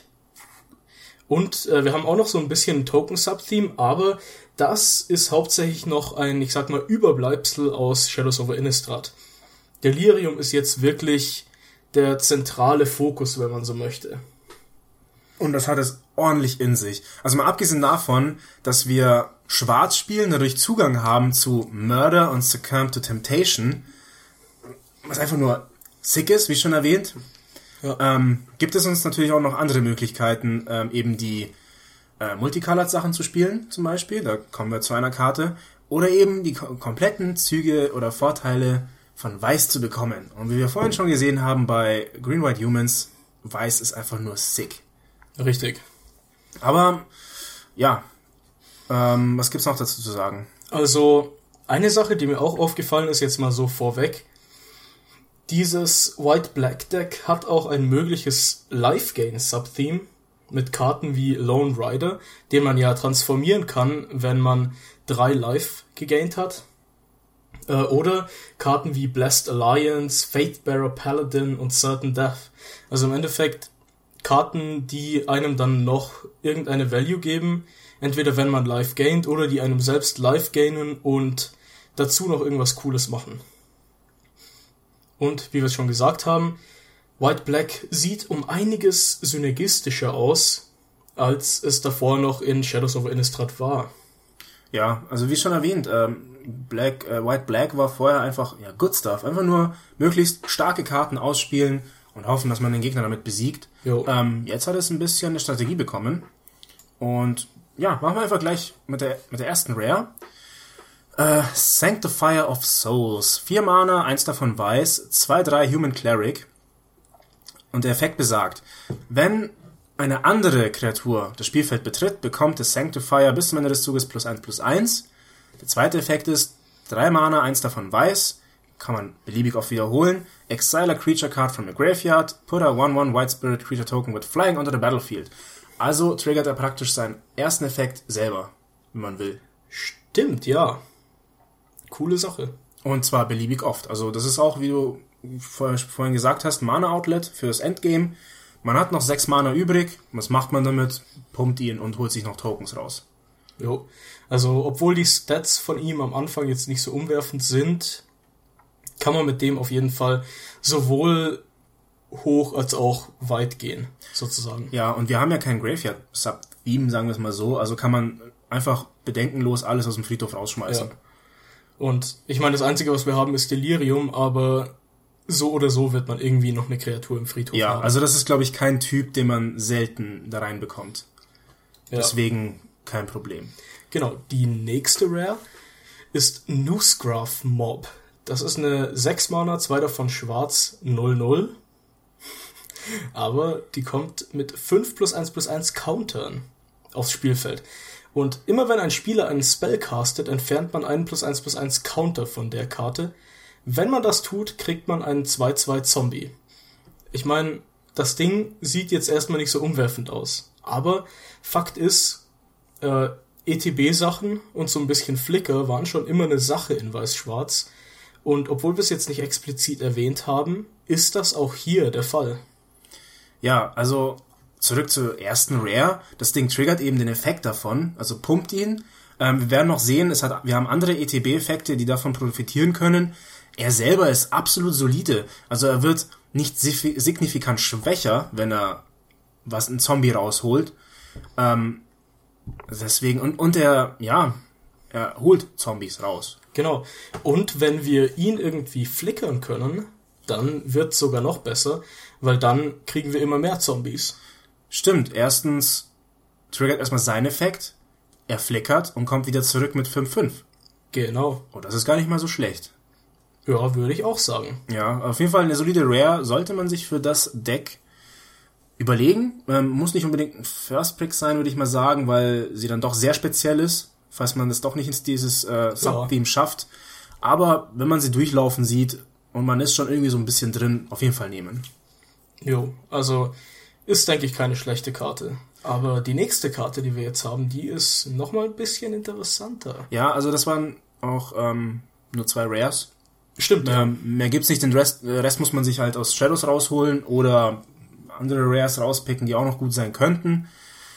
Und wir haben auch noch so ein bisschen Token-Sub-Theme, aber das ist hauptsächlich noch ein, ich sag mal, Überbleibsel aus Shadows over Innistrad. Delirium ist jetzt wirklich der zentrale Fokus, wenn man so möchte. Und das hat es ordentlich in sich. Also mal abgesehen davon, dass wir schwarz spielen, dadurch Zugang haben zu Murder und Succumb to Temptation, was einfach nur sick ist, wie schon erwähnt. Ja. Gibt es uns natürlich auch noch andere Möglichkeiten, eben die Multicolored-Sachen zu spielen, zum Beispiel. Da kommen wir zu einer Karte. Oder eben die kompletten Züge oder Vorteile von Weiß zu bekommen. Und wie wir vorhin schon gesehen haben bei Green White Humans, Weiß ist einfach nur sick. Richtig. Aber, ja, was gibt's noch dazu zu sagen? Also, eine Sache, die mir auch aufgefallen ist, jetzt mal so vorweg. Dieses White-Black Deck hat auch ein mögliches Life-Gain-Subtheme mit Karten wie Lone Rider, den man ja transformieren kann, wenn man 3 Life gegaint hat. Oder Karten wie Blessed Alliance, Fatebearer Paladin und Certain Death. Also im Endeffekt Karten, die einem dann noch irgendeine Value geben, entweder wenn man Life gaint oder die einem selbst Life gainen und dazu noch irgendwas Cooles machen. Und wie wir es schon gesagt haben, White Black sieht um einiges synergistischer aus, als es davor noch in Shadows over Innistrad war. Ja, also wie schon erwähnt, White Black war vorher einfach Good Stuff. Einfach nur möglichst starke Karten ausspielen und hoffen, dass man den Gegner damit besiegt. Jetzt hat es ein bisschen eine Strategie bekommen. Und ja, machen wir einfach gleich mit der ersten Rare. Sanctifier of Souls. 4 Mana, 1 davon weiß, 2/3 Human Cleric. Und der Effekt besagt, wenn eine andere Kreatur das Spielfeld betritt, bekommt der Sanctifier bis zum Ende des Zuges +1/+1. Der zweite Effekt ist 3 Mana, 1 davon weiß, kann man beliebig oft wiederholen. Exile a creature card from the graveyard, put a 1/1 White Spirit creature token with flying onto the battlefield. Also triggert er praktisch seinen ersten Effekt selber, wenn man will. Stimmt, ja. Coole Sache. Und zwar beliebig oft. Also das ist auch, wie du vorhin gesagt hast, Mana-Outlet für das Endgame. Man hat noch 6 Mana übrig. Was macht man damit? Pumpt ihn und holt sich noch Tokens raus. Jo. Also obwohl die Stats von ihm am Anfang jetzt nicht so umwerfend sind, kann man mit dem auf jeden Fall sowohl hoch als auch weit gehen, sozusagen. Ja, und wir haben ja kein Graveyard-Sub-Theme, sagen wir es mal so. Also kann man einfach bedenkenlos alles aus dem Friedhof rausschmeißen. Ja. Und ich meine, das Einzige, was wir haben, ist Delirium, aber so oder so wird man irgendwie noch eine Kreatur im Friedhof haben. Ja, also das ist, glaube ich, kein Typ, den man selten da reinbekommt. Ja. Deswegen kein Problem. Genau, die nächste Rare ist Noosegraph Mob. Das ist eine 6 Mana, 2 davon schwarz, 0/0. Aber die kommt mit 5+1/+1 Countern aufs Spielfeld. Und immer wenn ein Spieler einen Spell castet, entfernt man einen +1/+1 Counter von der Karte. Wenn man das tut, kriegt man einen 2/2 Zombie. Ich meine, das Ding sieht jetzt erstmal nicht so umwerfend aus. Aber Fakt ist, ETB-Sachen und so ein bisschen Flicker waren schon immer eine Sache in Weiß-Schwarz. Und obwohl wir es jetzt nicht explizit erwähnt haben, ist das auch hier der Fall. Ja, also zurück zur ersten Rare. Das Ding triggert eben den Effekt davon, also pumpt ihn. Wir werden noch sehen, wir haben andere ETB-Effekte, die davon profitieren können. Er selber ist absolut solide. Also er wird nicht signifikant schwächer, wenn er einen Zombie rausholt. Deswegen, und er holt Zombies raus. Genau. Und wenn wir ihn irgendwie flickern können, dann wird es sogar noch besser, weil dann kriegen wir immer mehr Zombies. Stimmt. Erstens triggert erstmal sein Effekt, er flickert und kommt wieder zurück mit 5/5. Genau. Oh, das ist gar nicht mal so schlecht. Ja, würde ich auch sagen. Ja, auf jeden Fall eine solide Rare sollte man sich für das Deck überlegen. Muss nicht unbedingt ein First Pick sein, würde ich mal sagen, weil sie dann doch sehr speziell ist, falls man es doch nicht in dieses Sub-Theme schafft. Aber wenn man sie durchlaufen sieht und man ist schon irgendwie so ein bisschen drin, auf jeden Fall nehmen. Jo, also ist, denke ich, keine schlechte Karte. Aber die nächste Karte, die wir jetzt haben, die ist nochmal ein bisschen interessanter. Ja, also das waren auch nur 2 Rares. Stimmt, ja. Mehr gibt's nicht, den Rest muss man sich halt aus Shadows rausholen oder andere Rares rauspicken, die auch noch gut sein könnten.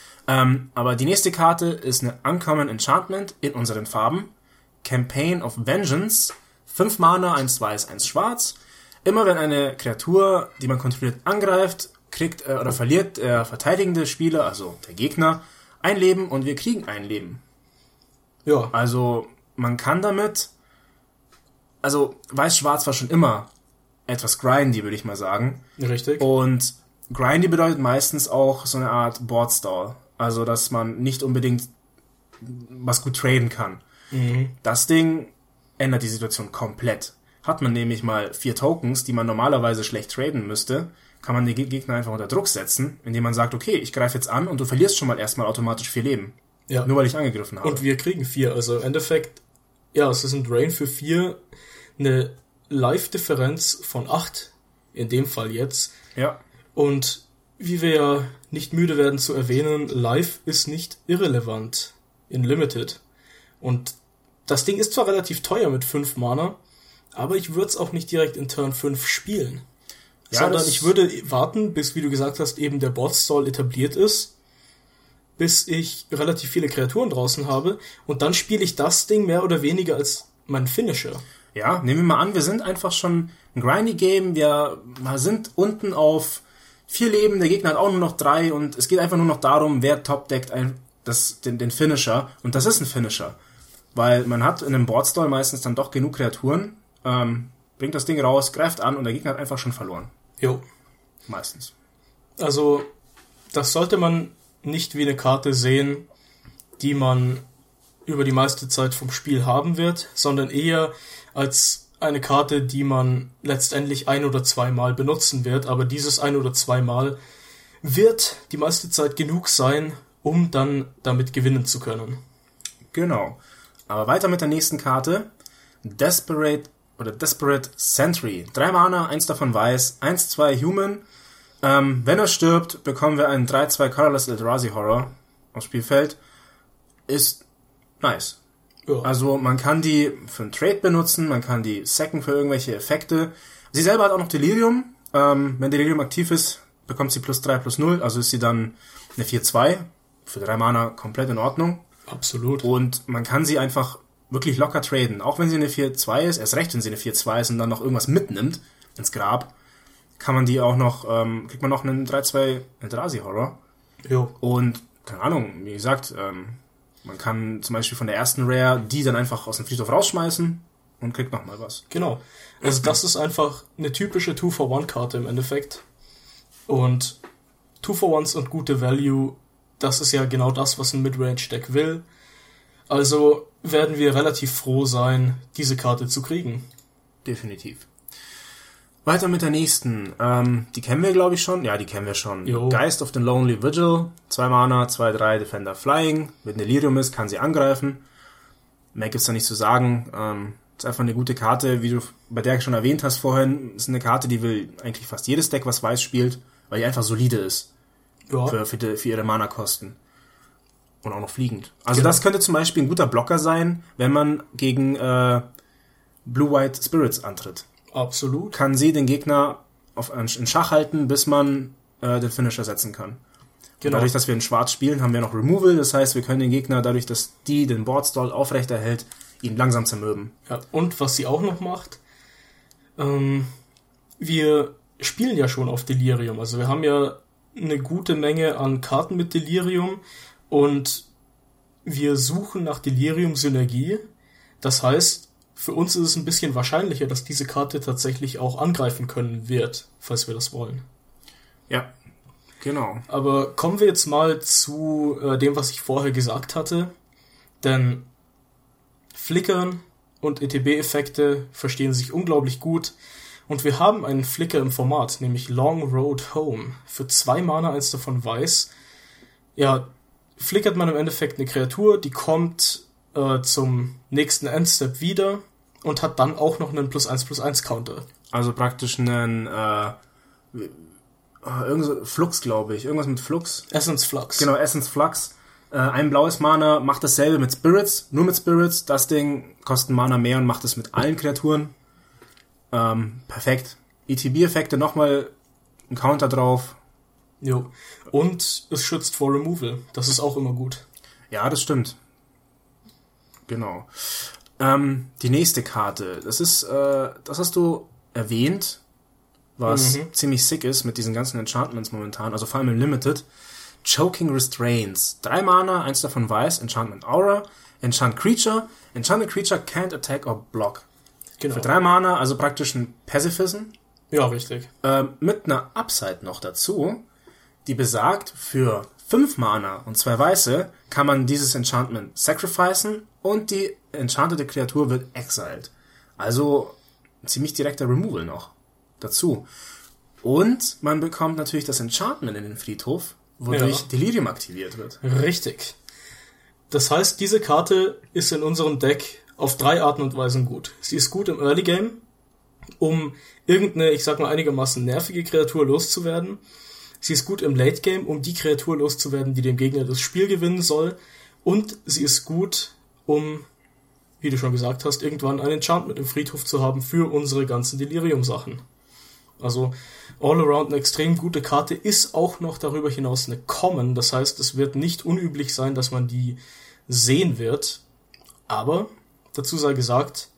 Aber die nächste Karte ist eine Uncommon Enchantment in unseren Farben. Campaign of Vengeance. 5 Mana, 1 weiß, 1 schwarz. Immer wenn eine Kreatur, die man kontrolliert, angreift, kriegt oder verliert der verteidigende Spieler, also der Gegner, ein Leben und wir kriegen ein Leben. Ja. Also man kann damit, also Weiß-Schwarz war schon immer etwas grindy, würde ich mal sagen. Richtig. Und grindy bedeutet meistens auch so eine Art Boardstall. Also dass man nicht unbedingt was gut traden kann. Mhm. Das Ding ändert die Situation komplett. Hat man nämlich mal 4 Tokens, die man normalerweise schlecht traden müsste, kann man den Gegner einfach unter Druck setzen, indem man sagt, okay, ich greife jetzt an und du verlierst schon mal erstmal automatisch 4 Leben. Ja. Nur weil ich angegriffen habe. Und wir kriegen 4. Also im Endeffekt, ja, es ist ein Drain für 4, eine Life-Differenz von 8, in dem Fall jetzt. Ja. Und wie wir ja nicht müde werden zu erwähnen, Life ist nicht irrelevant in Limited. Und das Ding ist zwar relativ teuer mit 5 Mana, aber ich würde es auch nicht direkt in Turn 5 spielen. Ja, sondern ich würde warten, bis, wie du gesagt hast, eben der Boardstall etabliert ist, bis ich relativ viele Kreaturen draußen habe und dann spiele ich das Ding mehr oder weniger als mein Finisher. Ja, nehmen wir mal an, wir sind einfach schon ein Grindy-Game, wir sind unten auf 4 Leben, der Gegner hat auch nur noch 3 und es geht einfach nur noch darum, wer topdeckt den Finisher und das ist ein Finisher. Weil man hat in einem Boardstall meistens dann doch genug Kreaturen, bringt das Ding raus, greift an und der Gegner hat einfach schon verloren. Jo. Meistens. Also, das sollte man nicht wie eine Karte sehen, die man über die meiste Zeit vom Spiel haben wird, sondern eher als eine Karte, die man letztendlich 1 oder 2 Mal benutzen wird, aber dieses 1 oder 2 Mal wird die meiste Zeit genug sein, um dann damit gewinnen zu können. Genau. Aber weiter mit der nächsten Karte. Desperate Sentry. 3 Mana, 1 davon weiß, 1/2 Human. Wenn er stirbt, bekommen wir einen 3/2 Colorless Eldrazi Horror aufs Spielfeld. Ist nice. Ja. Also man kann die für einen Trade benutzen, man kann die sacken für irgendwelche Effekte. Sie selber hat auch noch Delirium. Wenn Delirium aktiv ist, bekommt sie +3/+0, also ist sie dann eine 4/2. Für 3 Mana komplett in Ordnung. Absolut. Und man kann sie einfach wirklich locker traden. Auch wenn sie eine 4/2 ist, erst recht, wenn sie eine 4/2 ist und dann noch irgendwas mitnimmt ins Grab, kann man die auch noch, kriegt man noch einen 3/2 Eldrazi Horror. Jo. Und, keine Ahnung, wie gesagt, man kann zum Beispiel von der ersten Rare die dann einfach aus dem Friedhof rausschmeißen und kriegt nochmal was. Genau. Also das ist einfach eine typische 2-for-1-Karte im Endeffekt. Und 2-for-1s und gute Value, das ist ja genau das, was ein Midrange-Deck will. Also werden wir relativ froh sein, diese Karte zu kriegen. definitiv. Weiter mit der nächsten. Die kennen wir, glaube ich, schon. Ja, die kennen wir schon. Jo. Geist of the Lonely Vigil. 2 Mana, 2/3 Defender Flying. Wenn Delirium ist, kann sie angreifen. Mehr gibt's da nicht zu sagen. Ist einfach eine gute Karte, wie du bei der schon erwähnt hast vorhin. Ist eine Karte, die will eigentlich fast jedes Deck, was weiß spielt, weil die einfach solide ist. Ja. Für ihre Mana-Kosten. Und auch noch fliegend. Also Genau. das könnte zum Beispiel ein guter Blocker sein, wenn man gegen Blue-White Spirits antritt. Absolut. Kann sie den Gegner in Schach halten, bis man den Finisher setzen kann. Genau. Dadurch, dass wir in Schwarz spielen, haben wir noch Removal. Das heißt, wir können den Gegner, dadurch, dass die den Boardstall aufrechterhält, ihn langsam zermürben. Ja, und was sie auch noch macht, wir spielen ja schon auf Delirium. Also wir haben ja eine gute Menge an Karten mit Delirium und wir suchen nach Delirium-Synergie. Das heißt, für uns ist es ein bisschen wahrscheinlicher, dass diese Karte tatsächlich auch angreifen können wird, falls wir das wollen. Ja, genau. Aber kommen wir jetzt mal zu dem, was ich vorher gesagt hatte. Denn Flickern und ETB-Effekte verstehen sich unglaublich gut. Und wir haben einen Flicker im Format, nämlich Long Road Home. Für 2 Mana, 1 davon weiß. Ja, flickert man im Endeffekt eine Kreatur, die kommt zum nächsten Endstep wieder und hat dann auch noch einen +1/+1 Counter. Also praktisch einen Flux, glaube ich. Irgendwas mit Flux. Essence Flux. Genau, Essence Flux. Ein blaues Mana macht dasselbe mit Spirits, nur mit Spirits. Das Ding kostet Mana mehr und macht es mit allen Kreaturen. Perfekt. ETB-Effekte, nochmal ein Counter drauf. Jo. Und es schützt vor Removal. Das ist auch immer gut. Ja, das stimmt. Genau. Die nächste Karte. Das hast du erwähnt, was ziemlich sick ist mit diesen ganzen Enchantments momentan. Also vor allem im Limited. Choking Restraints. 3 Mana, 1 davon weiß, Enchantment Aura, Enchant Creature. Enchanted Creature can't attack or block. Genau. Für 3 Mana, also praktisch ein Pacifism. Ja, richtig. Mit einer Upside noch dazu, die besagt, für 5 Mana und 2 weiße kann man dieses Enchantment sacrificen und die enchantete Kreatur wird exiled. Also ziemlich direkter Removal noch dazu. Und man bekommt natürlich das Enchantment in den Friedhof, wodurch Delirium aktiviert wird. Richtig. Das heißt, diese Karte ist in unserem Deck auf 3 Arten und Weisen gut. Sie ist gut im Early Game, um irgendeine, ich sag mal, einigermaßen nervige Kreatur loszuwerden. Sie ist gut im Late Game, um die Kreatur loszuwerden, die dem Gegner das Spiel gewinnen soll. Und sie ist gut, um, wie du schon gesagt hast, irgendwann ein Enchantment im Friedhof zu haben für unsere ganzen Delirium-Sachen. Also all around eine extrem gute Karte, ist auch noch darüber hinaus eine Common. Das heißt, es wird nicht unüblich sein, dass man die sehen wird. Aber, dazu sei gesagt,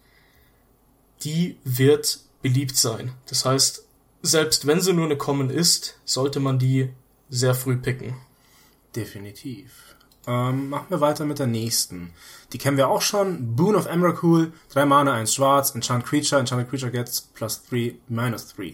die wird beliebt sein. Das heißt, selbst wenn sie nur eine Common ist, sollte man die sehr früh picken. Definitiv. Machen wir weiter mit der nächsten. Die kennen wir auch schon. Boon of Emrakul, 3 Mana, 1 Schwarz, Enchant Creature. Enchanted Creature gets +3, -3.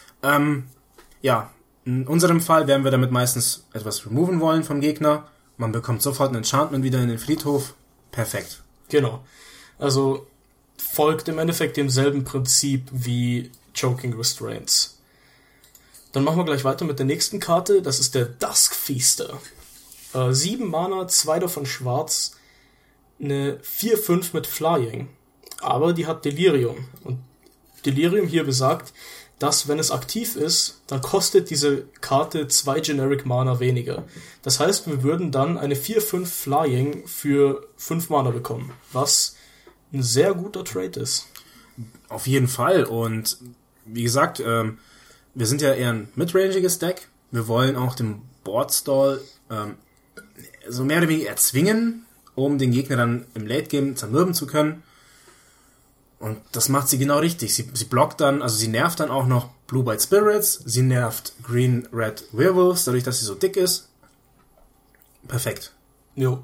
Ja, in unserem Fall werden wir damit meistens etwas removen wollen vom Gegner. Man bekommt sofort ein Enchantment wieder in den Friedhof. Perfekt. Genau. Also folgt im Endeffekt demselben Prinzip wie Choking Restraints. Dann machen wir gleich weiter mit der nächsten Karte. Das ist der Dusk Feaster. 7 Mana, 2 davon schwarz, eine 4/5 mit Flying. Aber die hat Delirium. Und Delirium hier besagt, dass wenn es aktiv ist, dann kostet diese Karte 2 Generic Mana weniger. Das heißt, wir würden dann eine 4/5 Flying für 5 Mana bekommen. Was ein sehr guter Trade ist. Auf jeden Fall. Und wie gesagt, wir sind ja eher ein midrangiges Deck. Wir wollen auch den Boardstall so mehr oder weniger erzwingen, um den Gegner dann im Late Game zermürben zu können. Und das macht sie genau richtig. Sie blockt dann, also sie nervt dann auch noch Blue-White Spirits, sie nervt Green-Red Werewolves, dadurch, dass sie so dick ist. Perfekt. Jo.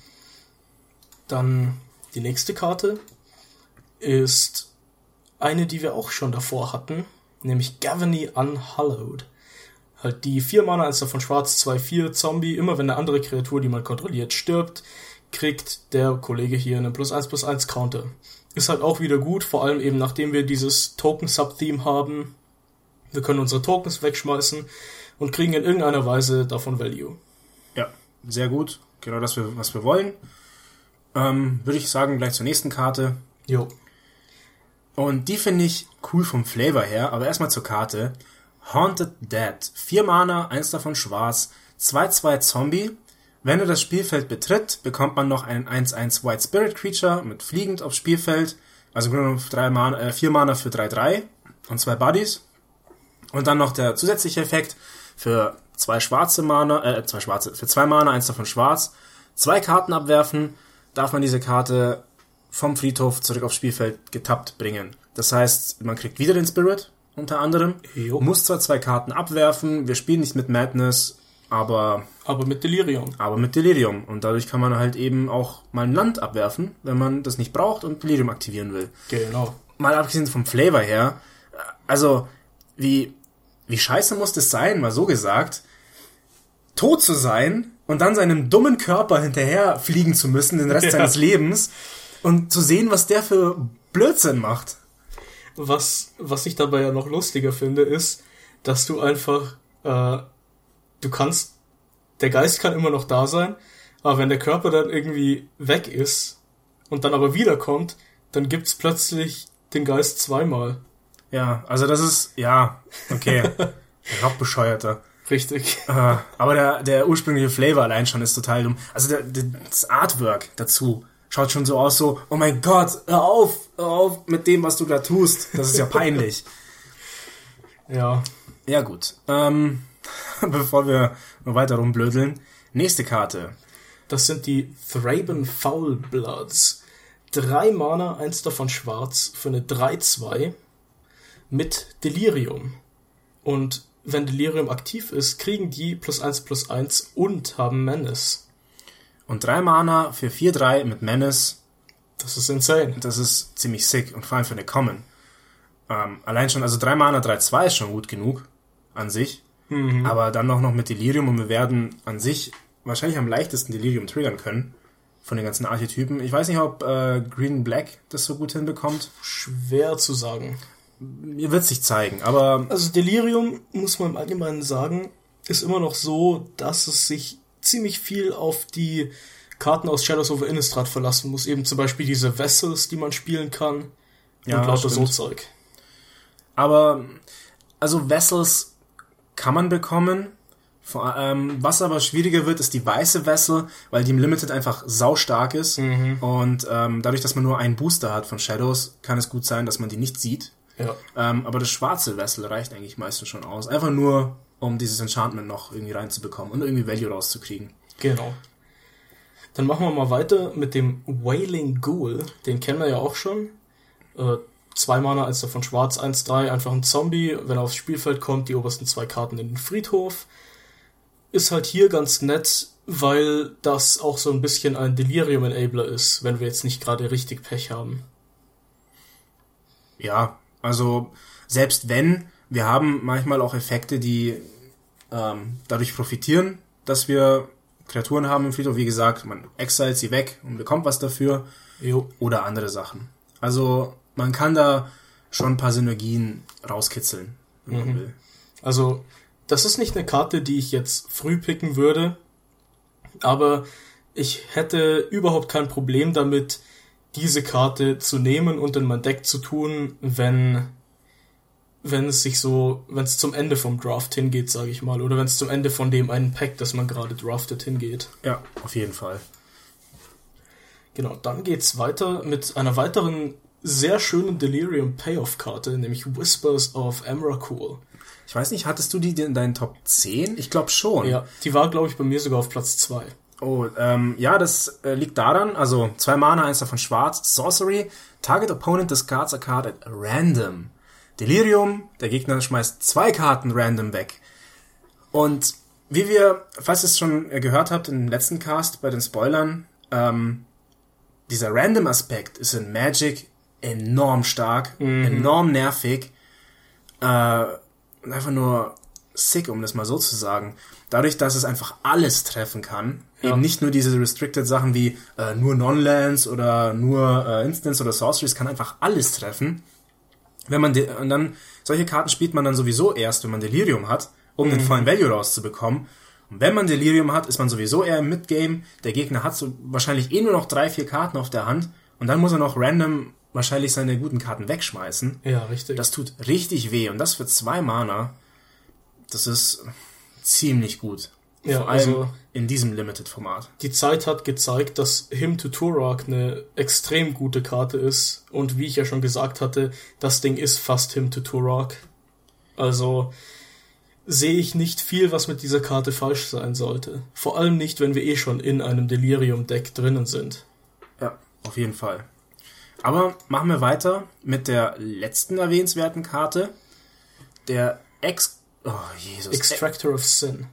Dann die nächste Karte ist eine, die wir auch schon davor hatten, nämlich Gavony Unhallowed. Halt die 4 Mana, 1 davon schwarz, 2/4 Zombie. Immer wenn eine andere Kreatur, die man kontrolliert, stirbt, kriegt der Kollege hier einen +1/+1 Counter. ist halt auch wieder gut, vor allem eben nachdem wir dieses Token-Sub-Theme haben. Wir können unsere Tokens wegschmeißen und kriegen in irgendeiner Weise davon Value. Ja, sehr gut. Genau das, was wir wollen. Würde ich sagen, gleich zur nächsten Karte. Jo. Und die finde ich cool vom Flavor her, aber erstmal zur Karte. Haunted Dead. 4 Mana, 1 davon schwarz, 2/2 Zombie. Wenn er das Spielfeld betritt, bekommt man noch einen 1/1 White Spirit Creature mit fliegend aufs Spielfeld. Also 4 Mana für 3/3 und 2 Buddies. Und dann noch der zusätzliche Effekt für 2 Mana, 1 davon schwarz. 2 Karten abwerfen, darf man diese Karte vom Friedhof zurück aufs Spielfeld getappt bringen. Das heißt, man kriegt wieder den Spirit, unter anderem. Jo. Muss zwar 2 Karten abwerfen, wir spielen nicht mit Madness, aber mit Delirium. Und dadurch kann man halt eben auch mal ein Land abwerfen, wenn man das nicht braucht und Delirium aktivieren will. Genau. Mal abgesehen vom Flavor her, also wie scheiße muss das sein, mal so gesagt, tot zu sein und dann seinem dummen Körper hinterher fliegen zu müssen den Rest seines Lebens und zu sehen, was der für Blödsinn macht. Was ich dabei ja noch lustiger finde, ist, dass du einfach, der Geist kann immer noch da sein, aber wenn der Körper dann irgendwie weg ist und dann aber wiederkommt, dann gibt's plötzlich den Geist 2-mal. Ja, also das ist, ja, okay, noch bescheuerter. Richtig. Aber der ursprüngliche Flavor allein schon ist total dumm. Also das Artwork dazu schaut schon so aus, so, oh mein Gott, hör auf mit dem, was du da tust. Das ist ja peinlich. Ja. Ja, gut. Bevor wir noch weiter rumblödeln, nächste Karte. Das sind die Thraben Foulbloods. 3 Mana, 1 davon schwarz, für eine 3/2 mit Delirium. Und wenn Delirium aktiv ist, kriegen die +1/+1 und haben Menace. Und 3 Mana für 4/3 mit Menace. Das ist insane. Das ist ziemlich sick und vor allem für eine Common. Allein schon, also 3 Mana, 3/2 ist schon gut genug an sich. Mhm. Aber dann noch mit Delirium und wir werden an sich wahrscheinlich am leichtesten Delirium triggern können. Von den ganzen Archetypen. Ich weiß nicht, ob Green Black das so gut hinbekommt. Schwer zu sagen. Mir wird sich zeigen, aber... Also Delirium, muss man im Allgemeinen sagen, ist immer noch so, dass es sich ziemlich viel auf die Karten aus Shadows over Innistrad verlassen muss. Eben zum Beispiel diese Vessels, die man spielen kann. Ja, und lauter stimmt. so Zeug. Aber, also Vessels kann man bekommen. Was aber schwieriger wird, ist die weiße Vessel, weil die im Limited einfach saustark ist. Mhm. Und dadurch, dass man nur einen Booster hat von Shadows, kann es gut sein, dass man die nicht sieht. Ja. Aber das schwarze Vessel reicht eigentlich meistens schon aus. Einfach nur, um dieses Enchantment noch irgendwie reinzubekommen und irgendwie Value rauszukriegen. Genau. Dann machen wir mal weiter mit dem Wailing Ghoul. Den kennen wir ja auch schon. 2 Mana, 1 davon schwarz, 1/3, einfach ein Zombie. Wenn er aufs Spielfeld kommt, die obersten 2 Karten in den Friedhof. Ist halt hier ganz nett, weil das auch so ein bisschen ein Delirium-Enabler ist, wenn wir jetzt nicht gerade richtig Pech haben. Ja, also selbst wenn, wir haben manchmal auch Effekte, die dadurch profitieren, dass wir Kreaturen haben im Friedhof. Wie gesagt, man exilt sie weg und bekommt was dafür. Jo. Oder andere Sachen. Also man kann da schon ein paar Synergien rauskitzeln, wenn man will. Also das ist nicht eine Karte, die ich jetzt früh picken würde, aber ich hätte überhaupt kein Problem damit, diese Karte zu nehmen und in mein Deck zu tun, wenn es zum Ende vom Draft hingeht, sage ich mal, oder wenn es zum Ende von dem einen Pack, das man gerade draftet, hingeht. Ja, auf jeden Fall. Genau, dann geht's weiter mit einer weiteren sehr schönen Delirium Payoff-Karte, nämlich Whispers of Emrakul. Ich weiß nicht, hattest du die in deinen Top 10? Ich glaube schon. Ja, die war, glaube ich, bei mir sogar auf Platz 2. Oh, ja, das liegt daran, also 2 Mana, 1 davon schwarz, Sorcery, Target Opponent discards a card at random. Delirium, der Gegner schmeißt 2 Karten random weg. Und wie wir, falls ihr es schon gehört habt im letzten Cast bei den Spoilern, dieser Random-Aspekt ist in Magic enorm stark, enorm nervig, einfach nur sick, um das mal so zu sagen. Dadurch, dass es einfach alles treffen kann, eben nicht nur diese restricted Sachen wie nur Non-Lands oder nur Instants oder Sorceries, kann einfach alles treffen. Und dann, solche Karten spielt man dann sowieso erst, wenn man Delirium hat, um den vollen Value rauszubekommen. Und wenn man Delirium hat, ist man sowieso eher im Midgame. Der Gegner hat so wahrscheinlich nur noch 3-4 Karten auf der Hand. Und dann muss er noch random wahrscheinlich seine guten Karten wegschmeißen. Ja, richtig. Das tut richtig weh. Und das für 2 Mana, das ist ziemlich gut. Ja, vor allem in diesem Limited-Format. Die Zeit hat gezeigt, dass Hymn to Turok eine extrem gute Karte ist. Und wie ich ja schon gesagt hatte, das Ding ist fast Hymn to Turok. Also sehe ich nicht viel, was mit dieser Karte falsch sein sollte. Vor allem nicht, wenn wir schon in einem Delirium-Deck drinnen sind. Ja, auf jeden Fall. Aber machen wir weiter mit der letzten erwähnenswerten Karte. Der Extractor of Sin.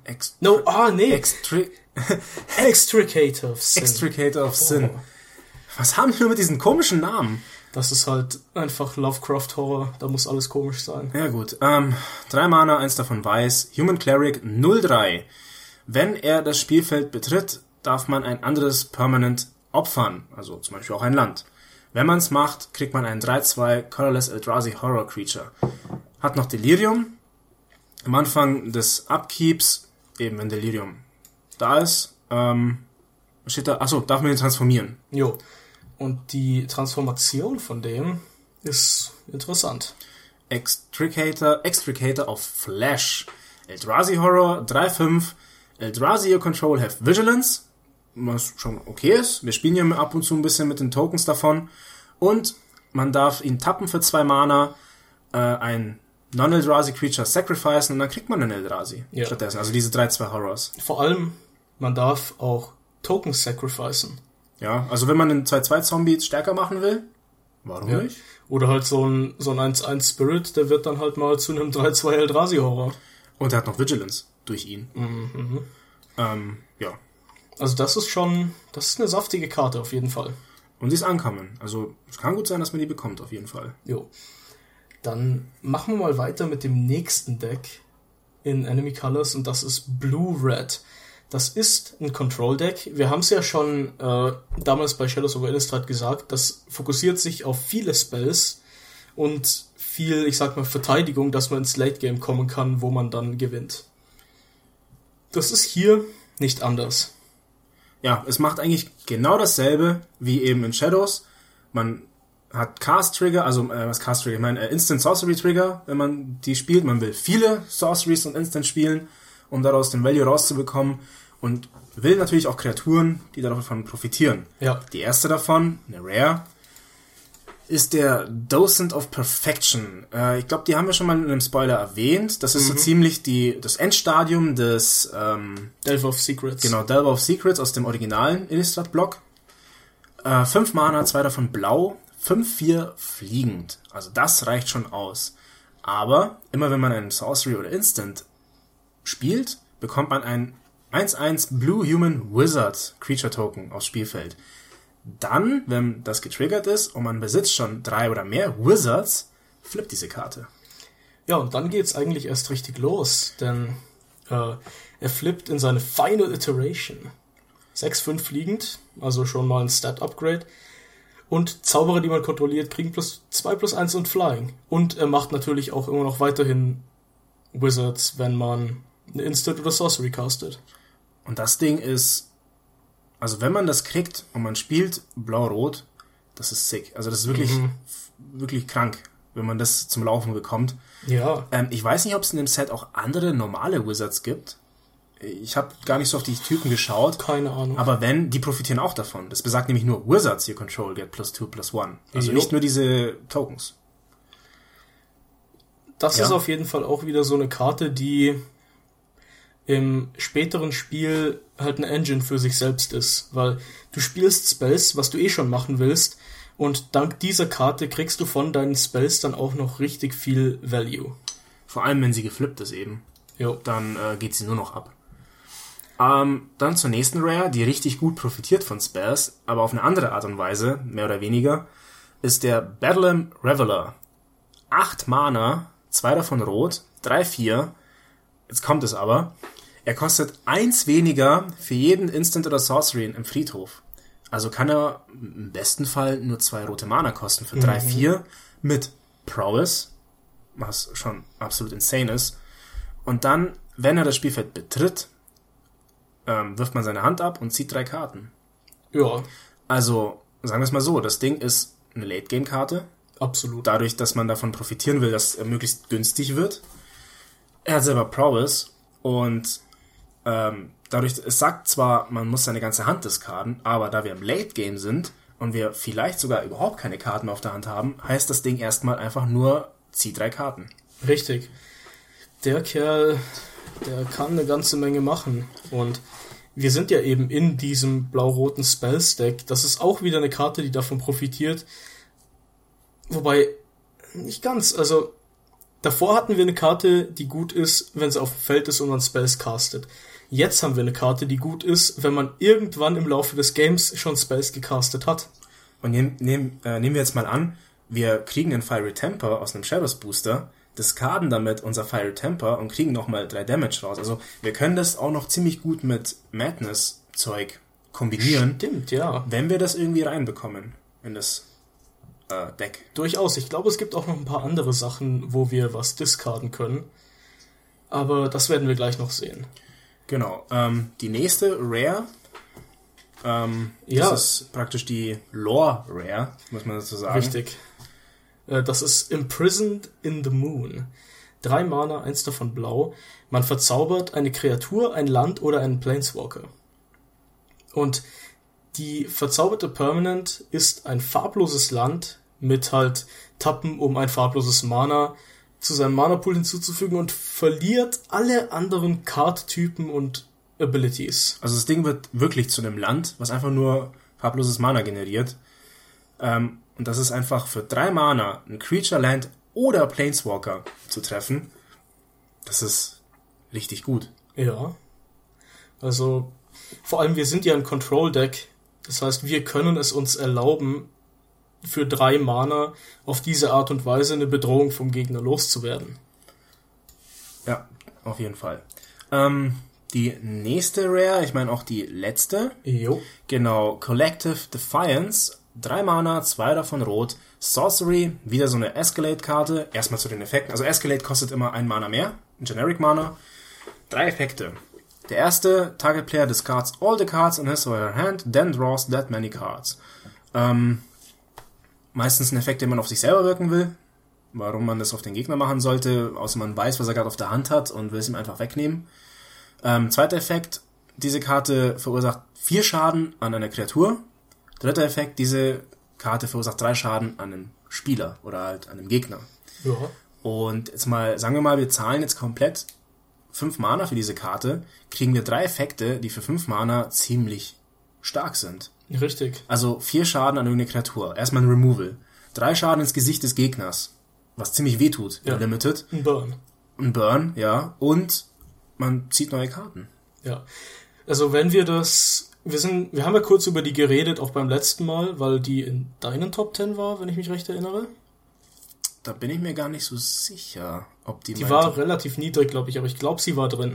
Extricator of Sin. Extricator of Sin. Was haben wir mit diesen komischen Namen? Das ist halt einfach Lovecraft-Horror. Da muss alles komisch sein. Ja gut. 3 Mana, 1 davon weiß. Human Cleric 0/3. Wenn er das Spielfeld betritt, darf man ein anderes Permanent opfern. Also zum Beispiel auch ein Land. Wenn man es macht, kriegt man einen 3/2 Colorless Eldrazi Horror Creature. Hat noch Delirium. Am Anfang des Upkeeps, eben wenn Delirium da ist, steht da, darf man ihn transformieren. Jo. Und die Transformation von dem ist interessant. Extricator of Flash. Eldrazi Horror, 3/5. Eldrazi you control have Vigilance, was schon okay ist. Wir spielen ja ab und zu ein bisschen mit den Tokens davon. Und man darf ihn tappen für 2 Mana, ein Non-Eldrazi Creature sacrificen und dann kriegt man einen Eldrazi stattdessen. Also diese 3/2 Horrors. Vor allem, man darf auch Tokens sacrificen. Ja, also wenn man einen 2/2 Zombie stärker machen will, warum nicht? Oder halt so ein 1/1 Spirit, der wird dann halt mal zu einem 3/2 Eldrazi Horror. Und er hat noch Vigilance durch ihn. Ja. Also das ist eine saftige Karte auf jeden Fall. Und die ist ankommen. Also es kann gut sein, dass man die bekommt auf jeden Fall. Jo. Dann machen wir mal weiter mit dem nächsten Deck in Enemy Colors und das ist Blue-Red. Das ist ein Control-Deck. Wir haben es ja schon damals bei Shadows over Innistrad gesagt, das fokussiert sich auf viele Spells und viel, ich sag mal, Verteidigung, dass man ins Late-Game kommen kann, wo man dann gewinnt. Das ist hier nicht anders. Ja, es macht eigentlich genau dasselbe wie eben in Shadows. Man hat Cast-Trigger, Cast-Trigger? Ich meine Instant Sorcery-Trigger, wenn man die spielt. Man will viele Sorceries und Instant spielen, um daraus den Value rauszubekommen. Und will natürlich auch Kreaturen, die davon profitieren. Ja. Die erste davon, eine Rare, ist der Docent of Perfection. Ich glaube, die haben wir schon mal in einem Spoiler erwähnt. Das ist so ziemlich das Endstadium des Delver of Secrets. Genau, Delver of Secrets aus dem originalen Innistrad-Block. 5 Mana, 2 davon blau, 5/4 fliegend. Also das reicht schon aus. Aber immer wenn man einen Sorcery oder Instant spielt, bekommt man ein 1/1 Blue Human Wizard Creature Token aufs Spielfeld. Dann, wenn das getriggert ist und man besitzt schon 3 oder mehr Wizards, flippt diese Karte. Ja, und dann geht's eigentlich erst richtig los, denn er flippt in seine Final Iteration. 6/5 fliegend, also schon mal ein Stat-Upgrade. Und Zauberer, die man kontrolliert, kriegen +2/+1 und Flying. Und er macht natürlich auch immer noch weiterhin Wizards, wenn man eine Instant oder Sorcery castet. Und das Ding ist, also wenn man das kriegt und man spielt Blau-Rot, das ist sick. Also das ist wirklich, wirklich krank, wenn man das zum Laufen bekommt. Ja. Ich weiß nicht, ob es in dem Set auch andere normale Wizards gibt. Ich habe gar nicht so auf die Typen geschaut. Keine Ahnung. Aber wenn, die profitieren auch davon. Das besagt nämlich nur Wizards, you control, get +2/+1. Also nicht nur diese Tokens. Das ist auf jeden Fall auch wieder so eine Karte, die im späteren Spiel halt eine Engine für sich selbst ist. Weil du spielst Spells, was du schon machen willst, und dank dieser Karte kriegst du von deinen Spells dann auch noch richtig viel Value. Vor allem, wenn sie geflippt ist eben. Jo. Dann geht sie nur noch ab. Dann zur nächsten Rare, die richtig gut profitiert von Spells, aber auf eine andere Art und Weise, mehr oder weniger, ist der Bedlam Reveler. 8 Mana, 2 davon rot, 3/4. Jetzt kommt es aber. Er kostet 1 weniger für jeden Instant oder Sorcery im Friedhof. Also kann er im besten Fall nur 2 rote Mana kosten für 3/4 mit Prowess, was schon absolut insane ist. Und dann, wenn er das Spielfeld betritt, wirft man seine Hand ab und zieht 3 Karten. Ja. Also, sagen wir es mal so, das Ding ist eine Late-Game-Karte. Absolut. Dadurch, dass man davon profitieren will, dass er möglichst günstig wird. Er hat selber Prowess und dadurch, es sagt zwar, man muss seine ganze Hand discarden, aber da wir im Late-Game sind und wir vielleicht sogar überhaupt keine Karten mehr auf der Hand haben, heißt das Ding erstmal einfach nur, zieh 3 Karten. Richtig. Der Kerl, der kann eine ganze Menge machen. Und wir sind ja eben in diesem blau-roten Spell-Stack. Das ist auch wieder eine Karte, die davon profitiert. Wobei, nicht ganz. Also, davor hatten wir eine Karte, die gut ist, wenn sie auf dem Feld ist und man Spells castet. Jetzt haben wir eine Karte, die gut ist, wenn man irgendwann im Laufe des Games schon Spells gecastet hat. Und nehmen wir jetzt mal an, wir kriegen den Fiery Temper aus einem Shadows Booster, discarden damit unser Fiery Temper und kriegen nochmal 3 Damage raus. Also wir können das auch noch ziemlich gut mit Madness-Zeug kombinieren. Stimmt, ja. Wenn wir das irgendwie reinbekommen in das Deck. Durchaus. Ich glaube, es gibt auch noch ein paar andere Sachen, wo wir was discarden können. Aber das werden wir gleich noch sehen. Genau. Die nächste Rare, das ist praktisch die Lore Rare, muss man dazu sagen. Richtig. Das ist Imprisoned in the Moon. 3 Mana, 1 davon blau. Man verzaubert eine Kreatur, ein Land oder einen Planeswalker. Und die verzauberte Permanent ist ein farbloses Land mit halt Tappen, um ein farbloses Mana zu seinem Mana-Pool hinzuzufügen und verliert alle anderen Card-Typen und Abilities. Also das Ding wird wirklich zu einem Land, was einfach nur farbloses Mana generiert. Und das ist einfach für 3 Mana ein Creature, Land oder Planeswalker zu treffen. Das ist richtig gut. Ja. Also, vor allem wir sind ja ein Control-Deck. Das heißt, wir können es uns erlauben, für 3 Mana auf diese Art und Weise eine Bedrohung vom Gegner loszuwerden. Ja, auf jeden Fall. Die nächste Rare, ich meine auch die letzte. Jo. Genau, Collective Defiance. 3 Mana, 2 davon rot. Sorcery, wieder so eine Escalate-Karte. Erstmal zu den Effekten. Also Escalate kostet immer 1 Mana mehr. Ein Generic Mana. 3 Effekte. Der erste, Target Player discards all the cards in his or her hand, then draws that many cards. Meistens ein Effekt, den man auf sich selber wirken will. Warum man das auf den Gegner machen sollte, außer man weiß, was er gerade auf der Hand hat und will es ihm einfach wegnehmen. Zweiter Effekt, diese Karte verursacht 4 Schaden an einer Kreatur. Dritter Effekt, diese Karte verursacht 3 Schaden an einem Spieler oder halt an einem Gegner. Ja. Und jetzt mal, sagen wir mal, wir zahlen jetzt komplett 5 Mana für diese Karte, kriegen wir 3 Effekte, die für 5 Mana ziemlich stark sind. Richtig. Also 4 Schaden an irgendeine Kreatur. Erstmal ein Removal. 3 Schaden ins Gesicht des Gegners. Was ziemlich wehtut. Ja. Limited. Ein Burn. Ein Burn, ja. Und man zieht neue Karten. Ja. Also wenn wir das... Wir haben ja kurz über die geredet, auch beim letzten Mal, weil die in deinen Top 10 war, wenn ich mich recht erinnere. Da bin ich mir gar nicht so sicher, ob die... Die war relativ niedrig, glaube ich, aber ich glaube, sie war drin.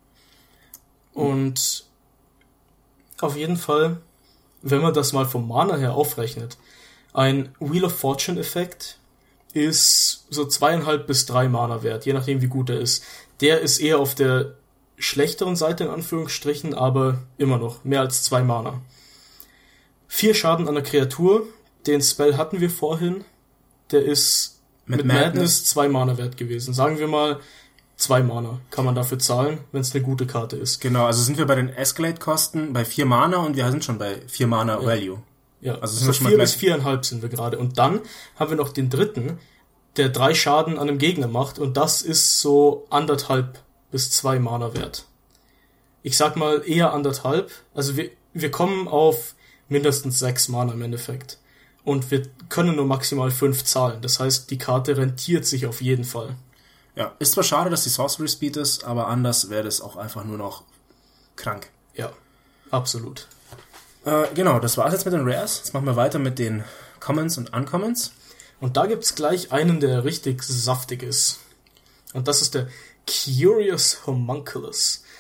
Und auf jeden Fall, wenn man das mal vom Mana her aufrechnet, ein Wheel of Fortune Effekt ist so 2,5 bis 3 Mana wert, je nachdem wie gut er ist. Der ist eher auf der schlechteren Seite in Anführungsstrichen, aber immer noch mehr als 2 Mana. 4 Schaden an der Kreatur, den Spell hatten wir vorhin, der ist mit Madness 2 Mana wert gewesen. Sagen wir mal 2 Mana kann man dafür zahlen, wenn es eine gute Karte ist. Genau, also sind wir bei den Escalate-Kosten bei 4 Mana und wir sind schon bei 4 Mana Value. Ja, also so 4 bis 4,5 sind wir gerade. Und dann haben wir noch den dritten, der 3 Schaden an einem Gegner macht und das ist so 1,5 bis 2 Mana wert. Ich sag mal eher 1,5. Also wir kommen auf mindestens 6 Mana im Endeffekt. Und wir können nur maximal 5 zahlen. Das heißt, die Karte rentiert sich auf jeden Fall. Ja, ist zwar schade, dass die Sorcery Speed ist, aber anders wäre das auch einfach nur noch krank. Ja, absolut. Genau, das war's jetzt mit den Rares. Jetzt machen wir weiter mit den Commons und Uncommons. Und da gibt's gleich einen, der richtig saftig ist. Und das ist der Curious Homunculus.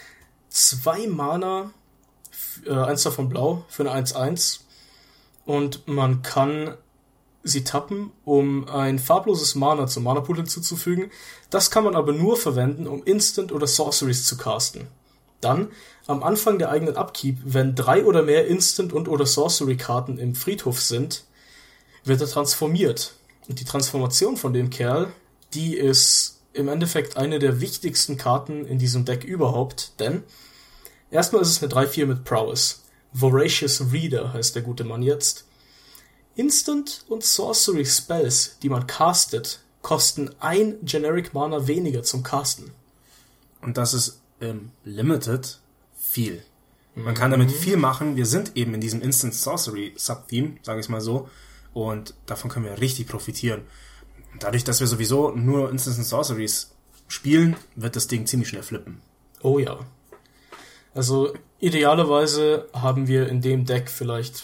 2 Mana, 1 davon blau, für eine 1/1. Und man kann sie tappen, um ein farbloses Mana zum Mana-Pool hinzuzufügen. Das kann man aber nur verwenden, um Instant oder Sorceries zu casten. Dann, am Anfang der eigenen Upkeep, wenn 3 oder mehr Instant- und oder Sorcery-Karten im Friedhof sind, wird er transformiert. Und die Transformation von dem Kerl, die ist im Endeffekt eine der wichtigsten Karten in diesem Deck überhaupt, denn erstmal ist es eine 3/4 mit Prowess. Voracious Reader heißt der gute Mann jetzt. Instant- und Sorcery-Spells, die man castet, kosten 1 Generic Mana weniger zum Casten. Und das ist im Limited viel. Man kann damit viel machen. Wir sind eben in diesem Instant Sorcery Subtheme, sage ich mal so, und davon können wir richtig profitieren. Dadurch, dass wir sowieso nur Instant Sorceries spielen, wird das Ding ziemlich schnell flippen. Oh ja. Also idealerweise haben wir in dem Deck vielleicht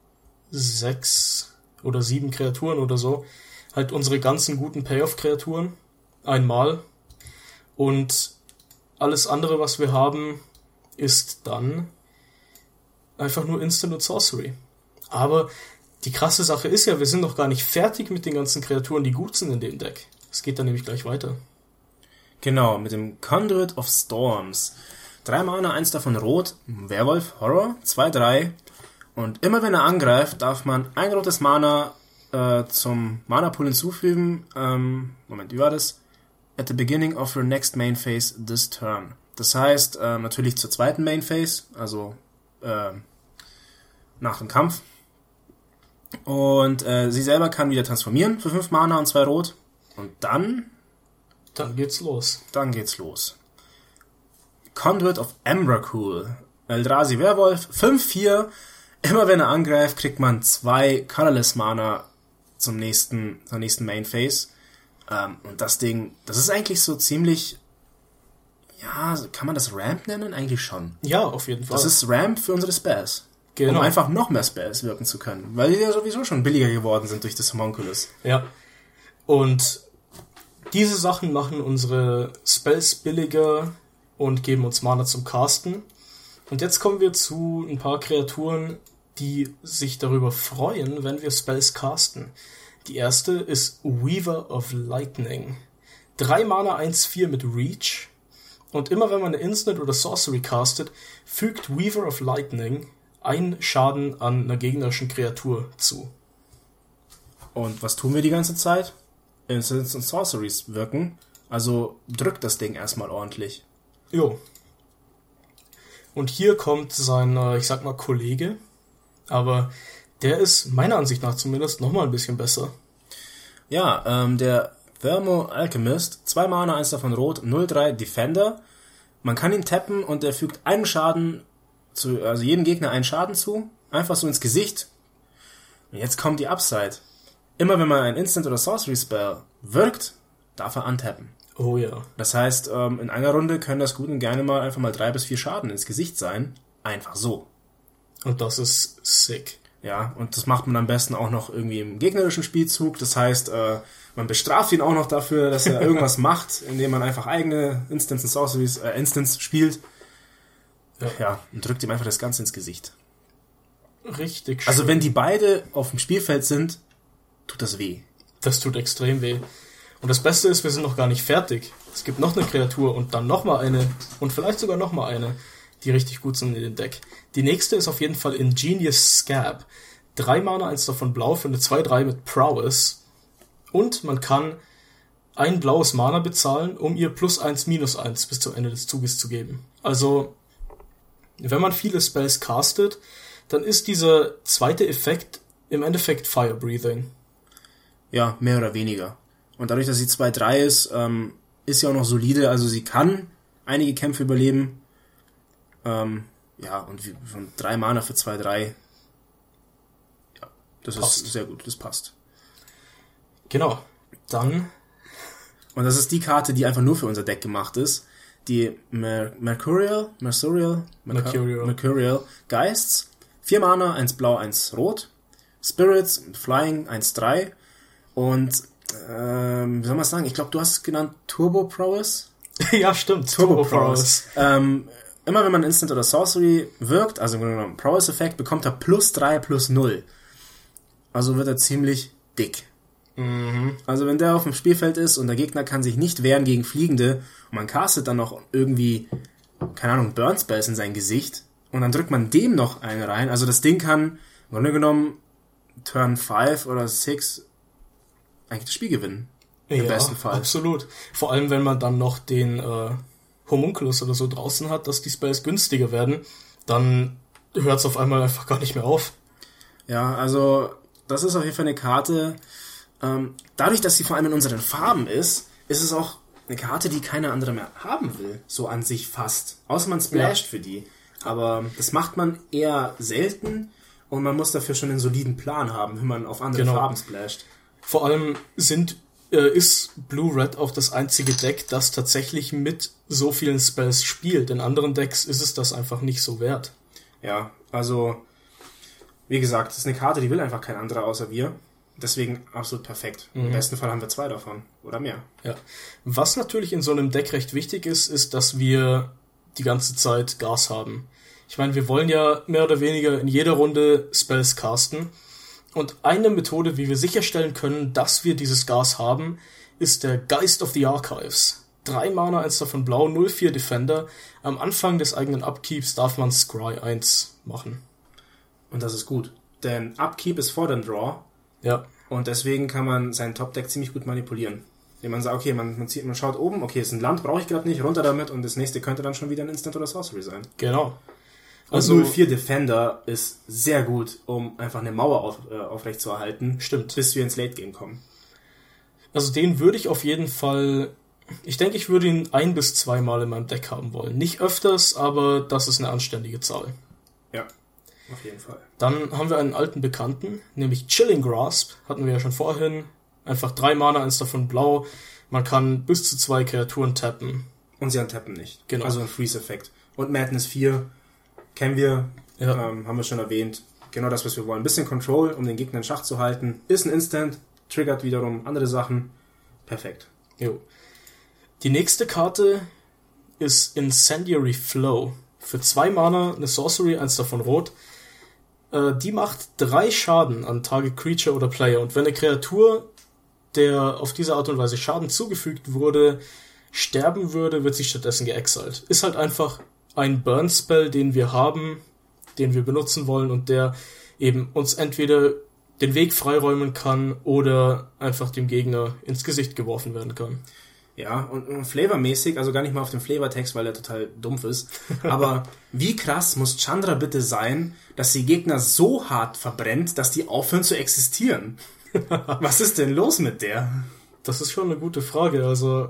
6 oder 7 Kreaturen oder so. Halt unsere ganzen guten Payoff-Kreaturen einmal. Und alles andere, was wir haben, ist dann einfach nur Instant und Sorcery. Aber die krasse Sache ist ja, wir sind noch gar nicht fertig mit den ganzen Kreaturen, die gut sind in dem Deck. Es geht dann nämlich gleich weiter. Genau, mit dem Conduit of Storms. 3 Mana, 1 davon rot, Werwolf, Horror, 2/3. Und immer wenn er angreift, darf man ein rotes Mana zum Mana-Pool hinzufügen. Moment, wie war das? At the beginning of your next main phase this turn. Das heißt, natürlich zur zweiten Main Phase, also nach dem Kampf. Und sie selber kann wieder transformieren für 5 Mana und 2 Rot. Und dann geht's los. Dann geht's los. Conduit of Emrakul. Eldrazi Werwolf, 5/4. Immer wenn er angreift, kriegt man 2 Colorless Mana zur nächsten Main Phase. Und das Ding, das ist eigentlich so ziemlich, ja, kann man das Ramp nennen? Eigentlich schon. Ja, auf jeden Fall. Das ist Ramp für unsere Spells. Genau. Um einfach noch mehr Spells wirken zu können. Weil die ja sowieso schon billiger geworden sind durch das Homunculus. Ja. Und diese Sachen machen unsere Spells billiger und geben uns Mana zum Casten. Und jetzt kommen wir zu ein paar Kreaturen, die sich darüber freuen, wenn wir Spells casten. Die erste ist Weaver of Lightning. 3 Mana, 1/4 mit Reach. Und immer wenn man eine Instant oder Sorcery castet, fügt Weaver of Lightning einen Schaden an einer gegnerischen Kreatur zu. Und was tun wir die ganze Zeit? Instants und Sorceries wirken. Also drückt das Ding erstmal ordentlich. Jo. Und hier kommt sein, ich sag mal, Kollege. Aber der ist meiner Ansicht nach zumindest nochmal ein bisschen besser. Ja, der Thermo Alchemist. 2 Mana, 1 davon rot, 0/3 Defender. Man kann ihn tappen und er fügt einen Schaden zu, also jedem Gegner einen Schaden zu. Einfach so ins Gesicht. Und jetzt kommt die Upside. Immer wenn man ein Instant oder Sorcery Spell wirkt, darf er untappen. Oh ja. Das heißt, in einer Runde können das gut und gerne mal einfach mal 3 bis 4 Schaden ins Gesicht sein. Einfach so. Und das ist sick. Ja, und das macht man am besten auch noch irgendwie im gegnerischen Spielzug. Das heißt, man bestraft ihn auch noch dafür, dass er irgendwas macht, indem man einfach eigene Instants und Sorceries, Instants spielt. Ja, und drückt ihm einfach das Ganze ins Gesicht. Richtig schön. Also wenn die beide auf dem Spielfeld sind, tut das weh. Das tut extrem weh. Und das Beste ist, wir sind noch gar nicht fertig. Es gibt noch eine Kreatur und dann nochmal eine und vielleicht sogar nochmal eine, die richtig gut sind in dem Deck. Die nächste ist auf jeden Fall Ingenious Scab. 3 Mana, 1 davon blau für eine 2/3 mit Prowess. Und man kann ein blaues Mana bezahlen, um ihr +1, -1 bis zum Ende des Zuges zu geben. Also, wenn man viele Spells castet, dann ist dieser zweite Effekt im Endeffekt Fire Breathing. Ja, mehr oder weniger. Und dadurch, dass sie 2/3 ist, ist sie auch noch solide. Also sie kann einige Kämpfe überleben. Ja, und von 3 Mana für 2/3. Ja, das passt. Ist sehr gut, das passt. Genau. Dann. Und das ist die Karte, die einfach nur für unser Deck gemacht ist. Die Mercurial Geists. 4 Mana, 1 blau, 1 rot. Spirits, Flying, 1/3. Und, wie soll man sagen? Ich glaube, du hast es genannt Turbo Prowess? Ja, stimmt. Turbo Prowess. immer wenn man Instant oder Sorcery wirkt, also im Grunde genommen Prowess-Effekt, bekommt er +3, +0. Also wird er ziemlich dick. Also wenn der auf dem Spielfeld ist und der Gegner kann sich nicht wehren gegen Fliegende und man castet dann noch irgendwie, keine Ahnung, Burn Spells in sein Gesicht und dann drückt man dem noch einen rein. Also das Ding kann im Grunde genommen Turn 5 oder 6 eigentlich das Spiel gewinnen. Im besten Fall. Absolut. Vor allem, wenn man dann noch den Homunculus oder so draußen hat, dass die Spells günstiger werden, dann hört es auf einmal einfach gar nicht mehr auf. Ja, also das ist auf jeden Fall eine Karte. Dadurch, dass sie vor allem in unseren Farben ist es auch eine Karte, die keiner andere mehr haben will. So an sich fast. Außer man splasht für die. Aber das macht man eher selten und man muss dafür schon einen soliden Plan haben, wenn man auf andere Farben splasht. Vor allem ist Blue-Red auch das einzige Deck, das tatsächlich mit so vielen Spells spielt. In anderen Decks ist es das einfach nicht so wert. Ja, also wie gesagt, das ist eine Karte, die will einfach kein anderer außer wir. Deswegen absolut perfekt. Im besten Fall haben wir 2 davon oder mehr. Ja. Was natürlich in so einem Deck recht wichtig ist, dass wir die ganze Zeit Gas haben. Ich meine, wir wollen ja mehr oder weniger in jeder Runde Spells casten. Und eine Methode, wie wir sicherstellen können, dass wir dieses Gas haben, ist der Geist of the Archives. 3 Mana, 1 davon blau, 0/4 Defender. Am Anfang des eigenen Upkeeps darf man Scry 1 machen. Und das ist gut. Denn Upkeep ist vor dem Draw. Ja. Und deswegen kann man sein Top-Deck ziemlich gut manipulieren. Indem man sagt, okay, man schaut oben, okay, ist ein Land, brauche ich gerade nicht, runter damit und das nächste könnte dann schon wieder ein Instant oder Sorcery sein. Genau. Also 0/4 Defender ist sehr gut, um einfach eine Mauer aufrecht zu erhalten. Stimmt. Bis wir ins Late-Game kommen. Also den würde ich auf jeden Fall, ich denke, ich würde ihn 1 bis 2 Mal in meinem Deck haben wollen. Nicht öfters, aber das ist eine anständige Zahl. Ja, auf jeden Fall. Dann haben wir einen alten Bekannten, nämlich Chilling Grasp, hatten wir ja schon vorhin. Einfach 3 Mana, 1 davon blau. Man kann bis zu 2 Kreaturen tappen. Und sie untappen nicht. Genau. Also ein Freeze-Effekt. Und Madness 4 kennen wir, haben wir schon erwähnt. Genau das, was wir wollen. Ein bisschen Control, um den Gegner in Schach zu halten. Ist ein Instant, triggert wiederum andere Sachen. Perfekt. Jo. Die nächste Karte ist Incendiary Flow. Für 2 Mana, eine Sorcery, 1 davon rot. Die macht 3 Schaden an Target Creature oder Player. Und wenn eine Kreatur, der auf diese Art und Weise Schaden zugefügt wurde, sterben würde, wird sie stattdessen geexiled. Ist halt einfach ein Burn-Spell, den wir haben, den wir benutzen wollen und der eben uns entweder den Weg freiräumen kann oder einfach dem Gegner ins Gesicht geworfen werden kann. Ja, und flavormäßig, also gar nicht mal auf dem Flavortext, weil der total dumpf ist, aber wie krass muss Chandra bitte sein, dass die Gegner so hart verbrennt, dass die aufhören zu existieren? Was ist denn los mit der? Das ist schon eine gute Frage, also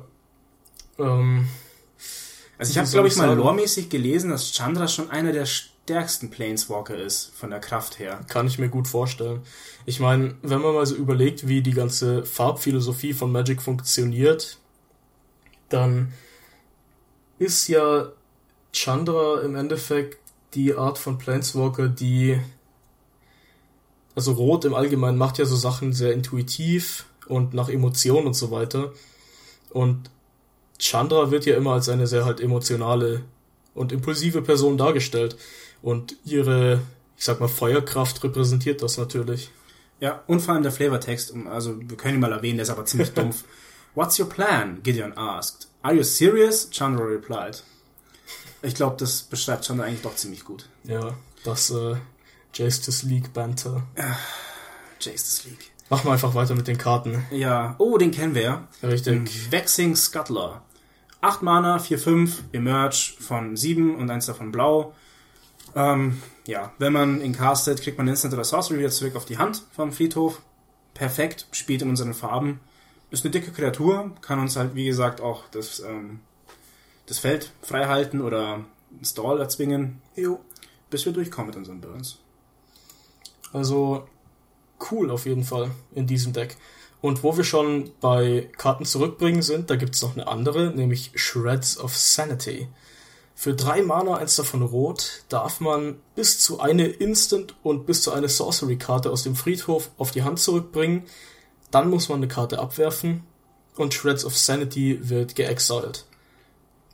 ich habe, glaube ich, mal loremäßig gelesen, dass Chandra schon einer der stärksten Planeswalker ist, von der Kraft her. Kann ich mir gut vorstellen. Ich meine, wenn man mal so überlegt, wie die ganze Farbphilosophie von Magic funktioniert, dann ist ja Chandra im Endeffekt die Art von Planeswalker, die, also Rot im Allgemeinen macht ja so Sachen sehr intuitiv und nach Emotionen und so weiter. Und Chandra wird ja immer als eine sehr halt emotionale und impulsive Person dargestellt. Und ihre, ich sag mal, Feuerkraft repräsentiert das natürlich. Ja, und vor allem der Flavortext, also wir können ihn mal erwähnen, der ist aber ziemlich dumpf. What's your plan? Gideon asked. Are you serious? Chandra replied. Ich glaube, das beschreibt Chandra eigentlich doch ziemlich gut. Ja, das Justice League Banter. Justice League. Machen wir einfach weiter mit den Karten. Ja, den kennen wir ja. Richtig. Vexing Scuttler. 8 Mana, 4/5, Emerge von 7 und 1 davon blau. Wenn man ihn castet, kriegt man Instant oder Sorcery wieder zurück auf die Hand vom Friedhof. Perfekt, spielt in unseren Farben. Ist eine dicke Kreatur, kann uns halt, wie gesagt, auch das Feld frei halten oder Stall erzwingen, bis wir durchkommen mit unseren Burns. Also cool auf jeden Fall in diesem Deck. Und wo wir schon bei Karten zurückbringen sind, da gibt es noch eine andere, nämlich Shreds of Sanity. Für 3 Mana, 1 davon rot, darf man bis zu eine Instant und bis zu eine Sorcery-Karte aus dem Friedhof auf die Hand zurückbringen. Dann muss man eine Karte abwerfen und Shreds of Sanity wird geexiled.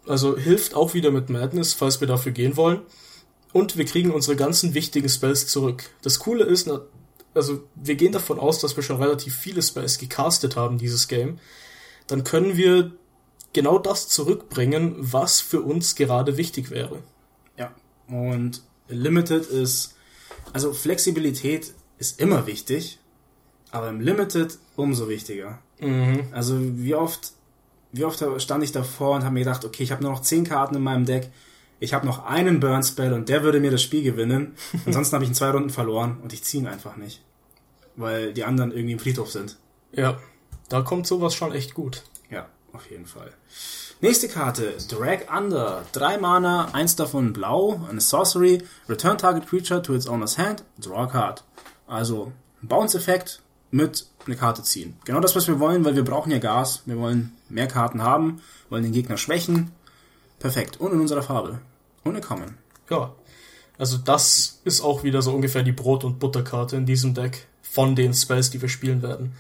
Also hilft auch wieder mit Madness, falls wir dafür gehen wollen. Und wir kriegen unsere ganzen wichtigen Spells zurück. Das Coole ist, also wir gehen davon aus, dass wir schon relativ viele Spells gecastet haben, dieses Game. Dann können wir genau das zurückbringen, was für uns gerade wichtig wäre. Ja, und Limited ist, also Flexibilität ist immer wichtig, aber im Limited umso wichtiger. Also wie oft stand ich davor und habe mir gedacht, okay, ich habe nur noch 10 Karten in meinem Deck, ich habe noch einen Burn-Spell und der würde mir das Spiel gewinnen. Ansonsten habe ich in 2 Runden verloren und ich ziehe ihn einfach nicht, weil die anderen irgendwie im Friedhof sind. Ja, da kommt sowas schon echt gut. Ja, auf jeden Fall. Nächste Karte, Drag Under. 3 Mana, 1 davon blau, eine Sorcery, return target creature to its owner's hand, draw a card. Also ein Bounce-Effekt mit eine Karte ziehen. Genau das, was wir wollen, weil wir brauchen ja Gas. Wir wollen mehr Karten haben, wollen den Gegner schwächen. Perfekt. Und in unserer Farbe. Und eine Common. Ja, also das ist auch wieder so ungefähr die Brot- und Butterkarte in diesem Deck von den Spells, die wir spielen werden.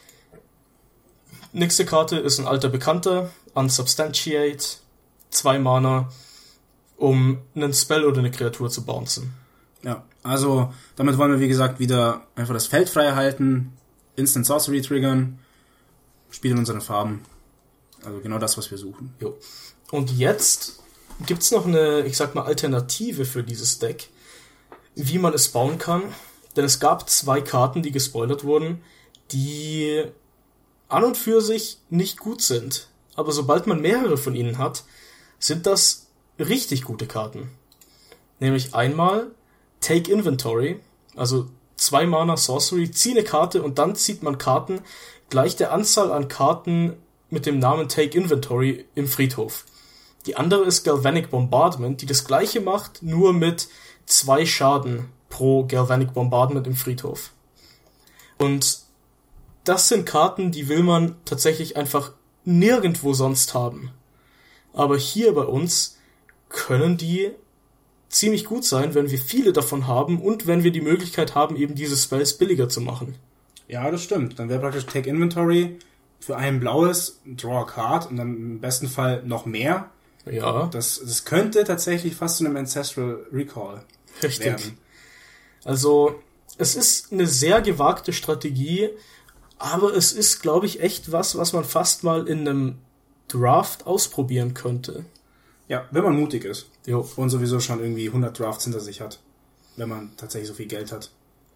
Nächste Karte ist ein alter Bekannter, Unsubstantiate, 2 Mana, um einen Spell oder eine Kreatur zu bouncen. Ja, also damit wollen wir, wie gesagt, wieder einfach das Feld frei halten, Instant Sorcery triggern, spielen in unseren Farben. Also genau das, was wir suchen. Jo. Und jetzt gibt's noch eine, ich sag mal, Alternative für dieses Deck, wie man es bauen kann. Denn es gab 2 Karten, die gespoilert wurden, die an und für sich nicht gut sind. Aber sobald man mehrere von ihnen hat, sind das richtig gute Karten. Nämlich einmal Take Inventory, also 2 Mana Sorcery, zieh eine Karte und dann zieht man Karten gleich der Anzahl an Karten mit dem Namen Take Inventory im Friedhof. Die andere ist Galvanic Bombardment, die das gleiche macht, nur mit 2 Schaden pro Galvanic Bombardment im Friedhof. Und das sind Karten, die will man tatsächlich einfach nirgendwo sonst haben. Aber hier bei uns können die ziemlich gut sein, wenn wir viele davon haben und wenn wir die Möglichkeit haben, eben diese Spells billiger zu machen. Ja, das stimmt. Dann wäre praktisch Take Inventory für ein blaues, Draw a Card und dann im besten Fall noch mehr. Ja. Das könnte tatsächlich fast zu einem Ancestral Recall werden. Also, es ist eine sehr gewagte Strategie, aber es ist, glaube ich, echt was man fast mal in einem Draft ausprobieren könnte. Ja, wenn man mutig ist. Jo. Und sowieso schon irgendwie 100 Drafts hinter sich hat. Wenn man tatsächlich so viel Geld hat.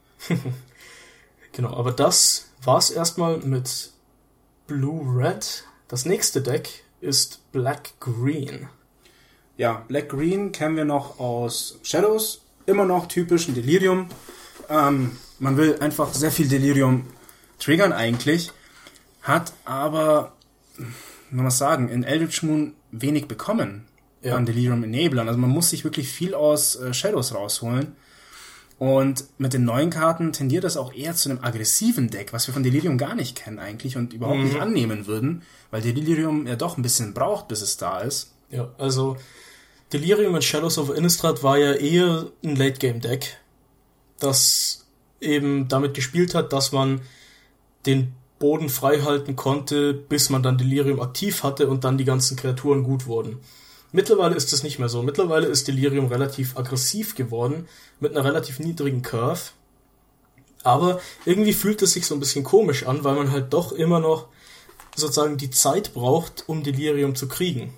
Genau, aber das war's erstmal mit Blue-Red. Das nächste Deck ist Black-Green. Ja, Black-Green kennen wir noch aus Shadows. Immer noch typisch ein Delirium. Man will einfach sehr viel Delirium triggern eigentlich. Hat aber, muss man sagen, in Eldritch Moon wenig bekommen an Delirium Enablern. Also man muss sich wirklich viel aus Shadows rausholen. Und mit den neuen Karten tendiert das auch eher zu einem aggressiven Deck, was wir von Delirium gar nicht kennen eigentlich und überhaupt nicht annehmen würden, weil Delirium ja doch ein bisschen braucht, bis es da ist. Ja, also Delirium in Shadows of Innistrad war ja eher ein Late-Game-Deck, das eben damit gespielt hat, dass man den Boden frei halten konnte, bis man dann Delirium aktiv hatte und dann die ganzen Kreaturen gut wurden. Mittlerweile ist es nicht mehr so. Mittlerweile ist Delirium relativ aggressiv geworden, mit einer relativ niedrigen Curve. Aber irgendwie fühlt es sich so ein bisschen komisch an, weil man halt doch immer noch sozusagen die Zeit braucht, um Delirium zu kriegen.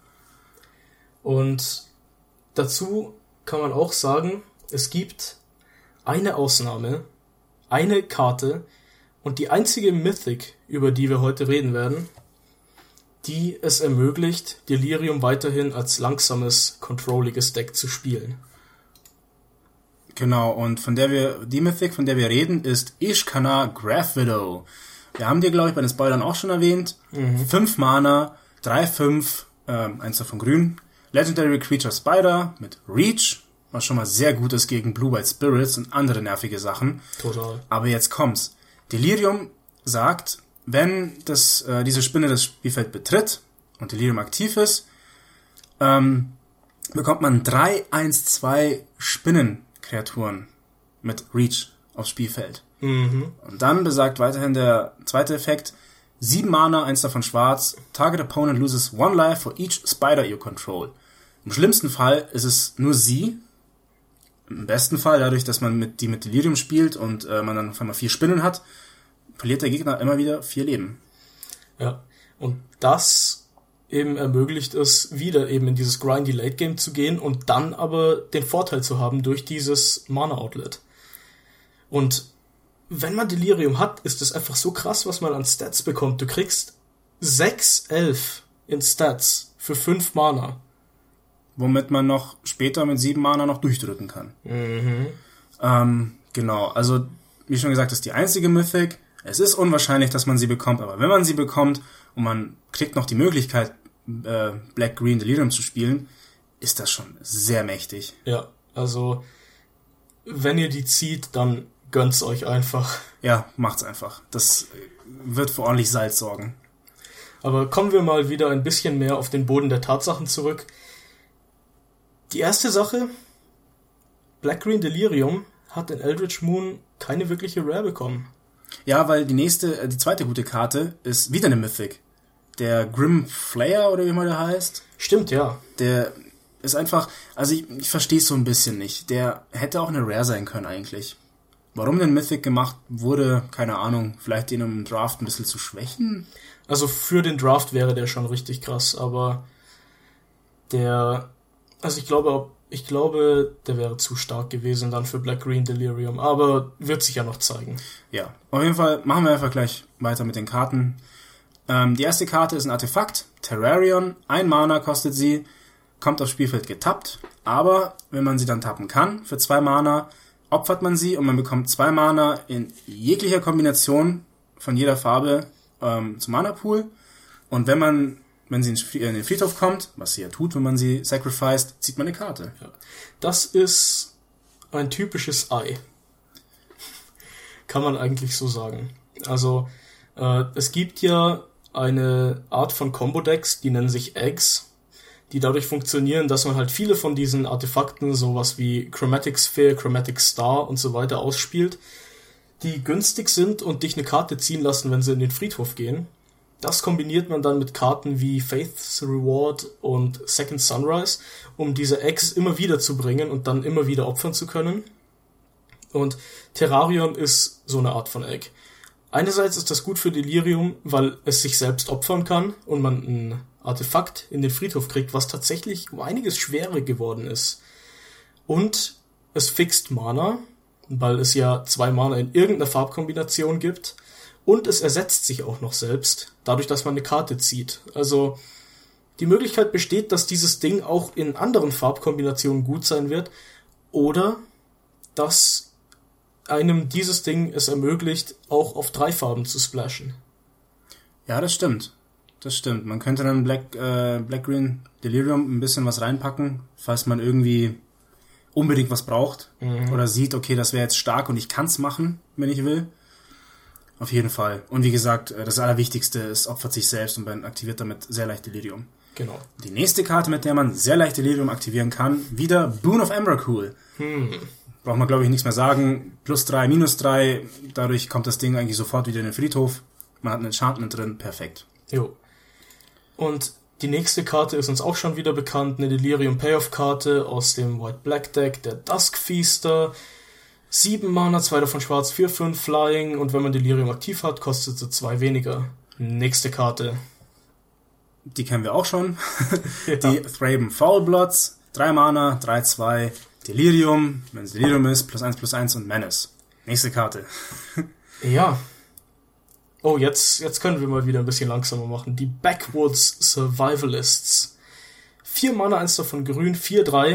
Und dazu kann man auch sagen, es gibt eine Ausnahme, eine Karte und die einzige Mythic, über die wir heute reden werden, die es ermöglicht, Delirium weiterhin als langsames, controlliges Deck zu spielen. Genau, und die Mythic, von der wir reden, ist Ishkana Graph Widow. Wir haben die, glaube ich, bei den Spoilern auch schon erwähnt. 5 Mana, 3/5, eins davon grün. Legendary Creature Spider mit Reach, was schon mal sehr gut ist gegen Blue-White Spirits und andere nervige Sachen. Total. Aber jetzt kommt's. Delirium sagt, wenn diese Spinne das Spielfeld betritt und Delirium aktiv ist, bekommt man 3/1/2 Spinnenkreaturen mit Reach aufs Spielfeld. Und dann besagt weiterhin der zweite Effekt, 7 Mana, 1 davon schwarz. Target opponent loses 1 life for each Spider you control. Im schlimmsten Fall ist es nur sie. Im besten Fall, dadurch, dass man mit Delirium spielt und man dann auf einmal 4 Spinnen hat, verliert der Gegner immer wieder 4 Leben. Ja, und das eben ermöglicht es, wieder eben in dieses grindy Late Game zu gehen und dann aber den Vorteil zu haben durch dieses Mana Outlet. Und wenn man Delirium hat, ist es einfach so krass, was man an Stats bekommt. Du kriegst 6/11 in Stats für 5 Mana. Womit man noch später mit 7 Mana noch durchdrücken kann. Genau, also wie schon gesagt, das ist die einzige Mythic. Es ist unwahrscheinlich, dass man sie bekommt, aber wenn man sie bekommt und man kriegt noch die Möglichkeit, Black-Green Delirium zu spielen, ist das schon sehr mächtig. Ja, also wenn ihr die zieht, dann gönnt's euch einfach. Ja, macht's einfach. Das wird für ordentlich Salz sorgen. Aber kommen wir mal wieder ein bisschen mehr auf den Boden der Tatsachen zurück. Die erste Sache, Black-Green Delirium hat in Eldritch Moon keine wirkliche Rare bekommen. Ja, weil die zweite gute Karte ist wieder eine Mythic. Der Grim Flayer, oder wie man der heißt. Stimmt, ja. Der ist einfach, also ich verstehe es so ein bisschen nicht. Der hätte auch eine Rare sein können eigentlich. Warum denn Mythic gemacht wurde, keine Ahnung. Vielleicht den im Draft ein bisschen zu schwächen? Also für den Draft wäre der schon richtig krass, aber ich glaube, der wäre zu stark gewesen dann für Black-Green Delirium, aber wird sich ja noch zeigen. Ja, auf jeden Fall machen wir einfach gleich weiter mit den Karten. Die erste Karte ist ein Artefakt, Terrarion, 1 Mana kostet sie, kommt aufs Spielfeld getappt, aber wenn man sie dann tappen kann, für 2 Mana, opfert man sie und man bekommt 2 Mana in jeglicher Kombination von jeder Farbe zum Mana-Pool. Und wenn sie in den Friedhof kommt, was sie ja tut, wenn man sie sacrificed, zieht man eine Karte. Ja. Das ist ein typisches Ei. Kann man eigentlich so sagen. Also, es gibt ja eine Art von Combo-Decks, die nennen sich Eggs, die dadurch funktionieren, dass man halt viele von diesen Artefakten, sowas wie Chromatic Sphere, Chromatic Star und so weiter ausspielt, die günstig sind und dich eine Karte ziehen lassen, wenn sie in den Friedhof gehen. Das kombiniert man dann mit Karten wie Faith's Reward und Second Sunrise, um diese Eggs immer wieder zu bringen und dann immer wieder opfern zu können. Und Terrarion ist so eine Art von Egg. Einerseits ist das gut für Delirium, weil es sich selbst opfern kann und man ein Artefakt in den Friedhof kriegt, was tatsächlich um einiges schwerer geworden ist. Und es fixt Mana, weil es ja 2 Mana in irgendeiner Farbkombination gibt. Und es ersetzt sich auch noch selbst, dadurch, dass man eine Karte zieht. Also die Möglichkeit besteht, dass dieses Ding auch in anderen Farbkombinationen gut sein wird oder dass einem dieses Ding es ermöglicht, auch auf 3 Farben zu splashen. Ja, das stimmt. Das stimmt. Man könnte dann Black-Green Delirium ein bisschen was reinpacken, falls man irgendwie unbedingt was braucht oder sieht, okay, das wäre jetzt stark und ich kann's machen, wenn ich will. Auf jeden Fall. Und wie gesagt, das Allerwichtigste ist, opfert sich selbst und man aktiviert damit sehr leicht Delirium. Genau. Die nächste Karte, mit der man sehr leicht Delirium aktivieren kann, wieder Boon of Emrakul. Braucht man, glaube ich, nichts mehr sagen. +3, -3, dadurch kommt das Ding eigentlich sofort wieder in den Friedhof. Man hat ein Enchantment drin, perfekt. Jo. Und die nächste Karte ist uns auch schon wieder bekannt, eine Delirium Payoff-Karte aus dem White-Black Deck, der Duskfeaster. 7 Mana, 2 davon schwarz, 4/5 Flying und wenn man Delirium aktiv hat, kostet sie 2 weniger. Nächste Karte. Die kennen wir auch schon. Ja. Die Thraben Foulbloods, 3 Mana, 3/2, Delirium, wenn es Delirium ist, +1/+1 und Menace. Nächste Karte. Ja. Oh, jetzt können wir mal wieder ein bisschen langsamer machen. Die Backwoods Survivalists. 4 Mana, 1 davon grün, 4/3.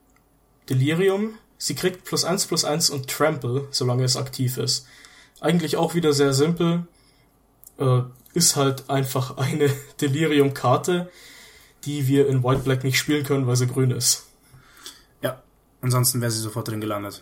Delirium. Sie kriegt +1/+1 und Trample, solange es aktiv ist. Eigentlich auch wieder sehr simpel. Ist halt einfach eine Delirium-Karte, die wir in White-Black nicht spielen können, weil sie grün ist. Ja, ansonsten wäre sie sofort drin gelandet.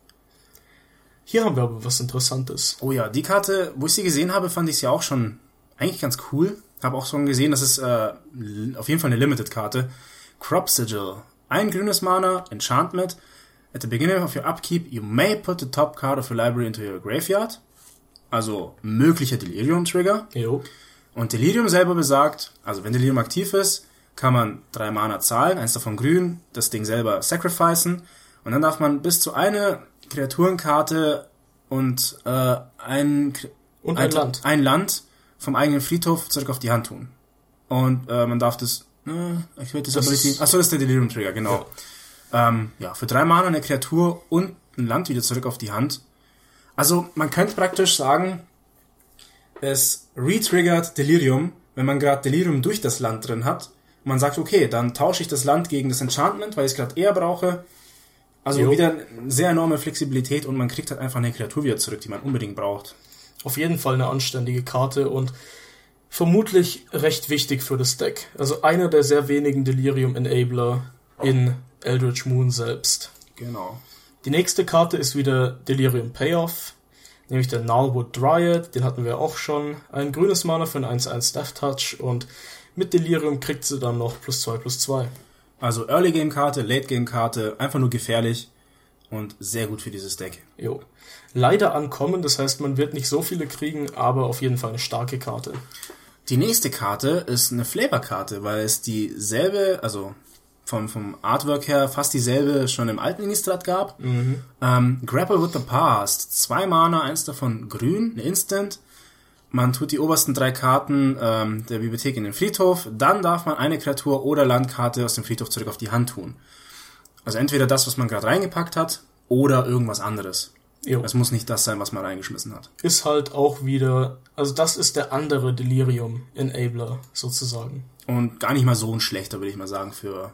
Hier haben wir aber was Interessantes. Oh ja, die Karte, wo ich sie gesehen habe, fand ich sie auch schon eigentlich ganz cool. Habe auch schon gesehen, das ist auf jeden Fall eine Limited-Karte. Crop Sigil. 1 grünes Mana, Enchantment. At the beginning of your upkeep, you may put the top card of your library into your graveyard. Also möglicher Delirium-Trigger. Jo. Und Delirium selber besagt, also wenn Delirium aktiv ist, kann man 3 Mana zahlen, 1 davon grün, das Ding selber sacrificen und dann darf man bis zu eine Kreaturenkarte und ein Land vom eigenen Friedhof zurück auf die Hand tun. Und man darf das Achso, das ist der Delirium-Trigger, genau. Ja. Für 3 Mana eine Kreatur und ein Land wieder zurück auf die Hand. Also man könnte praktisch sagen, es retriggert Delirium, wenn man gerade Delirium durch das Land drin hat. Und man sagt, okay, dann tausche ich das Land gegen das Enchantment, weil ich es gerade eher brauche. Also wieder eine sehr enorme Flexibilität und man kriegt halt einfach eine Kreatur wieder zurück, die man unbedingt braucht. Auf jeden Fall eine anständige Karte und vermutlich recht wichtig für das Deck. Also einer der sehr wenigen Delirium-Enabler in Eldritch Moon selbst. Genau. Die nächste Karte ist wieder Delirium Payoff, nämlich der Gnarlwood Dryad, den hatten wir auch schon. Ein grünes Mana für ein 1/1 Death Touch und mit Delirium kriegt sie dann noch +2/+2. Also Early-Game-Karte, Late-Game-Karte, einfach nur gefährlich und sehr gut für dieses Deck. Jo. Leider ankommen, das heißt, man wird nicht so viele kriegen, aber auf jeden Fall eine starke Karte. Die nächste Karte ist eine Flavor-Karte, weil es dieselbe, also vom Artwork her fast dieselbe schon im alten Innistrad gab. Grapple with the Past. 2 Mana, 1 davon grün, eine Instant. Man tut die obersten 3 Karten der Bibliothek in den Friedhof. Dann darf man eine Kreatur oder Landkarte aus dem Friedhof zurück auf die Hand tun. Also entweder das, was man gerade reingepackt hat, oder irgendwas anderes. Es muss nicht das sein, was man reingeschmissen hat. Ist halt auch wieder, also das ist der andere Delirium-Enabler sozusagen. Und gar nicht mal so ein schlechter, würde ich mal sagen, für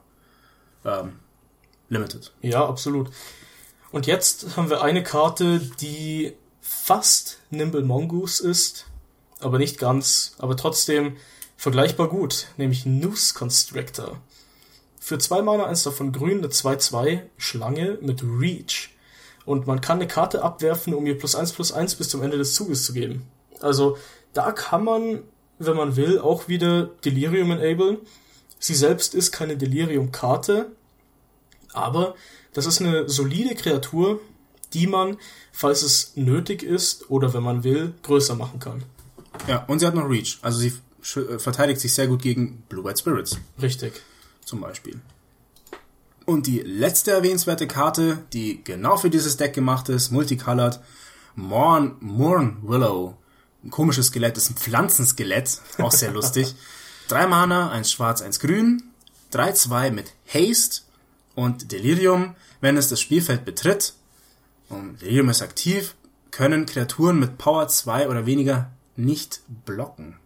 Limited. Ja, absolut. Und jetzt haben wir eine Karte, die fast Nimble Mongoose ist, aber nicht ganz, aber trotzdem vergleichbar gut, nämlich Noose Constrictor. Für 2 Mana, 1 davon grün, eine 2/2 Schlange mit Reach. Und man kann eine Karte abwerfen, um ihr +1/+1 bis zum Ende des Zuges zu geben. Also da kann man, wenn man will, auch wieder Delirium enablen. Sie selbst ist keine Delirium-Karte, aber das ist eine solide Kreatur, die man, falls es nötig ist oder wenn man will, größer machen kann. Ja, und sie hat noch Reach. Also sie verteidigt sich sehr gut gegen Blue-White Spirits. Richtig. Zum Beispiel. Und die letzte erwähnenswerte Karte, die genau für dieses Deck gemacht ist, multicolored, Morn Willow. Ein komisches Skelett, ist ein Pflanzenskelett, auch sehr lustig. 3 Mana, 1 schwarz, 1 grün, 3/2 mit Haste und Delirium. Wenn es das Spielfeld betritt und Delirium ist aktiv, können Kreaturen mit Power 2 oder weniger nicht blocken.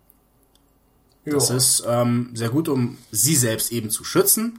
Das ist sehr gut, um sie selbst eben zu schützen,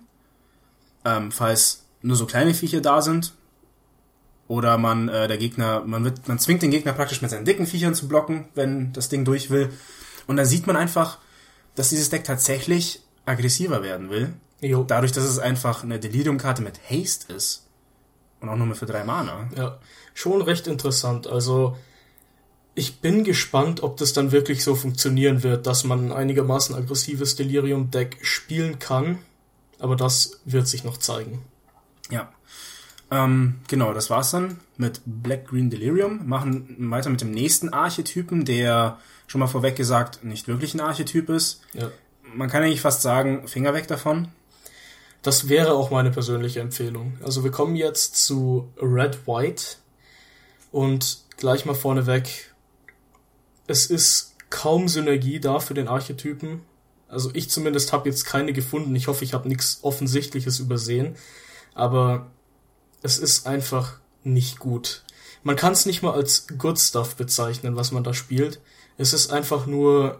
falls nur so kleine Viecher da sind. Oder man zwingt den Gegner praktisch mit seinen dicken Viechern zu blocken, wenn das Ding durch will. Und dann sieht man einfach, dass dieses Deck tatsächlich aggressiver werden will. Dadurch, dass es einfach eine Delirium-Karte mit Haste ist. Und auch nur für 3 Mana. Ja, schon recht interessant. Also ich bin gespannt, ob das dann wirklich so funktionieren wird, dass man ein einigermaßen aggressives Delirium-Deck spielen kann. Aber das wird sich noch zeigen. Ja. Genau, das war's dann mit Black-Green Delirium. Machen weiter mit dem nächsten Archetypen, der schon mal vorweg gesagt nicht wirklich ein Archetyp ist. Ja. Man kann eigentlich fast sagen, Finger weg davon. Das wäre auch meine persönliche Empfehlung. Also wir kommen jetzt zu Red-White und gleich mal vorneweg, es ist kaum Synergie da für den Archetypen. Also ich zumindest habe jetzt keine gefunden. Ich hoffe, ich habe nichts Offensichtliches übersehen. Aber es ist einfach nicht gut. Man kann es nicht mal als Good Stuff bezeichnen, was man da spielt. Es ist einfach nur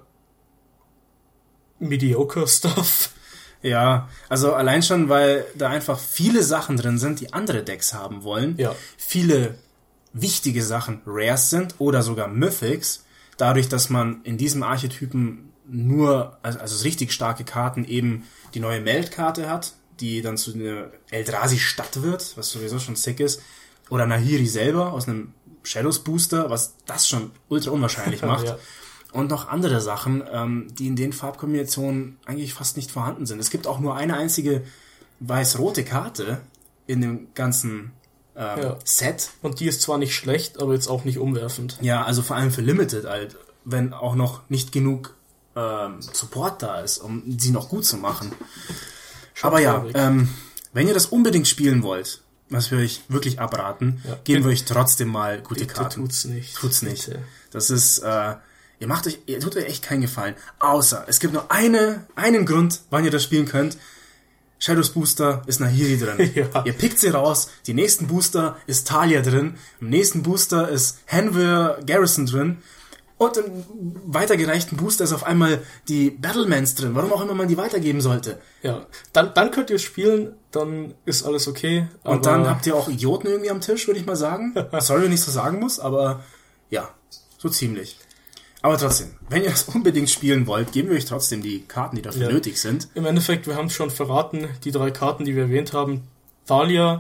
mediocre Stuff. Ja, also allein schon, weil da einfach viele Sachen drin sind, die andere Decks haben wollen. Ja. Viele wichtige Sachen Rares sind oder sogar Mythics. Dadurch, dass man in diesem Archetypen nur, also richtig starke Karten, eben die neue Meld-Karte hat, die dann zu einer Eldrazi-Stadt wird, was sowieso schon sick ist. Oder Nahiri selber aus einem Shadows-Booster, was das schon ultra unwahrscheinlich macht. Ja. Und noch andere Sachen, die in den Farbkombinationen eigentlich fast nicht vorhanden sind. Es gibt auch nur eine einzige weiß-rote Karte in dem ganzen Set. Und die ist zwar nicht schlecht, aber jetzt auch nicht umwerfend. Ja, also vor allem für Limited halt, wenn auch noch nicht genug Support da ist, um sie noch gut zu machen. Schon Aber ja, traurig. wenn ihr das unbedingt spielen wollt, was wir euch wirklich abraten, geben wir euch trotzdem mal gute Karten. Tut's nicht. Tut's nicht. Bitte. Das ist, ihr tut euch echt keinen Gefallen. Außer, es gibt nur einen Grund, wann ihr das spielen könnt. Shadows Booster ist Nahiri drin. Ja. Ihr pickt sie raus. Die nächsten Booster ist Talia drin. Im nächsten Booster ist Hanweir Garrison drin. Und im weitergereichten Booster ist auf einmal die Battlemans drin. Warum auch immer man die weitergeben sollte. Ja, dann könnt ihr spielen, dann ist alles okay. Und dann habt ihr auch Idioten irgendwie am Tisch, würde ich mal sagen. Sorry, wenn ich so sagen muss, aber ja, so ziemlich. Aber trotzdem, wenn ihr das unbedingt spielen wollt, geben wir euch trotzdem die Karten, die dafür nötig sind. Im Endeffekt, wir haben es schon verraten, die 3 Karten, die wir erwähnt haben. Thalia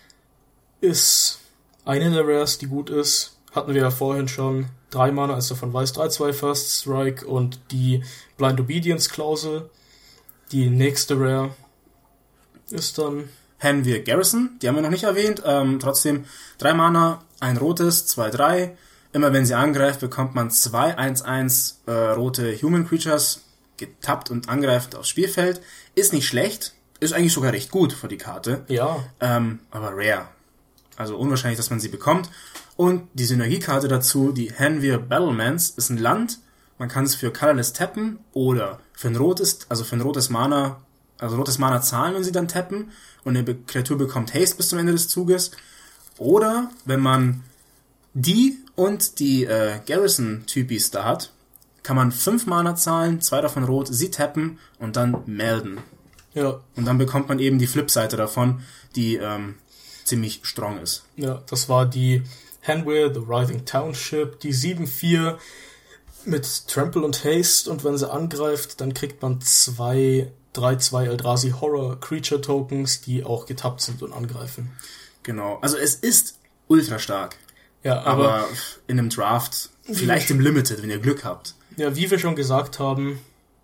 ist eine der Rares, die gut ist. Hatten wir ja vorhin schon. 3 Mana, als davon weiß, 3/2 First Strike und die Blind Obedience Klausel. Die nächste Rare ist dann Hanweir Garrison, die haben wir noch nicht erwähnt. Trotzdem 3 Mana, ein rotes, 2/3. Immer wenn sie angreift, bekommt man 2 1/1 rote Human Creatures getappt und angreift aufs Spielfeld. Ist nicht schlecht, ist eigentlich sogar recht gut für die Karte. ja. Aber rare. Also unwahrscheinlich, dass man sie bekommt. Und die Synergiekarte dazu, die Hanweir Battlemans, ist ein Land. Man kann es für Colorless tappen oder für ein rotes Mana, zahlen und sie dann tappen. Und eine Kreatur bekommt Haste bis zum Ende des Zuges. Oder wenn man die und die Garrison-Typis da hat, kann man 5 Mana zahlen, 2 davon rot, sie tappen und dann melden. Ja. Und dann bekommt man eben die Flipseite davon, die ziemlich strong ist. Ja, das war die Hanweir, The Writhing Township, die 7/4 mit Trample und Haste, und wenn sie angreift, dann kriegt man 2 3/2 Eldrazi Horror Creature Tokens, die auch getappt sind und angreifen. Genau, also es ist ultra stark. Ja, Aber in einem Draft, vielleicht im Limited, wenn ihr Glück habt. Ja, wie wir schon gesagt haben,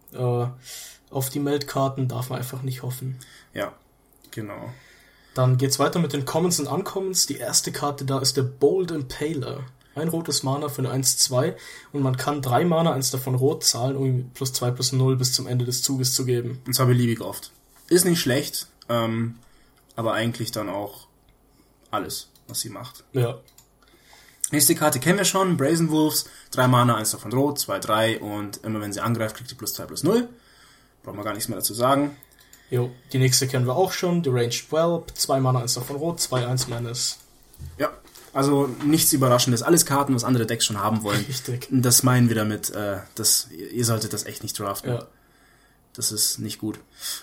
auf die Meldkarten darf man einfach nicht hoffen. Ja, genau. Dann geht's weiter mit den Commons und Uncommons. Die erste Karte da ist der Bold Impaler. Ein rotes Mana für eine 1/2 und man kann 3 Mana, eins davon rot, zahlen, um ihm +2/+0 bis zum Ende des Zuges zu geben. Und zwar beliebig oft. Ist nicht schlecht, aber eigentlich dann auch alles, was sie macht. Ja. Nächste Karte kennen wir schon, Brazen Wolves, 3 Mana, 1 davon rot, 2/3 und immer wenn sie angreift, kriegt sie +2/+0. Brauchen wir gar nichts mehr dazu sagen. Jo, die nächste kennen wir auch schon, Deranged Whelp, 2 Mana, 1 davon rot, 2/1 Menace. Ja, also nichts Überraschendes. Alles Karten, was andere Decks schon haben wollen. Richtig. Das meinen wir damit, ihr solltet das echt nicht draften. Ja. Das ist nicht gut.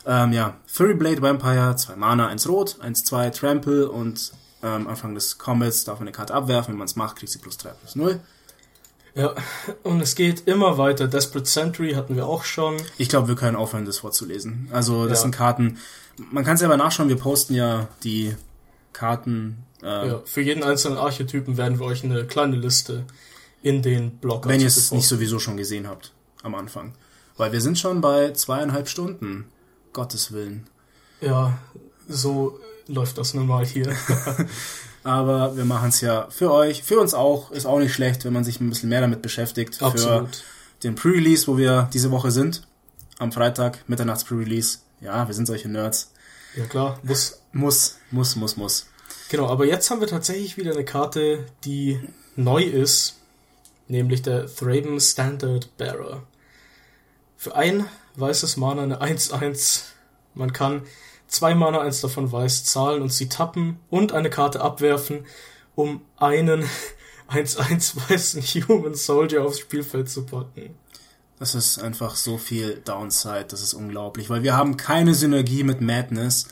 Fury Blade Vampire, 2 Mana, 1 rot, 1/2 Trample und Anfang des Combats darf man eine Karte abwerfen. Wenn man es macht, kriegt sie +3/+0. Ja, und es geht immer weiter. Desperate Sentry hatten wir auch schon. Ich glaube, wir können aufhören, das vorzulesen. Also das Ja. sind Karten, man kann selber nachschauen, wir posten ja die Karten, Ja, für jeden einzelnen Archetypen werden wir euch eine kleine Liste in den Blog. wenn ihr es nicht sowieso schon gesehen habt am Anfang. Weil wir sind schon bei 2,5 Stunden. Gottes Willen. Ja, so läuft das nun mal hier. Aber wir machen es ja für euch, für uns auch. Ist auch nicht schlecht, wenn man sich ein bisschen mehr damit beschäftigt. Absolut. Für den Pre-Release, wo wir diese Woche sind. Am Freitag, Mitternachts Pre-Release. Ja, wir sind solche Nerds. Ja klar, Muss. Genau, aber jetzt haben wir tatsächlich wieder eine Karte, die neu ist, nämlich der Thraben Standard Bearer. Für ein weißes Mana eine 1/1. Man kann 2 Mana, 1 davon weiß, zahlen und sie tappen und eine Karte abwerfen, um einen 1/1 weißen Human Soldier aufs Spielfeld zu packen. Das ist einfach so viel Downside, das ist unglaublich, weil wir haben keine Synergie mit Madness.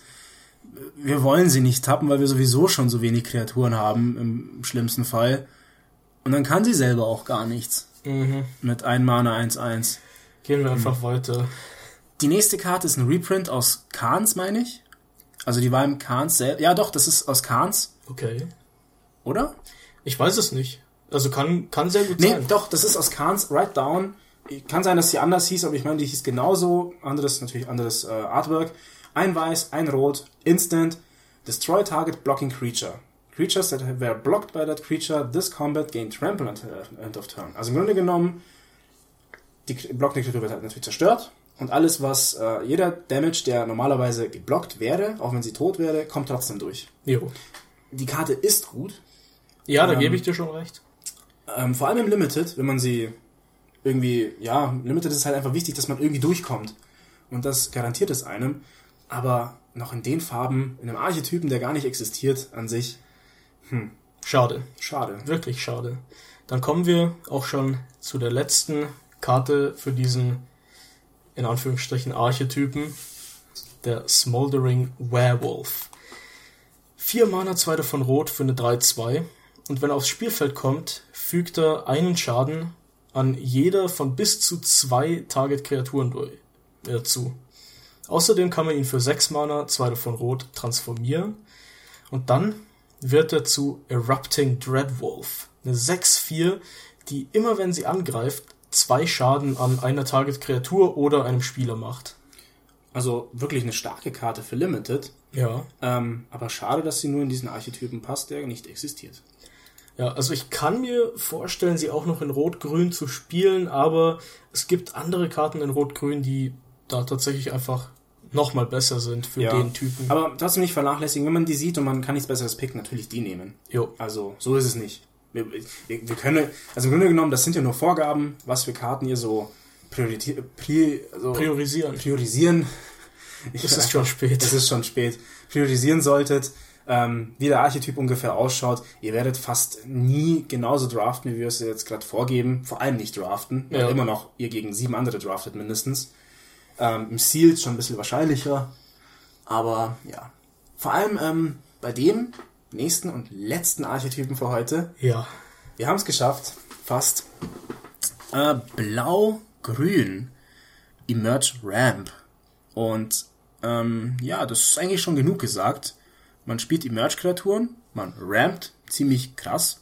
Wir wollen sie nicht tappen, weil wir sowieso schon so wenig Kreaturen haben, im schlimmsten Fall. Und dann kann sie selber auch gar nichts. Mit 1 Mana 1/1. Gehen wir einfach weiter. Die nächste Karte ist ein Reprint aus Khans, meine ich. Also die war im Khans selbst. Ja doch, das ist aus Khans. Okay. Oder? Ich weiß es nicht. Also kann sehr gut Nee, sein. doch, das ist aus Khans. Write Down. Kann sein, dass sie anders hieß, aber ich meine, die hieß genauso. Anderes Artwork. Ein Weiß, ein Rot. Instant. Destroy target blocking creature. Creatures that were blocked by that creature, this combat gain trample until end of turn. Also im Grunde genommen, die blockende Kreatur wird halt natürlich zerstört. Und alles, was, jeder Damage, der normalerweise geblockt wäre, auch wenn sie tot wäre, kommt trotzdem durch. Jo. Die Karte ist gut. Ja, da gebe ich dir schon recht. Vor allem im Limited, wenn man sie irgendwie, Limited ist halt einfach wichtig, dass man irgendwie durchkommt. Und das garantiert es einem. Aber noch in den Farben, in einem Archetypen, der gar nicht existiert an sich. Schade. Schade. Wirklich schade. Dann kommen wir auch schon zu der letzten Karte für diesen, in Anführungsstrichen, Archetypen. Der Smoldering Werewolf. 4 Mana, 2 davon rot für eine 3/2. Und wenn er aufs Spielfeld kommt, fügt er einen Schaden an jeder von bis zu 2 Target-Kreaturen zu. Außerdem kann man ihn für 6 Mana, 2 davon rot, transformieren. Und dann wird er zu Erupting Dreadwolf. Eine 6/4, die immer wenn sie angreift, 2 Schaden an einer Target-Kreatur oder einem Spieler macht. Also wirklich eine starke Karte für Limited. Ja. Aber schade, dass sie nur in diesen Archetypen passt, der nicht existiert. Ja, also ich kann mir vorstellen, sie auch noch in Rot-Grün zu spielen, aber es gibt andere Karten in Rot-Grün, die da tatsächlich einfach nochmal besser sind für den Typen. Aber trotzdem nicht vernachlässigen, wenn man die sieht und man kann nichts Besseres picken, natürlich die nehmen. Jo. Also, so ist es nicht. Wir können, also im Grunde genommen, das sind ja nur Vorgaben, was für Karten ihr so priorisieren. Es ist schon spät. Es ist schon spät. Priorisieren solltet, wie der Archetyp ungefähr ausschaut. Ihr werdet fast nie genauso draften, wie wir es jetzt gerade vorgeben. Vor allem nicht draften, weil immer noch ihr gegen 7 andere draftet mindestens. Im Sealed schon ein bisschen wahrscheinlicher. Aber ja. Vor allem bei dem nächsten und letzten Archetypen für heute. Ja. Wir haben es geschafft. Fast. Blau-Grün. Emerge Ramp. Und das ist eigentlich schon genug gesagt. Man spielt Emerge-Kreaturen, man rampt ziemlich krass.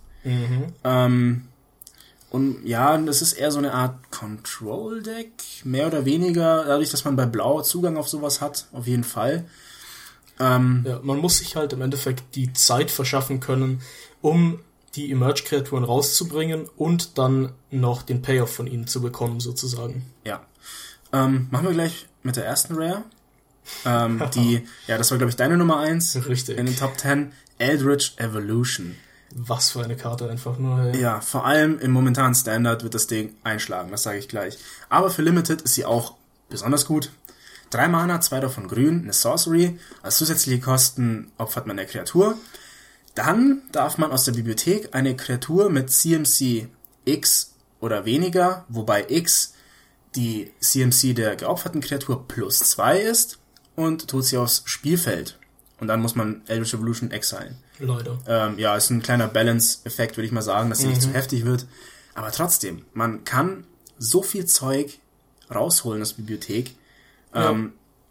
Und ja, das ist eher so eine Art Control-Deck, mehr oder weniger, dadurch, dass man bei Blau Zugang auf sowas hat, auf jeden Fall. Man muss sich halt im Endeffekt die Zeit verschaffen können, um die Emerge-Kreaturen rauszubringen und dann noch den Payoff von ihnen zu bekommen, sozusagen. Ja. Machen wir gleich mit der ersten Rare. Das war, glaube ich, deine Nummer 1. Richtig. In den Top 10. Eldritch Evolution. Was für eine Karte einfach nur. Hey. Ja, vor allem im momentanen Standard wird das Ding einschlagen, das sage ich gleich. Aber für Limited ist sie auch besonders gut. 3 Mana, 2 davon grün, eine Sorcery. Als zusätzliche Kosten opfert man eine Kreatur. Dann darf man aus der Bibliothek eine Kreatur mit CMC X oder weniger, wobei X die CMC der geopferten Kreatur plus 2 ist, und tut sie aufs Spielfeld. Und dann muss man Eldritch Evolution exilen. Leider. Ist ein kleiner Balance-Effekt, würde ich mal sagen, dass sie nicht zu heftig wird. Aber trotzdem, man kann so viel Zeug rausholen aus der Bibliothek. Vor allem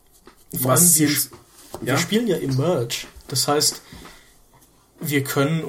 wir spielen ja Emerge. Das heißt, wir können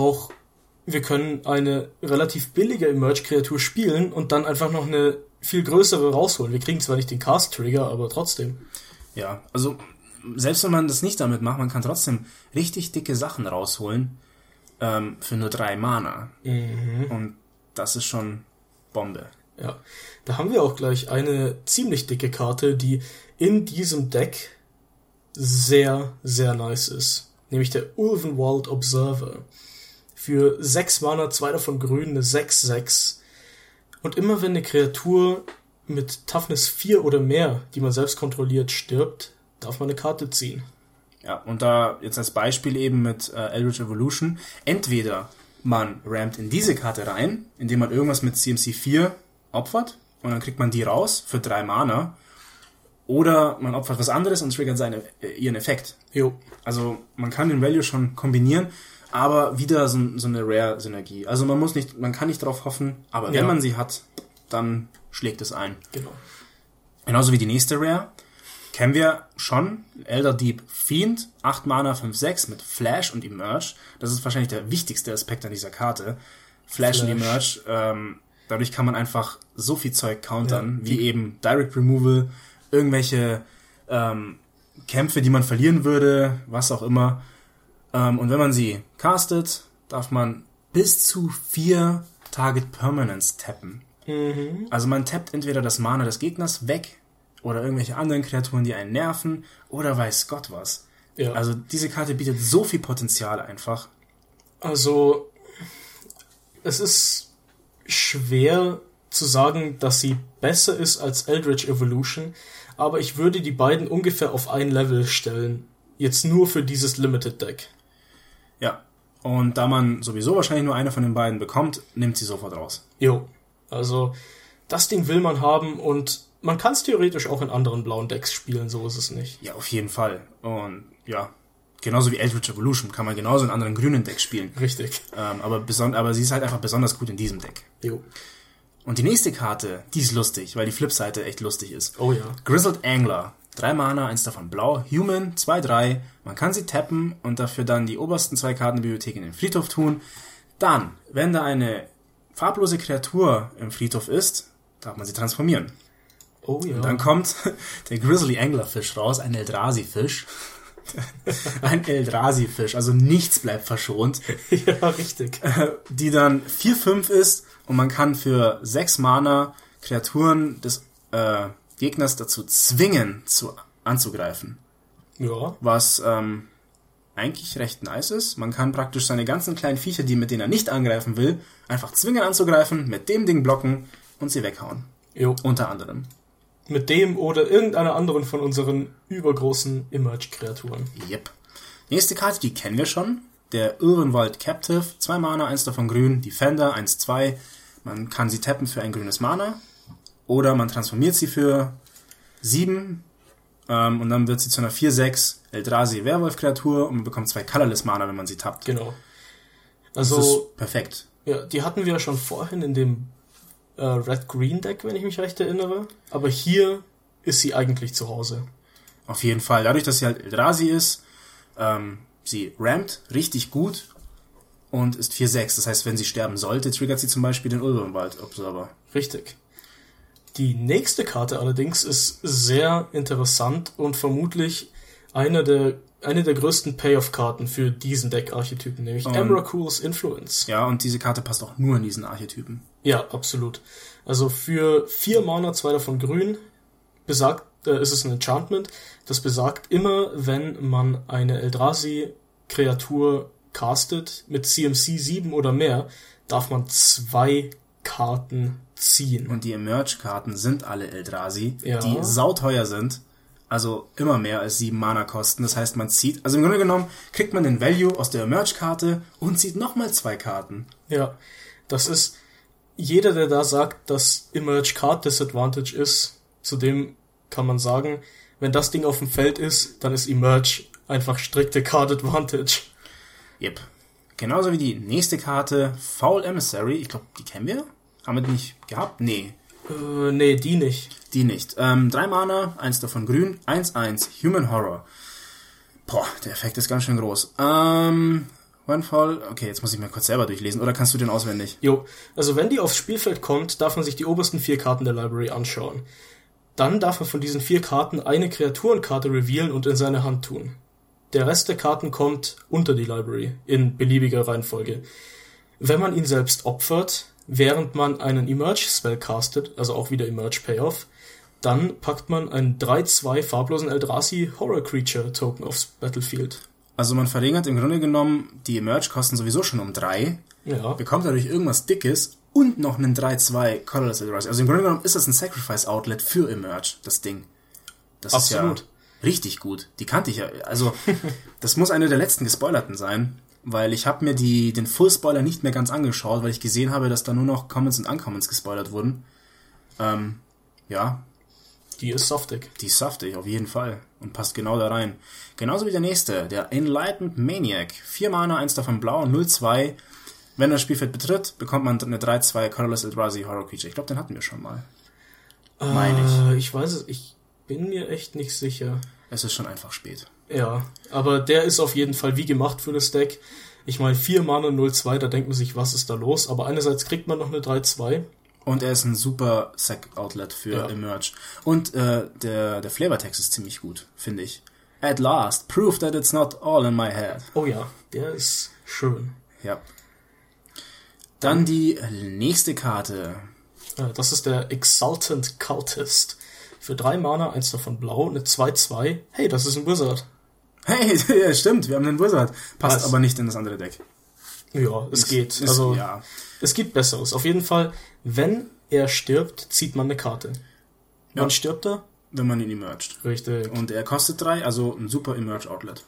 eine relativ billige Emerge-Kreatur spielen und dann einfach noch eine viel größere rausholen. Wir kriegen zwar nicht den Cast-Trigger, aber trotzdem. Ja, also selbst wenn man das nicht damit macht, man kann trotzdem richtig dicke Sachen rausholen für nur 3 Mana. Und das ist schon Bombe. Ja, da haben wir auch gleich eine ziemlich dicke Karte, die in diesem Deck sehr, sehr nice ist. Nämlich der Ulvenwald Observer. Für 6 Mana, 2 davon grün, eine 6/6. Und immer wenn eine Kreatur mit Toughness 4 oder mehr, die man selbst kontrolliert, stirbt, darf man eine Karte ziehen. Ja, und da jetzt als Beispiel eben mit Eldritch Evolution, entweder man rammt in diese Karte rein, indem man irgendwas mit CMC 4 opfert, und dann kriegt man die raus für 3 Mana, oder man opfert was anderes und triggert ihren Effekt. Jo. Also man kann den Value schon kombinieren, aber wieder so eine Rare-Synergie. Also man kann nicht darauf hoffen, aber wenn man sie hat, dann schlägt es ein. Genau. Genauso wie die nächste Rare. Kennen wir schon. Elder Deep Fiend, 8 Mana, 5/6 mit Flash und Emerge. Das ist wahrscheinlich der wichtigste Aspekt an dieser Karte. Flash. Und Emerge. Dadurch kann man einfach so viel Zeug countern, wie eben Direct Removal, irgendwelche Kämpfe, die man verlieren würde, was auch immer. Und wenn man sie castet, darf man bis zu 4 Target Permanents tappen. Also man tappt entweder das Mana des Gegners weg oder irgendwelche anderen Kreaturen, die einen nerven oder weiß Gott was. Ja. Also diese Karte bietet so viel Potenzial einfach. Also es ist schwer zu sagen, dass sie besser ist als Eldritch Evolution, aber ich würde die beiden ungefähr auf ein Level stellen. Jetzt nur für dieses Limited Deck. Ja, und da man sowieso wahrscheinlich nur eine von den beiden bekommt, nimmt sie sofort raus. Jo, also das Ding will man haben und man kann es theoretisch auch in anderen blauen Decks spielen, so ist es nicht. Ja, auf jeden Fall. Und ja, genauso wie Eldritch Evolution kann man genauso in anderen grünen Decks spielen. Richtig. Aber sie ist halt einfach besonders gut in diesem Deck. Jo. Und die nächste Karte, die ist lustig, weil die Flipseite echt lustig ist. Oh ja. Grizzled Angler. 3 Mana, 1 davon blau. Human, 2/3. Man kann sie tappen und dafür dann die obersten 2 Karten der Bibliothek in den Friedhof tun. Dann, wenn da eine farblose Kreatur im Friedhof ist, darf man sie transformieren. Oh ja. Und dann kommt der Grizzly Anglerfisch raus, ein Eldrazi-Fisch. Ein Eldrazi-Fisch, also nichts bleibt verschont. Ja, richtig. Die dann 4/5 ist und man kann für 6 Mana Kreaturen des Gegners dazu zwingen, anzugreifen. Ja. Was eigentlich recht nice ist. Man kann praktisch seine ganzen kleinen Viecher, mit denen er nicht angreifen will, einfach zwingen anzugreifen, mit dem Ding blocken und sie weghauen. Jo. Unter anderem. Mit dem oder irgendeiner anderen von unseren übergroßen Emerge-Kreaturen. Yep. Nächste Karte, die kennen wir schon. Der Irvenwald Captive. 2 Mana, 1 davon grün. Defender, 1/2. Man kann sie tappen für ein grünes Mana. Oder man transformiert sie für 7. Und dann wird sie zu einer 4/6 Eldrazi Werwolf-Kreatur. Und man bekommt 2 Colorless Mana, wenn man sie tappt. Genau. Also, das ist perfekt. Ja, die hatten wir ja schon vorhin in dem Red-Green-Deck, wenn ich mich recht erinnere. Aber hier ist sie eigentlich zu Hause. Auf jeden Fall. Dadurch, dass sie halt Eldrazi ist, sie rampt richtig gut und ist 4/6. Das heißt, wenn sie sterben sollte, triggert sie zum Beispiel den Irvenwald Observer. Richtig. Die nächste Karte allerdings ist sehr interessant und vermutlich eine der größten Payoff-Karten für diesen Deck-Archetypen, nämlich Emrakul's Influence. Ja, und diese Karte passt auch nur in diesen Archetypen. Ja, absolut. Also für 4 Mana, 2 davon grün, ist es ein Enchantment. Das besagt immer, wenn man eine Eldrazi-Kreatur castet mit CMC 7 oder mehr, darf man 2 Karten ziehen. Und die Emerge-Karten sind alle Eldrazi, ja, die sauteuer sind. Also immer mehr als 7 Mana kosten. Das heißt, man zieht, also im Grunde genommen kriegt man den Value aus der Emerge-Karte und zieht nochmal 2 Karten. Ja, das ist jeder, der da sagt, dass Emerge Card Disadvantage ist, zu dem kann man sagen, wenn das Ding auf dem Feld ist, dann ist Emerge einfach strikte Card Advantage. Yep. Genauso wie die nächste Karte, Foul Emissary. Ich glaube, die kennen wir. Haben wir die nicht gehabt? Nee. Nee, die nicht. Die nicht. 3 Mana, 1 davon grün, 1/1, Human Horror. Boah, der Effekt ist ganz schön groß. One Fall, okay, jetzt muss ich mal kurz selber durchlesen. Oder kannst du den auswendig? Jo, also wenn die aufs Spielfeld kommt, darf man sich die obersten 4 Karten der Library anschauen. Dann darf man von diesen 4 Karten eine Kreaturenkarte revealen und in seine Hand tun. Der Rest der Karten kommt unter die Library, in beliebiger Reihenfolge. Wenn man ihn selbst opfert, während man einen Emerge-Spell castet, also auch wieder Emerge-Payoff, dann packt man einen 3/2 farblosen Eldrazi Horror-Creature-Token aufs Battlefield. Also man verringert im Grunde genommen die Emerge-Kosten sowieso schon um 3, ja, bekommt dadurch irgendwas Dickes und noch einen 3/2 Colorless Eldrazi. Also im Grunde genommen ist das ein Sacrifice-Outlet für Emerge, das Ding. Das absolut. Ist ja richtig gut. Die kannte ich ja. Also das muss eine der letzten gespoilerten sein, weil ich habe mir den Full-Spoiler nicht mehr ganz angeschaut, weil ich gesehen habe, dass da nur noch Commons und Uncommons gespoilert wurden. Ja. Die ist saftig. Die ist saftig, auf jeden Fall. Und passt genau da rein. Genauso wie der nächste, der Enlightened Maniac. 4 Mana, 1 davon blau, 0/2. Wenn das Spielfeld betritt, bekommt man eine 3/2 Colorless Eldrazi Horror Creature. Ich glaube, den hatten wir schon mal. Meine ich. Ich weiß es, ich bin mir echt nicht sicher. Es ist schon einfach spät. Ja, aber der ist auf jeden Fall wie gemacht für das Deck. Ich meine, 4 Mana 0/2, da denkt man sich, was ist da los? Aber einerseits kriegt man noch eine 3/2. Und er ist ein super Sack-Outlet für Emerge. Und der Flavortext ist ziemlich gut, finde ich. At last, proof that it's not all in my head. Oh ja, der ist schön. Ja. Dann die nächste Karte. Das ist der Exultant Cultist. Für 3 Mana, 1 davon blau, eine 2/2. Hey, das ist ein Wizard. Hey, ja, stimmt, wir haben einen Wizard. Passt aber nicht in das andere Deck. Ja, es geht. Also, ja. Es gibt Besseres. Auf jeden Fall, wenn er stirbt, zieht man eine Karte. Wann stirbt er? Wenn man ihn emergt. Richtig. Und er kostet 3, also ein super Emerge-Outlet.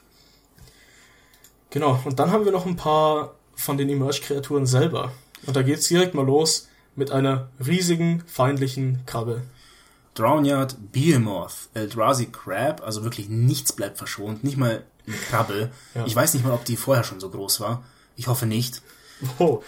Genau, und dann haben wir noch ein paar von den Emerge-Kreaturen selber. Und da geht's direkt mal los mit einer riesigen, feindlichen Krabbe. Drownyard Behemoth, Eldrazi Crab, also wirklich nichts bleibt verschont, nicht mal eine Krabbe. Ja. Ich weiß nicht mal, ob die vorher schon so groß war. Ich hoffe nicht. Oh.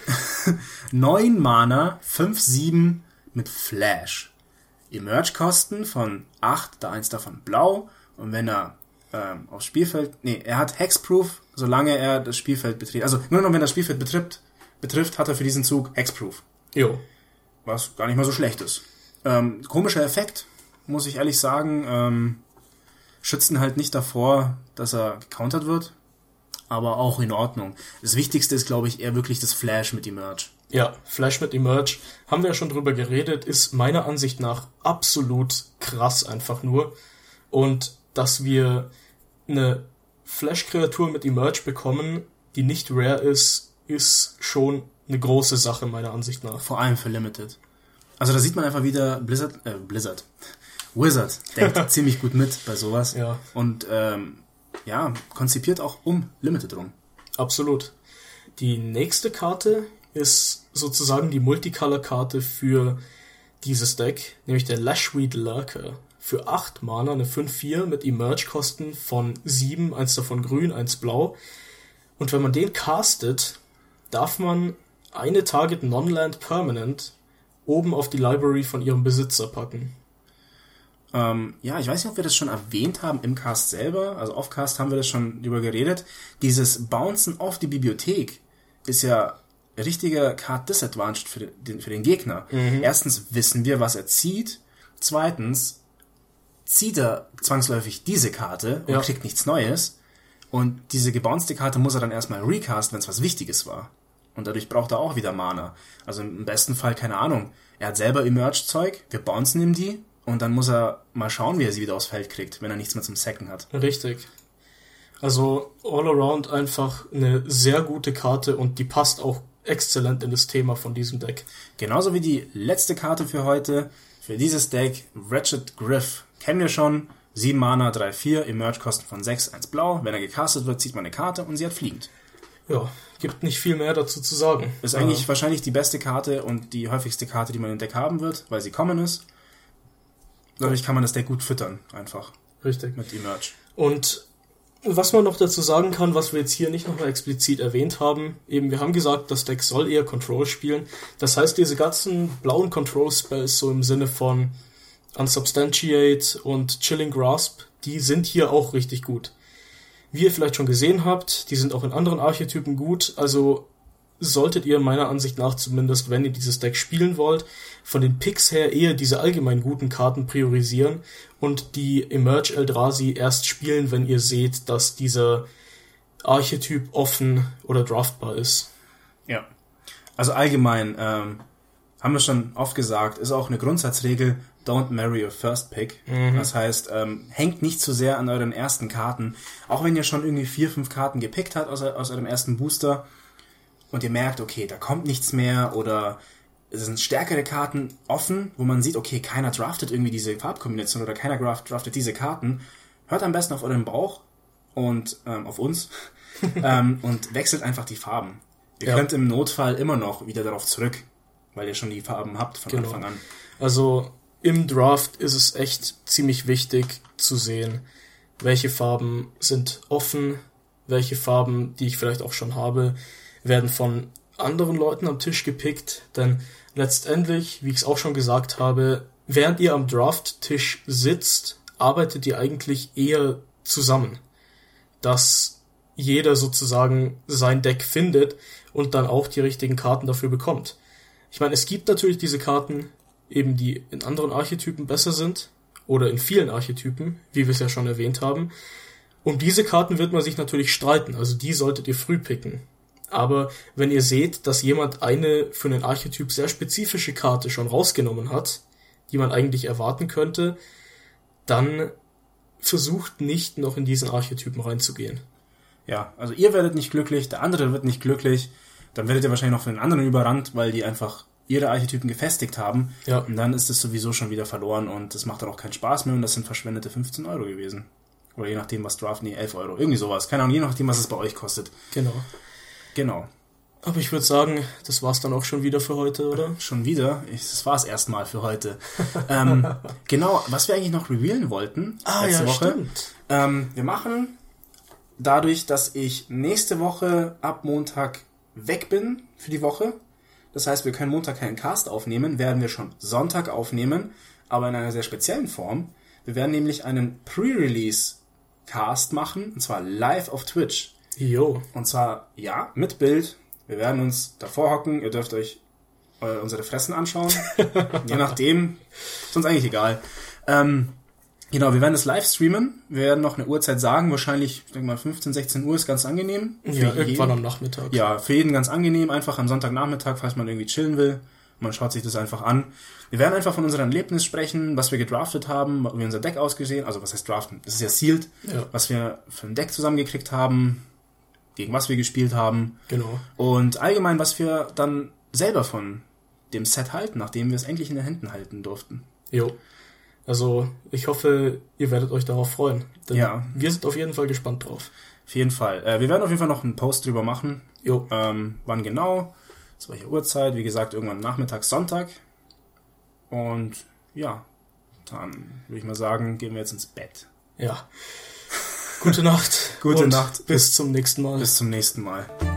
9 Mana, 5/7 mit Flash. Emerge-Kosten von 8, da 1 davon blau. Und wenn er aufs Spielfeld... er hat Hexproof, solange er das Spielfeld betritt. Also nur noch, wenn das Spielfeld betrifft, hat er für diesen Zug Hexproof. Jo. Was gar nicht mal so schlecht ist. Komischer Effekt, muss ich ehrlich sagen. Schützen halt nicht davor, dass er gecountert wird. Aber auch in Ordnung. Das Wichtigste ist, glaube ich, eher wirklich das Flash mit Emerge. Ja, Flash mit Emerge, haben wir ja schon drüber geredet, ist meiner Ansicht nach absolut krass einfach nur. Und dass wir eine Flash-Kreatur mit Emerge bekommen, die nicht rare ist, ist schon eine große Sache meiner Ansicht nach. Vor allem für Limited. Also da sieht man einfach wieder Wizard denkt ziemlich gut mit bei sowas. Ja. Und konzipiert auch um Limited rum. Absolut. Die nächste Karte ist sozusagen die Multicolor-Karte für dieses Deck, nämlich der Lashweed Lurker. Für 8 Mana eine 5/4 mit Emerge-Kosten von 7, 1 davon grün, 1 blau. Und wenn man den castet, darf man eine Target Non-Land Permanent oben auf die Library von ihrem Besitzer packen. Ich weiß nicht, ob wir das schon erwähnt haben im Cast selber. Also off-Cast haben wir das schon drüber geredet. Dieses Bouncen auf die Bibliothek ist ja richtiger Card-Disadvantage für den Gegner. Mhm. Erstens wissen wir, was er zieht. Zweitens zieht er zwangsläufig diese Karte und kriegt nichts Neues. Und diese gebouncete Karte muss er dann erstmal recasten, wenn es was Wichtiges war. Und dadurch braucht er auch wieder Mana. Also im besten Fall, keine Ahnung, er hat selber Emerge-Zeug, wir bouncen ihm die und dann muss er mal schauen, wie er sie wieder aufs Feld kriegt, wenn er nichts mehr zum Sacken hat. Richtig. Also all around einfach eine sehr gute Karte und die passt auch exzellent in das Thema von diesem Deck. Genauso wie die letzte Karte für heute, für dieses Deck, Wretched Griff. Kennen wir schon, 7 Mana, 3/4, Emerge-Kosten von 6, 1 blau. Wenn er gecastet wird, zieht man eine Karte und sie hat fliegend. Ja, gibt nicht viel mehr dazu zu sagen. Ist eigentlich wahrscheinlich die beste Karte und die häufigste Karte, die man im Deck haben wird, weil sie common ist. Dadurch kann man das Deck gut füttern, einfach. Richtig. Mit Emerge. Und was man noch dazu sagen kann, was wir jetzt hier nicht nochmal explizit erwähnt haben, eben wir haben gesagt, das Deck soll eher Control spielen. Das heißt, diese ganzen blauen Control-Spells, so im Sinne von Unsubstantiate und Chilling Grasp, die sind hier auch richtig gut. Wie ihr vielleicht schon gesehen habt, die sind auch in anderen Archetypen gut, also solltet ihr meiner Ansicht nach zumindest, wenn ihr dieses Deck spielen wollt, von den Picks her eher diese allgemein guten Karten priorisieren und die Emerge Eldrazi erst spielen, wenn ihr seht, dass dieser Archetyp offen oder draftbar ist. Ja, also allgemein, haben wir schon oft gesagt, ist auch eine Grundsatzregel, don't marry your first pick. Mhm. Das heißt, hängt nicht zu sehr an euren ersten Karten. Auch wenn ihr schon irgendwie 4-5 Karten gepickt habt aus eurem ersten Booster und ihr merkt, okay, da kommt nichts mehr oder es sind stärkere Karten offen, wo man sieht, okay, keiner draftet irgendwie diese Farbkombination oder keiner draftet diese Karten. Hört am besten auf euren Bauch und auf uns und wechselt einfach die Farben. Ihr könnt im Notfall immer noch wieder darauf zurück, weil ihr schon die Farben habt von Anfang an. Also im Draft ist es echt ziemlich wichtig zu sehen, welche Farben sind offen, welche Farben, die ich vielleicht auch schon habe, werden von anderen Leuten am Tisch gepickt, denn letztendlich, wie ich es auch schon gesagt habe, während ihr am Draft-Tisch sitzt, arbeitet ihr eigentlich eher zusammen, dass jeder sozusagen sein Deck findet und dann auch die richtigen Karten dafür bekommt. Ich meine, es gibt natürlich diese Karten, eben die in anderen Archetypen besser sind oder in vielen Archetypen, wie wir es ja schon erwähnt haben. Um diese Karten wird man sich natürlich streiten, also die solltet ihr früh picken. Aber wenn ihr seht, dass jemand eine für einen Archetyp sehr spezifische Karte schon rausgenommen hat, die man eigentlich erwarten könnte, dann versucht nicht noch in diesen Archetypen reinzugehen. Ja, also ihr werdet nicht glücklich, der andere wird nicht glücklich, dann werdet ihr wahrscheinlich noch von den anderen überrannt, weil die einfach ihre Archetypen gefestigt haben. Ja. Und dann ist es sowieso schon wieder verloren und das macht dann auch keinen Spaß mehr und das sind verschwendete 15 Euro gewesen. Oder je nachdem, was Draft, 11 Euro, irgendwie sowas. Keine Ahnung, je nachdem, was es bei euch kostet. Genau. Aber ich würde sagen, das war's dann auch schon wieder für heute, oder? Schon wieder? Das war's erstmal für heute. Genau, was wir eigentlich noch revealen wollten letzte Woche. Stimmt. Wir machen dadurch, dass ich nächste Woche ab Montag weg bin für die Woche. Das heißt, wir können Montag keinen Cast aufnehmen, werden wir schon Sonntag aufnehmen, aber in einer sehr speziellen Form. Wir werden nämlich einen Pre-Release-Cast machen, und zwar live auf Twitch. Jo. Und zwar, ja, mit Bild. Wir werden uns davor hocken, ihr dürft euch unsere Fressen anschauen. Je nachdem, ist uns eigentlich egal. Genau, wir werden das live streamen. Wir werden noch eine Uhrzeit sagen, wahrscheinlich, ich denke mal 15, 16 Uhr ist ganz angenehm. Ja, irgendwann am Nachmittag. Ja, für jeden ganz angenehm, einfach am Sonntagnachmittag, falls man irgendwie chillen will. Man schaut sich das einfach an. Wir werden einfach von unserem Erlebnis sprechen, was wir gedraftet haben, wie unser Deck ausgesehen, also was heißt draften? Das ist ja sealed, was wir für ein Deck zusammengekriegt haben, gegen was wir gespielt haben. Genau. Und allgemein, was wir dann selber von dem Set halten, nachdem wir es endlich in den Händen halten durften. Jo. Also, ich hoffe, ihr werdet euch darauf freuen. Denn wir sind auf jeden Fall gespannt drauf. Auf jeden Fall. Wir werden auf jeden Fall noch einen Post drüber machen. Jo. Wann genau, zu welcher Uhrzeit, wie gesagt, irgendwann nachmittags, Sonntag. Und ja, dann würde ich mal sagen, gehen wir jetzt ins Bett. Ja. Gute Nacht. Gute Nacht. Bis zum nächsten Mal. Bis zum nächsten Mal.